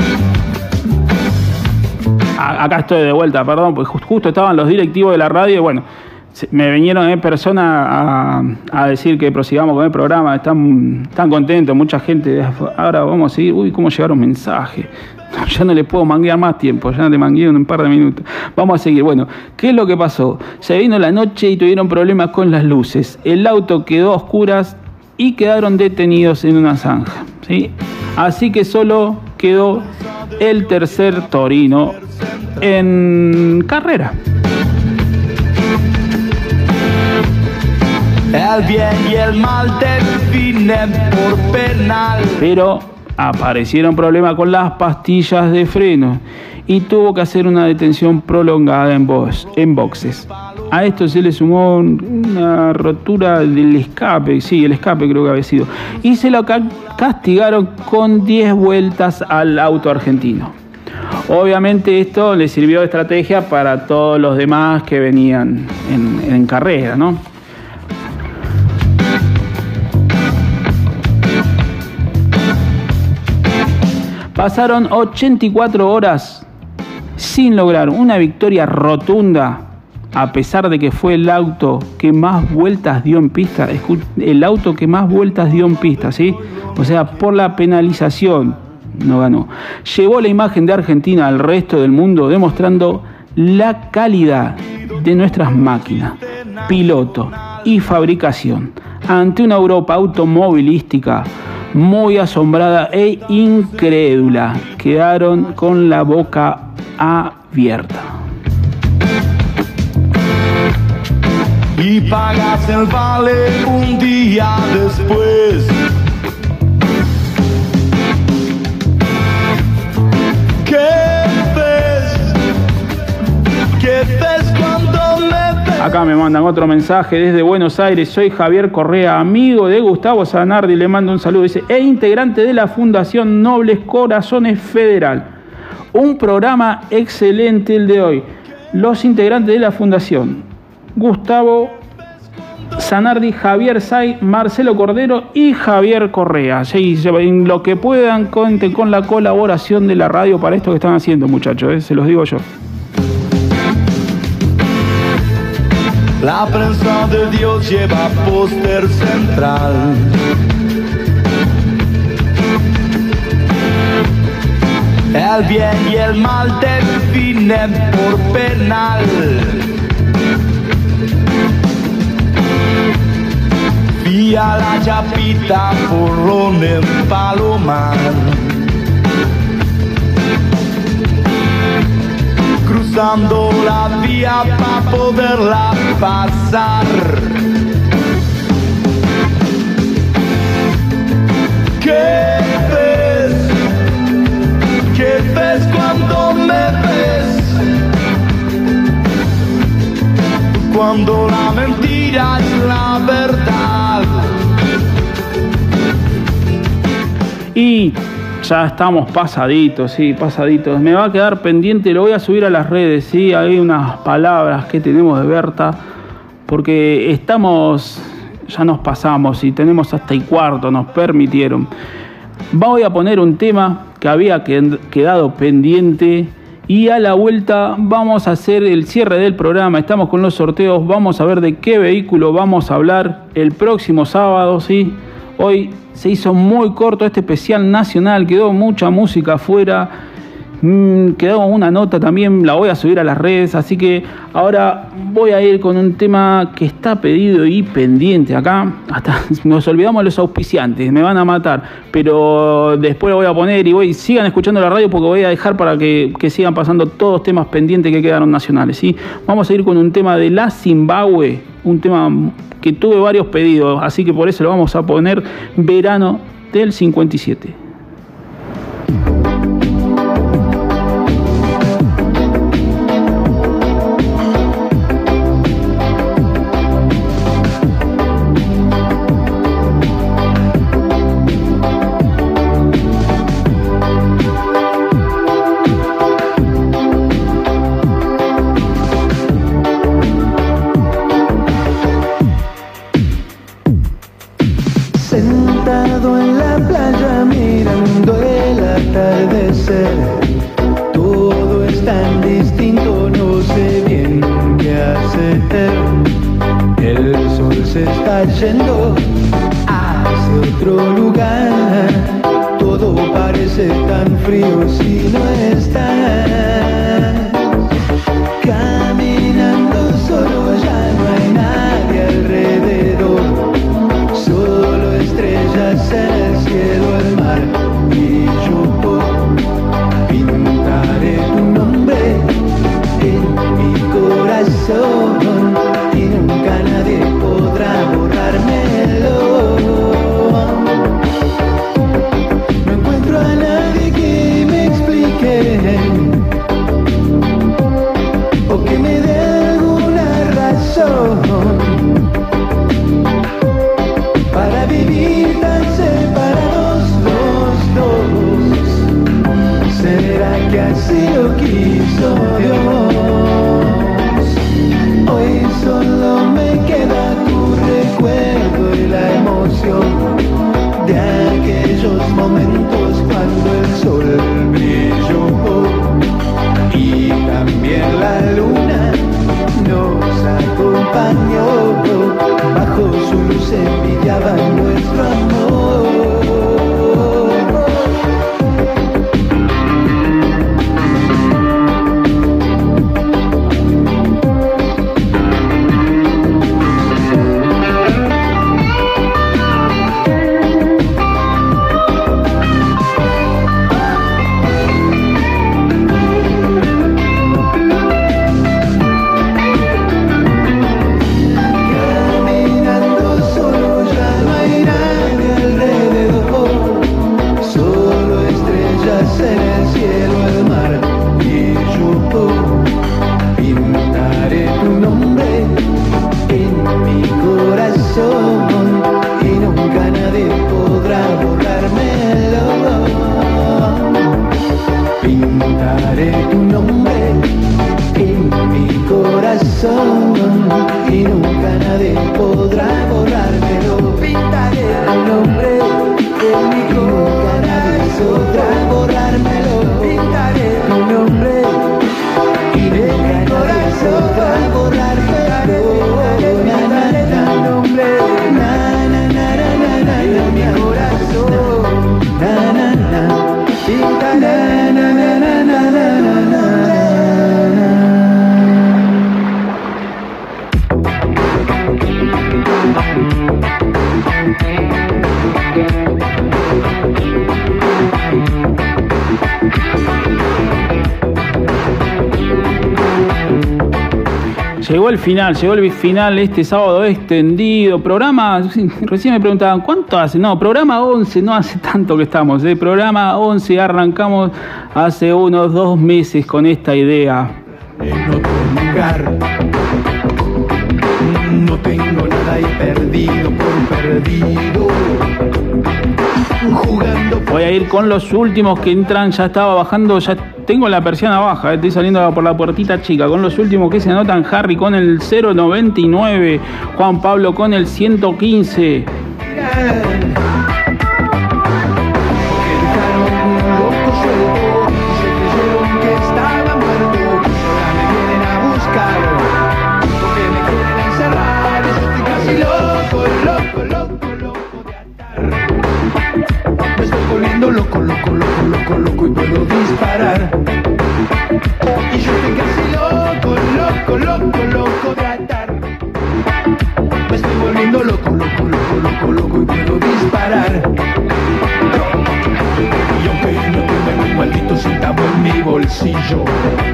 Acá estoy de vuelta, perdón, pues justo estaban los directivos de la radio y bueno, me vinieron en persona a, a decir que prosigamos con el programa. Están, están contentos, mucha gente. Ahora vamos a seguir. Uy, cómo llegaron mensajes. No, ya no le puedo manguear más tiempo, ya le mangué en un par de minutos. Vamos a seguir. Bueno, ¿qué es lo que pasó? Se vino la noche y tuvieron problemas con las luces. El auto quedó a oscuras y quedaron detenidos en una zanja, ¿sí? Así que solo quedó el tercer Torino en carrera. El bien y el mal definen por penal. Pero aparecieron problemas con las pastillas de freno y tuvo que hacer una detención prolongada en, box, en boxes. A esto se le sumó una rotura del escape, sí, el escape creo que había sido. Y se lo castigaron con diez vueltas al auto argentino. Obviamente esto le sirvió de estrategia para todos los demás que venían en, en carrera, ¿no? Pasaron ochenta y cuatro horas sin lograr una victoria rotunda, a pesar de que fue el auto que más vueltas dio en pista, el auto que más vueltas dio en pista, ¿sí? O sea, por la penalización no ganó. Llevó la imagen de Argentina al resto del mundo, demostrando la calidad de nuestras máquinas, piloto y fabricación ante una Europa automovilística muy asombrada e incrédula. Quedaron con la boca abierta. Y pagas el vale un día después. ¿Qué ves? ¿Qué ves cuando me ves? Acá me mandan otro mensaje desde Buenos Aires. Soy Javier Correa, amigo de Gustavo Zanardi. Le mando un saludo. Dice, e integrante de la Fundación Nobles Corazones Federal. Un programa excelente el de hoy. Los integrantes de la Fundación: Gustavo Zanardi, Javier Say, Marcelo Cordero y Javier Correa. Sí, en lo que puedan, cuenten con la colaboración de la radio para esto que están haciendo, muchachos, ¿eh? Se los digo yo. La prensa de Dios lleva póster central. El bien y el mal definen por penal. Vía la chapita, porrón en Palomar. Cruzando la vía para poderla pasar. ¿Qué ves? ¿Qué ves cuando me ves? Cuando la mentira es la verdad. Y ya estamos pasaditos, sí, pasaditos. Me va a quedar pendiente, lo voy a subir a las redes, sí. Hay unas palabras que tenemos de Berta, porque estamos, ya nos pasamos y tenemos hasta y cuarto, nos permitieron. Voy a poner un tema que había quedado pendiente y a la vuelta vamos a hacer el cierre del programa. Estamos con los sorteos, vamos a ver de qué vehículo vamos a hablar el próximo sábado, sí. Hoy se hizo muy corto este especial nacional, quedó mucha música afuera, mm, quedó una nota también, la voy a subir a las redes, así que ahora voy a ir con un tema que está pedido y pendiente acá. Hasta nos olvidamos de los auspiciantes, me van a matar, pero después lo voy a poner y voy, sigan escuchando la radio porque voy a dejar para que, que sigan pasando todos los temas pendientes que quedaron nacionales, ¿sí? Vamos a ir con un tema de la Zimbabue, un tema que tuve varios pedidos, así que por eso lo vamos a poner, Verano del cincuenta y siete. atardecer. Todo es tan distinto, no sé bien qué hacer. El sol se está yendo hacia otro lugar. Todo parece tan frío si no estás. Caminando solo, ya no hay nadie alrededor. Solo estrellas en el cielo, el mar y yo. Pintaré tu nombre en mi corazón y nunca nadie podrá borrármelo. No encuentro a nadie que me explique o que me dé alguna razón para vivir tan separados los dos. ¿Será que así lo quiso Dios? Hoy solo me queda tu recuerdo y la emoción de aquellos momentos cuando el sol brilló y también la luna nos acompañó. Bajo su luz envidiaban nuestro amor. Y nunca nadie podrá borrármelo. Pintaré tu nombre en mi corazón, nunca nadie podrá borrármelo. Pintaré tu nombre y nunca nadie podrá borrármelo. Pintaré tu nombre, na na na na na na, en mi corazón, na na na, pintaré na na na na na na na. Llegó el final, llegó el final este sábado extendido. Programa, recién me preguntaban, ¿cuánto hace? No, programa once, no hace tanto que estamos. ¿eh? Programa once, arrancamos hace unos dos meses con esta idea. En otro lugar, no tengo nada y perdido por perdido. Jugando. Voy a ir con los últimos que entran, ya estaba bajando, ya tengo la persiana baja, eh, estoy saliendo por la puertita chica. Con los últimos que se anotan: Harry con el cero noventa y nueve, Juan Pablo con el ciento quince. Loco, loco, loco, loco, loco y puedo disparar. Y yo estoy casi loco, loco, loco, loco de atar. Me estoy volviendo loco, loco, loco, loco, loco y puedo disparar. Y aunque no tengo un maldito centavo en mi bolsillo,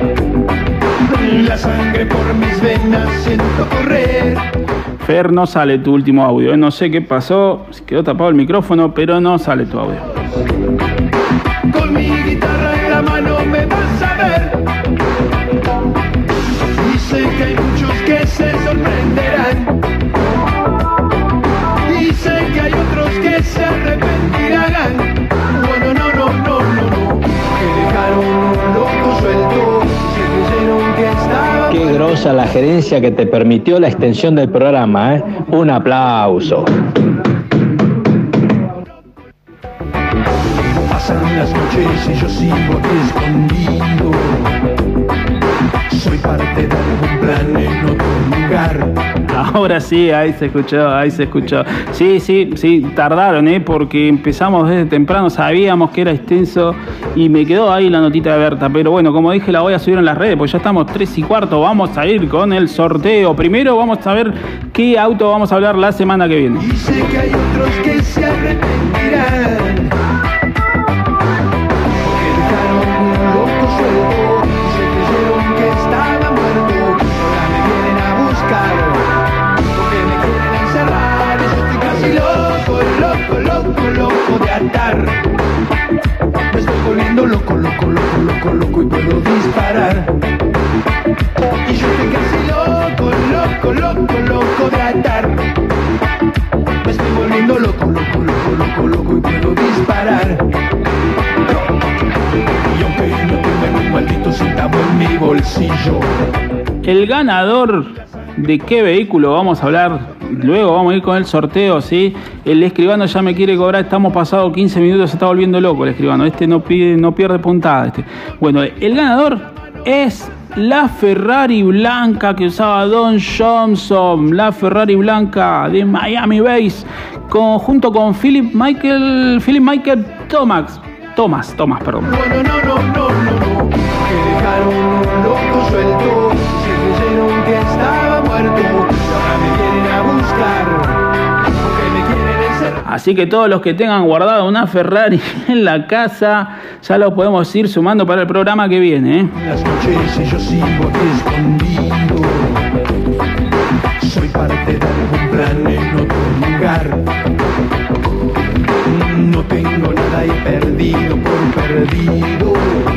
la sangre por mis venas siento correr. Fer, no sale tu último audio, ¿eh? No sé qué pasó, se quedó tapado el micrófono, pero no sale tu audio. Con mi guitarra en la mano me vas a ver. Y sé que hay muchos que se sorprenderán. Y sé que hay otros que se arrepentirán. Bueno, no, no, no, no, no. Que dejaron un loco suelto. Se creyeron que estaba. Qué grosa la gerencia que te permitió la extensión del programa, ¿eh? Un aplauso. Pasan las noches y yo sigo aquí escondido. Soy parte de algún plan en otro lugar. Ahora sí, ahí se escuchó, ahí se escuchó. Sí, sí, sí, tardaron, ¿eh? Porque empezamos desde temprano, sabíamos que era extenso y me quedó ahí la notita de Berta. Pero bueno, como dije, la voy a subir en las redes, porque ya estamos tres y cuarto. Vamos a ir con el sorteo. Primero vamos a ver qué auto vamos a hablar la semana que viene. Y sé que hay otros que se arrepentirán. Loco de atar. Me estoy volviendo loco, loco, loco, loco, loco y puedo disparar. Y yo estoy casi loco, loco, loco, loco de atar. Me estoy volviendo loco, loco, loco, loco, loco y puedo disparar. Y aunque no tenga un maldito centavo en mi bolsillo. El ganador de qué vehículo vamos a hablar. Luego vamos a ir con el sorteo, ¿sí? El escribano ya me quiere cobrar, estamos pasados quince minutos, se está volviendo loco el escribano. Este no pide, no pierde puntada. Este. Bueno, el ganador es la Ferrari blanca que usaba Don Johnson, la Ferrari blanca de Miami Base, con, junto con Philip Michael, Philip Michael Thomas, Thomas, Thomas, perdón. No, no, no, no, no, no, que dejaron un loco suelto, se creyeron que estaba muerto. Así que todos los que tengan guardado una Ferrari en la casa, ya lo podemos ir sumando para el programa que viene, ¿eh? Las noches yo sigo aquí escondido. Soy parte de algún plan en otro lugar. No tengo nada ahí perdido por perdido.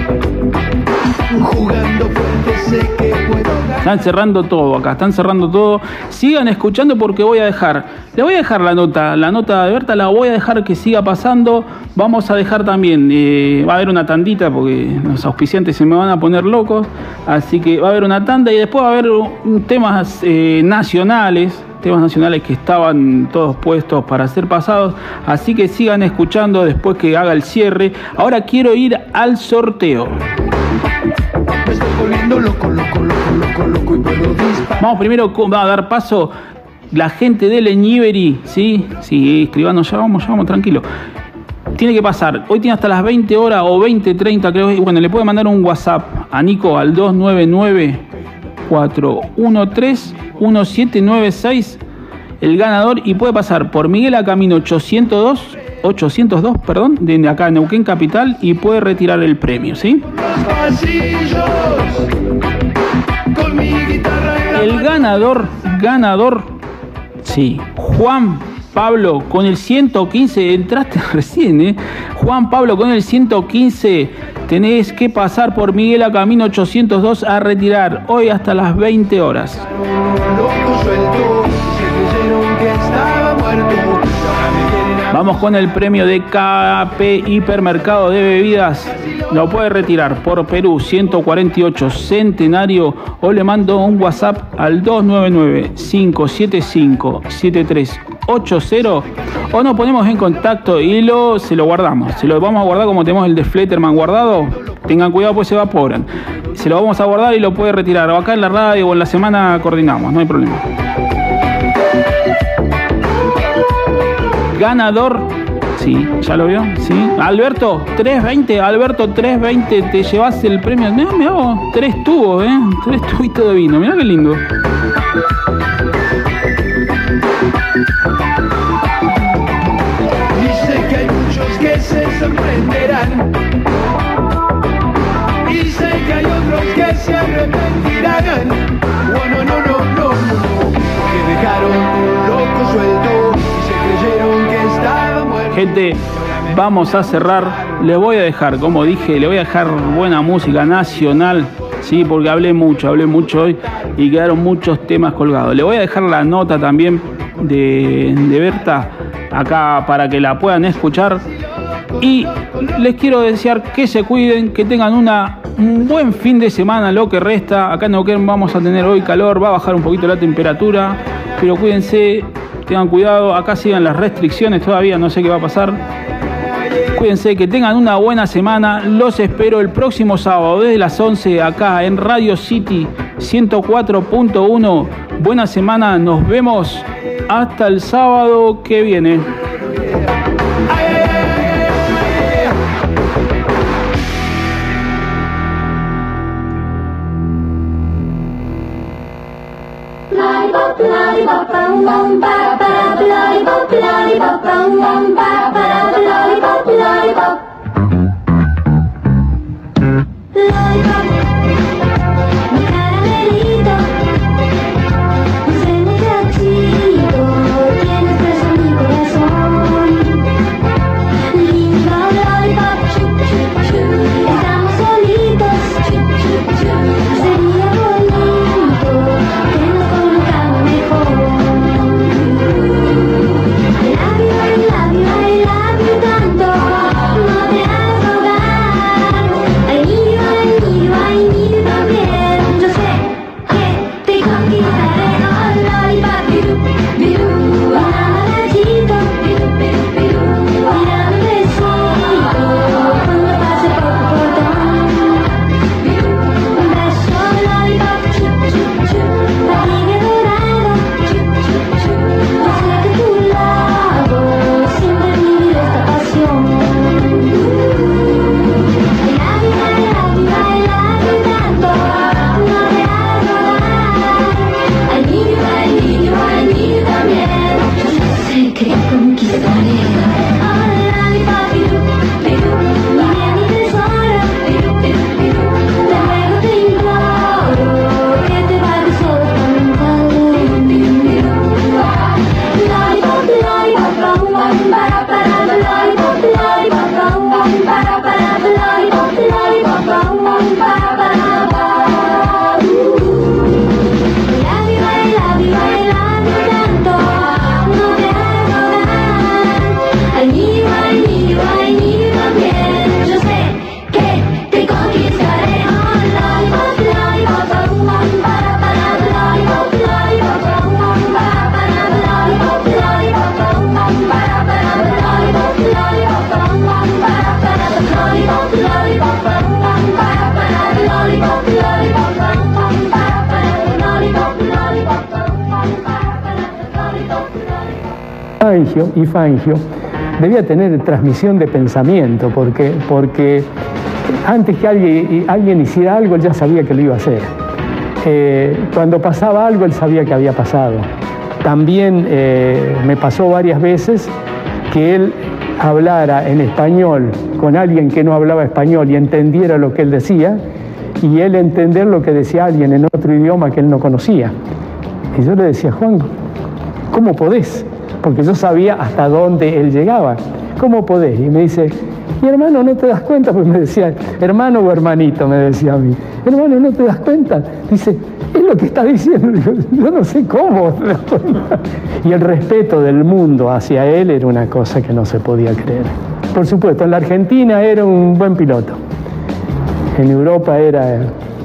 Jugando fuerte sé que puedo ganar. Están cerrando todo acá, están cerrando todo. Sigan escuchando porque voy a dejar, le voy a dejar la nota, la nota de Berta la voy a dejar que siga pasando. Vamos a dejar también, eh, va a haber una tandita porque los auspiciantes se me van a poner locos. Así que va a haber una tanda y después va a haber temas eh, nacionales. Temas nacionales que estaban todos puestos para ser pasados, así que sigan escuchando después que haga el cierre. Ahora quiero ir al sorteo. Me estoy volviendo loco, loco, loco, loco, loco y puedo disparar. Vamos primero a dar paso la gente de Leñiberi, ¿sí? Sí, escribano, ya vamos, ya vamos, tranquilo. Tiene que pasar, hoy tiene hasta las veinte horas o veinte treinta creo, y bueno, le puede mandar un WhatsApp a Nico al dos nueve nueve, cuatro uno tres, uno siete nueve seis, el ganador, y puede pasar por Miguel a Camino ochocientos dos, perdón, de acá en Neuquén Capital, y puede retirar el premio, ¿sí? El ganador, ganador, sí, Juan Pablo con el ciento quince, entraste recién, ¿eh? Juan Pablo con el ciento quince, tenés que pasar por Miguel a Camino ochocientos dos a retirar hoy hasta las veinte horas. Vamos con el premio de K A P Hipermercado de Bebidas. Lo puede retirar por Perú ciento cuarenta y ocho Centenario, o le mando un WhatsApp al dos nueve nueve, cinco siete cinco, siete tres ocho cero, o nos ponemos en contacto y lo, se lo guardamos. Se lo vamos a guardar como tenemos el de Fletterman guardado. Tengan cuidado pues se evaporan. Se lo vamos a guardar y lo puede retirar. O acá en la radio o en la semana coordinamos, no hay problema. Ganador, sí, ¿ya lo vio? Sí. Alberto, trescientos veinte, Alberto, trescientos veinte, te llevas el premio. Mirá, mirá vos, tres tubos, ¿eh? Tres tubitos de vino, mirá qué lindo. Dice que hay muchos que se sorprenderán. Dice que hay otros que se arrepentirán. Oh, no, no, no, no, no, que dejaron un loco suelto y se creyeron que estaba muerto. Gente, vamos a cerrar. Les voy a dejar, como dije, le voy a dejar buena música nacional, sí, porque hablé mucho, hablé mucho hoy y quedaron muchos temas colgados. Le voy a dejar la nota también de, de Berta acá para que la puedan escuchar. Y les quiero desear que se cuiden, que tengan una, un buen fin de semana, lo que resta. Acá en Neuquén vamos a tener hoy calor, va a bajar un poquito la temperatura, pero cuídense, tengan cuidado. Acá sigan las restricciones todavía, no sé qué va a pasar. Cuídense, que tengan una buena semana. Los espero el próximo sábado desde las once acá en Radio City ciento cuatro punto uno. Buena semana, nos vemos hasta el sábado que viene. Fangio y Fangio debía tener transmisión de pensamiento, porque, porque antes que alguien, alguien hiciera algo, él ya sabía que lo iba a hacer. Eh, cuando pasaba algo, él sabía que había pasado. También eh, me pasó varias veces que él hablara en español con alguien que no hablaba español y entendiera lo que él decía, y él entender lo que decía alguien en otro idioma que él no conocía. Y yo le decía, Juan, ¿cómo podés? Porque yo sabía hasta dónde él llegaba. ¿Cómo podés? Y me dice, y hermano, ¿no te das cuenta? Pues me decía, hermano o hermanito, me decía a mí. Hermano, ¿no te das cuenta? Dice, es lo que está diciendo. Digo, yo no sé cómo. Y el respeto del mundo hacia él era una cosa que no se podía creer. Por supuesto, en la Argentina era un buen piloto. En Europa era,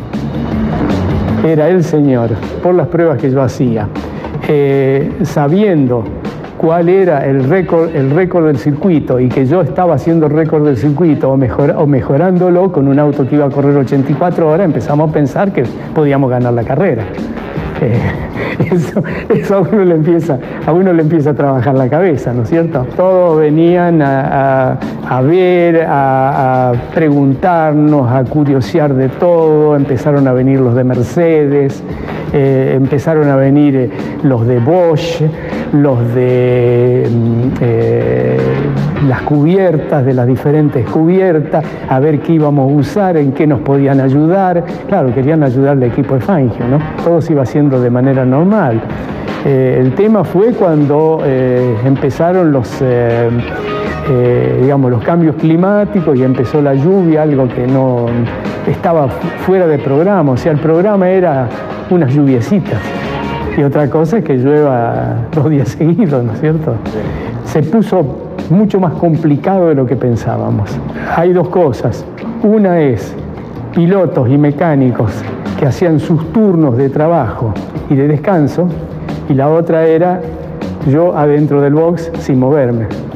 era el señor, por las pruebas que yo hacía. Eh, sabiendo cuál era el récord, el récord del circuito y que yo estaba haciendo el récord del circuito o, mejor, o mejorándolo con un auto que iba a correr ochenta y cuatro horas, empezamos a pensar que podíamos ganar la carrera. Eh, eso eso a, uno le empieza, a uno le empieza a trabajar la cabeza, ¿no es cierto? Todos venían a, a, a ver, a, a preguntarnos, a curiosear de todo. Empezaron a venir los de Mercedes, eh, empezaron a venir eh, los de Bosch, los de eh, las cubiertas, de las diferentes cubiertas, a ver qué íbamos a usar, en qué nos podían ayudar. Claro, querían ayudar al equipo de Fangio, ¿no? Todo se iba haciendo de manera normal. Eh, el tema fue cuando eh, empezaron los, eh, eh, digamos, los cambios climáticos y empezó la lluvia, algo que no estaba fuera de programa. O sea, el programa era unas lluviecitas. Y otra cosa es que llueva dos días seguidos, ¿no es cierto? Se puso mucho más complicado de lo que pensábamos. Hay dos cosas. Una es pilotos y mecánicos que hacían sus turnos de trabajo y de descanso, y la otra era yo adentro del box sin moverme.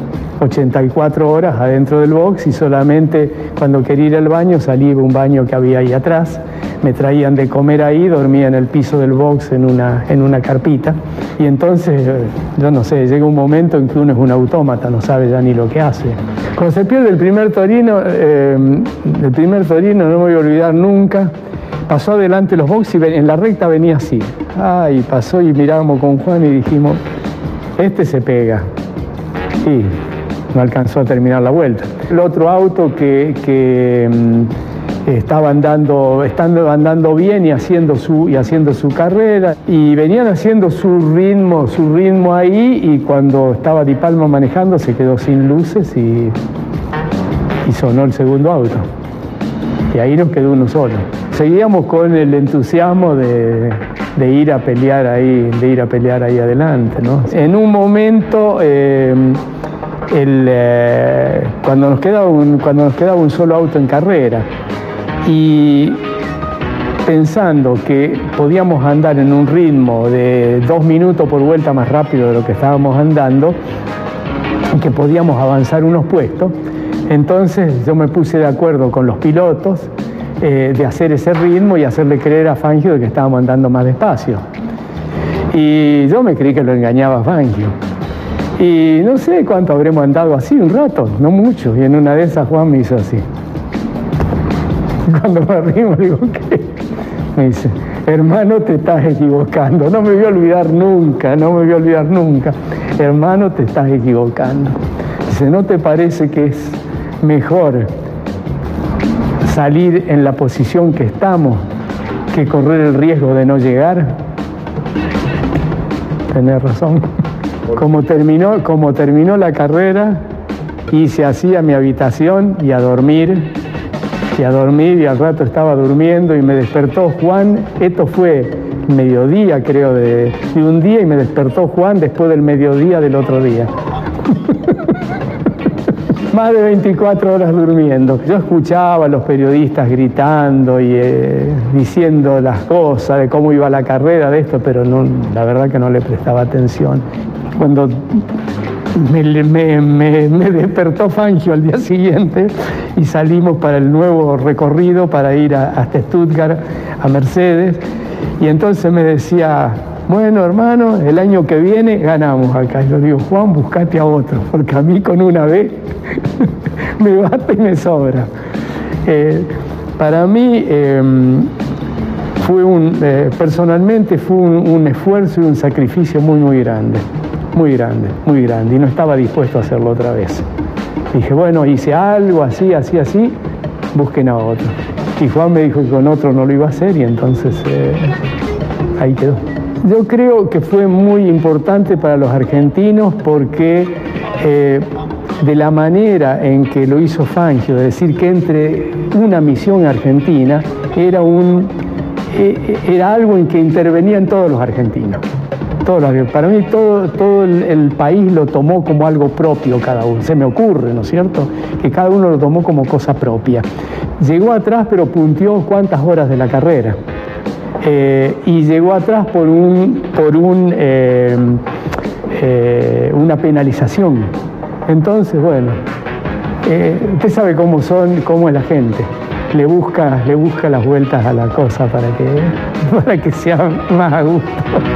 ochenta y cuatro horas adentro del box y solamente cuando quería ir al baño salía a un baño que había ahí atrás, me traían de comer ahí, dormía en el piso del box en una, en una carpita y entonces, yo no sé, llega un momento en que uno es un autómata, no sabe ya ni lo que hace. Cuando se pierde el primer Torino, eh, el primer Torino no me voy a olvidar nunca, pasó adelante los boxes y en la recta venía así, ay, pasó y mirábamos con Juan y dijimos, este se pega. Y no alcanzó a terminar la vuelta. El otro auto que, que mm, estaba andando, estando andando bien y haciendo, su, y haciendo su carrera, y venían haciendo su ritmo, su ritmo ahí, y cuando estaba Di Palma manejando se quedó sin luces y, y sonó el segundo auto. Y ahí nos quedó uno solo. Seguíamos con el entusiasmo de, de ir a pelear ahí, de ir a pelear ahí adelante, ¿no? En un momento, eh, el, eh, cuando, nos quedaba un, cuando nos quedaba un solo auto en carrera, y pensando que podíamos andar en un ritmo de dos minutos por vuelta más rápido de lo que estábamos andando, y que podíamos avanzar unos puestos, entonces yo me puse de acuerdo con los pilotos eh, de hacer ese ritmo y hacerle creer a Fangio de que estábamos andando más despacio. Y yo me creí que lo engañaba a Fangio. Y no sé cuánto habremos andado así, un rato, no mucho. Y en una de esas Juan me hizo así. Cuando me río, digo, ¿qué? Me dice, hermano, te estás equivocando. No me voy a olvidar nunca, no me voy a olvidar nunca. Hermano, te estás equivocando. Dice, ¿no te parece que es mejor salir en la posición que estamos que correr el riesgo de no llegar? Tenés razón. Como terminó, como terminó la carrera, hice así a mi habitación y a dormir, y a dormir, y al rato estaba durmiendo y me despertó Juan. Esto fue mediodía, creo, de, de un día, y me despertó Juan después del mediodía del otro día. Más de veinticuatro horas durmiendo. Yo escuchaba a los periodistas gritando y eh, diciendo las cosas de cómo iba la carrera de esto, pero no, la verdad que no le prestaba atención. Cuando me, me, me, me despertó Fangio al día siguiente y salimos para el nuevo recorrido para ir a, hasta Stuttgart, a Mercedes, y entonces me decía, bueno, hermano, el año que viene ganamos acá. Y yo digo, Juan, buscate a otro, porque a mí con una vez me basta y me sobra. Eh, para mí, eh, fue un, eh, personalmente fue un, un esfuerzo y un sacrificio muy, muy grande, muy grande, muy grande, y no estaba dispuesto a hacerlo otra vez. Dije, bueno, hice algo así, así, así, busquen a otro. Y Juan me dijo que con otro no lo iba a hacer, y entonces eh, ahí quedó. Yo creo que fue muy importante para los argentinos porque eh, de la manera en que lo hizo Fangio, de decir que entre una misión argentina, era, un, eh, era algo en que intervenían todos los argentinos. Todos los, para mí todo, todo el, el país lo tomó como algo propio cada uno. Se me ocurre, ¿no es cierto?, que cada uno lo tomó como cosa propia. Llegó atrás, pero punteó cuántas horas de la carrera. Eh, y llegó atrás por un por un eh, eh, una penalización. Entonces, bueno, eh, usted sabe cómo son, cómo es la gente. Le busca, le busca las vueltas a la cosa para que, para que sea más a gusto.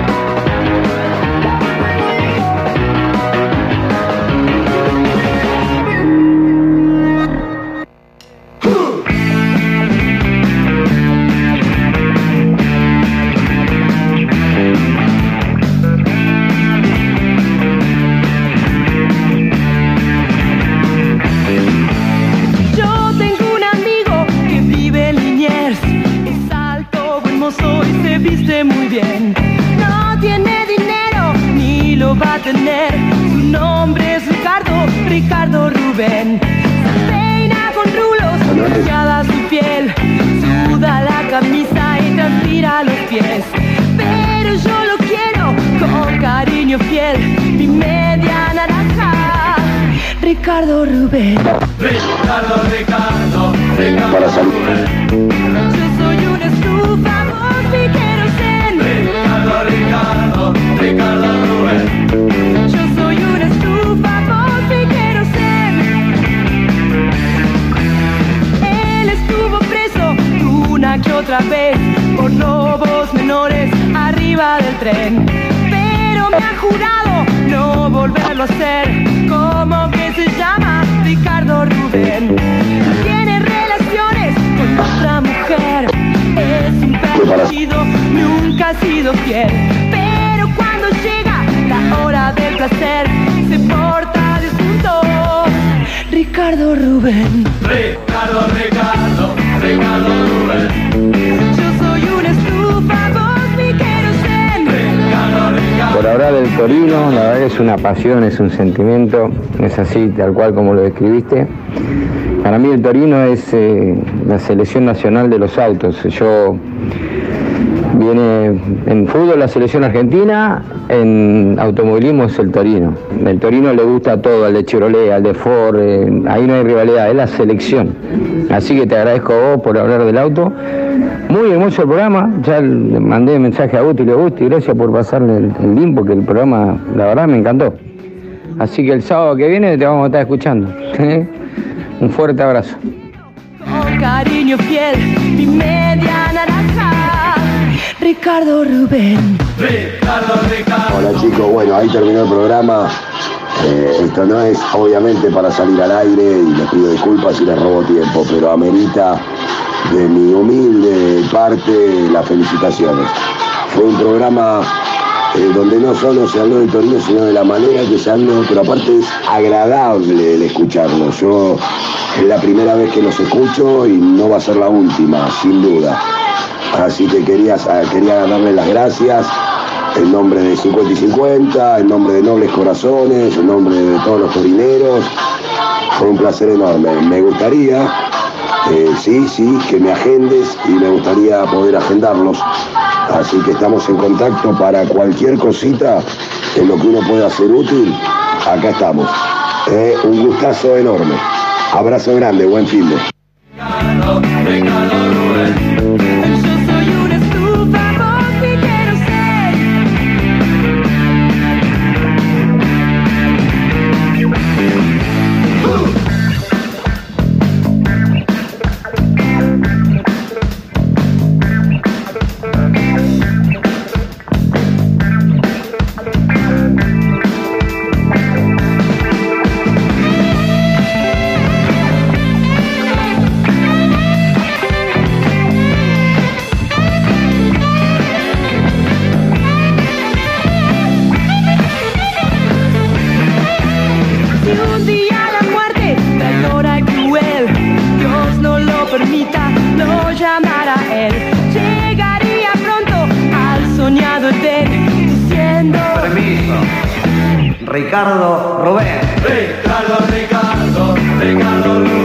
Ricardo Rubén. Ricardo, Ricardo, Ricardo. Para salud. Yo soy una estufa, vos mi querosén. Ricardo, Ricardo, Ricardo Rubén. Yo soy una estufa, vos mi querosén. otra vez por robos menores arriba del tren. Pero me ha jurado no volverlo a hacer. ¿Cómo que se llama? Ricardo Rubén. Tiene relaciones con otra mujer. Es un perdido, nunca ha sido fiel. Pero cuando llega la hora del placer, se porta distinto. Ricardo Rubén. Ricardo, Ricardo, Ricardo Rubén. Yo soy una estufa, vos mi querosén. Ricardo, Ricardo. Por hablar del Torino, la verdad que es una pasión, es un sentimiento, es así, tal cual como lo describiste. Para mí el Torino es eh, la selección nacional de los autos. Yo viene en fútbol la selección argentina, en automovilismo es el Torino. El Torino le gusta todo, al de Chevrolet, al de Ford, eh, ahí no hay rivalidad, es la selección. Así que te agradezco a vos por hablar del auto. Muy hermoso el programa, ya le mandé mensaje a Guti, le Guti, gracias por pasarle el, el link, porque el programa, la verdad, me encantó. Así que el sábado que viene te vamos a estar escuchando. Un fuerte abrazo. Con cariño fiel, mi media naranja. Ricardo Rubén. Ricardo, Ricardo. Hola chicos, bueno, ahí terminó el programa. Eh, esto no es obviamente para salir al aire y les pido disculpas si les robo tiempo, pero amerita de mi humilde parte las felicitaciones. Fue un programa eh, donde no solo se habló del Torino, sino de la manera que se habló, pero aparte es agradable el escucharlo. Yo es la primera vez que los escucho y no va a ser la última, sin duda. Así que quería, quería darles las gracias en nombre de cincuenta y cincuenta, en nombre de Nobles Corazones, en nombre de todos los torineros. Fue un placer enorme. Me gustaría, eh, sí, sí, que me agendes y me gustaría poder agendarlos. Así que estamos en contacto para cualquier cosita en lo que uno pueda ser útil. Acá estamos. Eh, un gustazo enorme. Abrazo grande, buen fin de. Ricardo, Ricardo Rubén. Ricardo Rubén. Ricardo, Ricardo, Ricardo Rubén.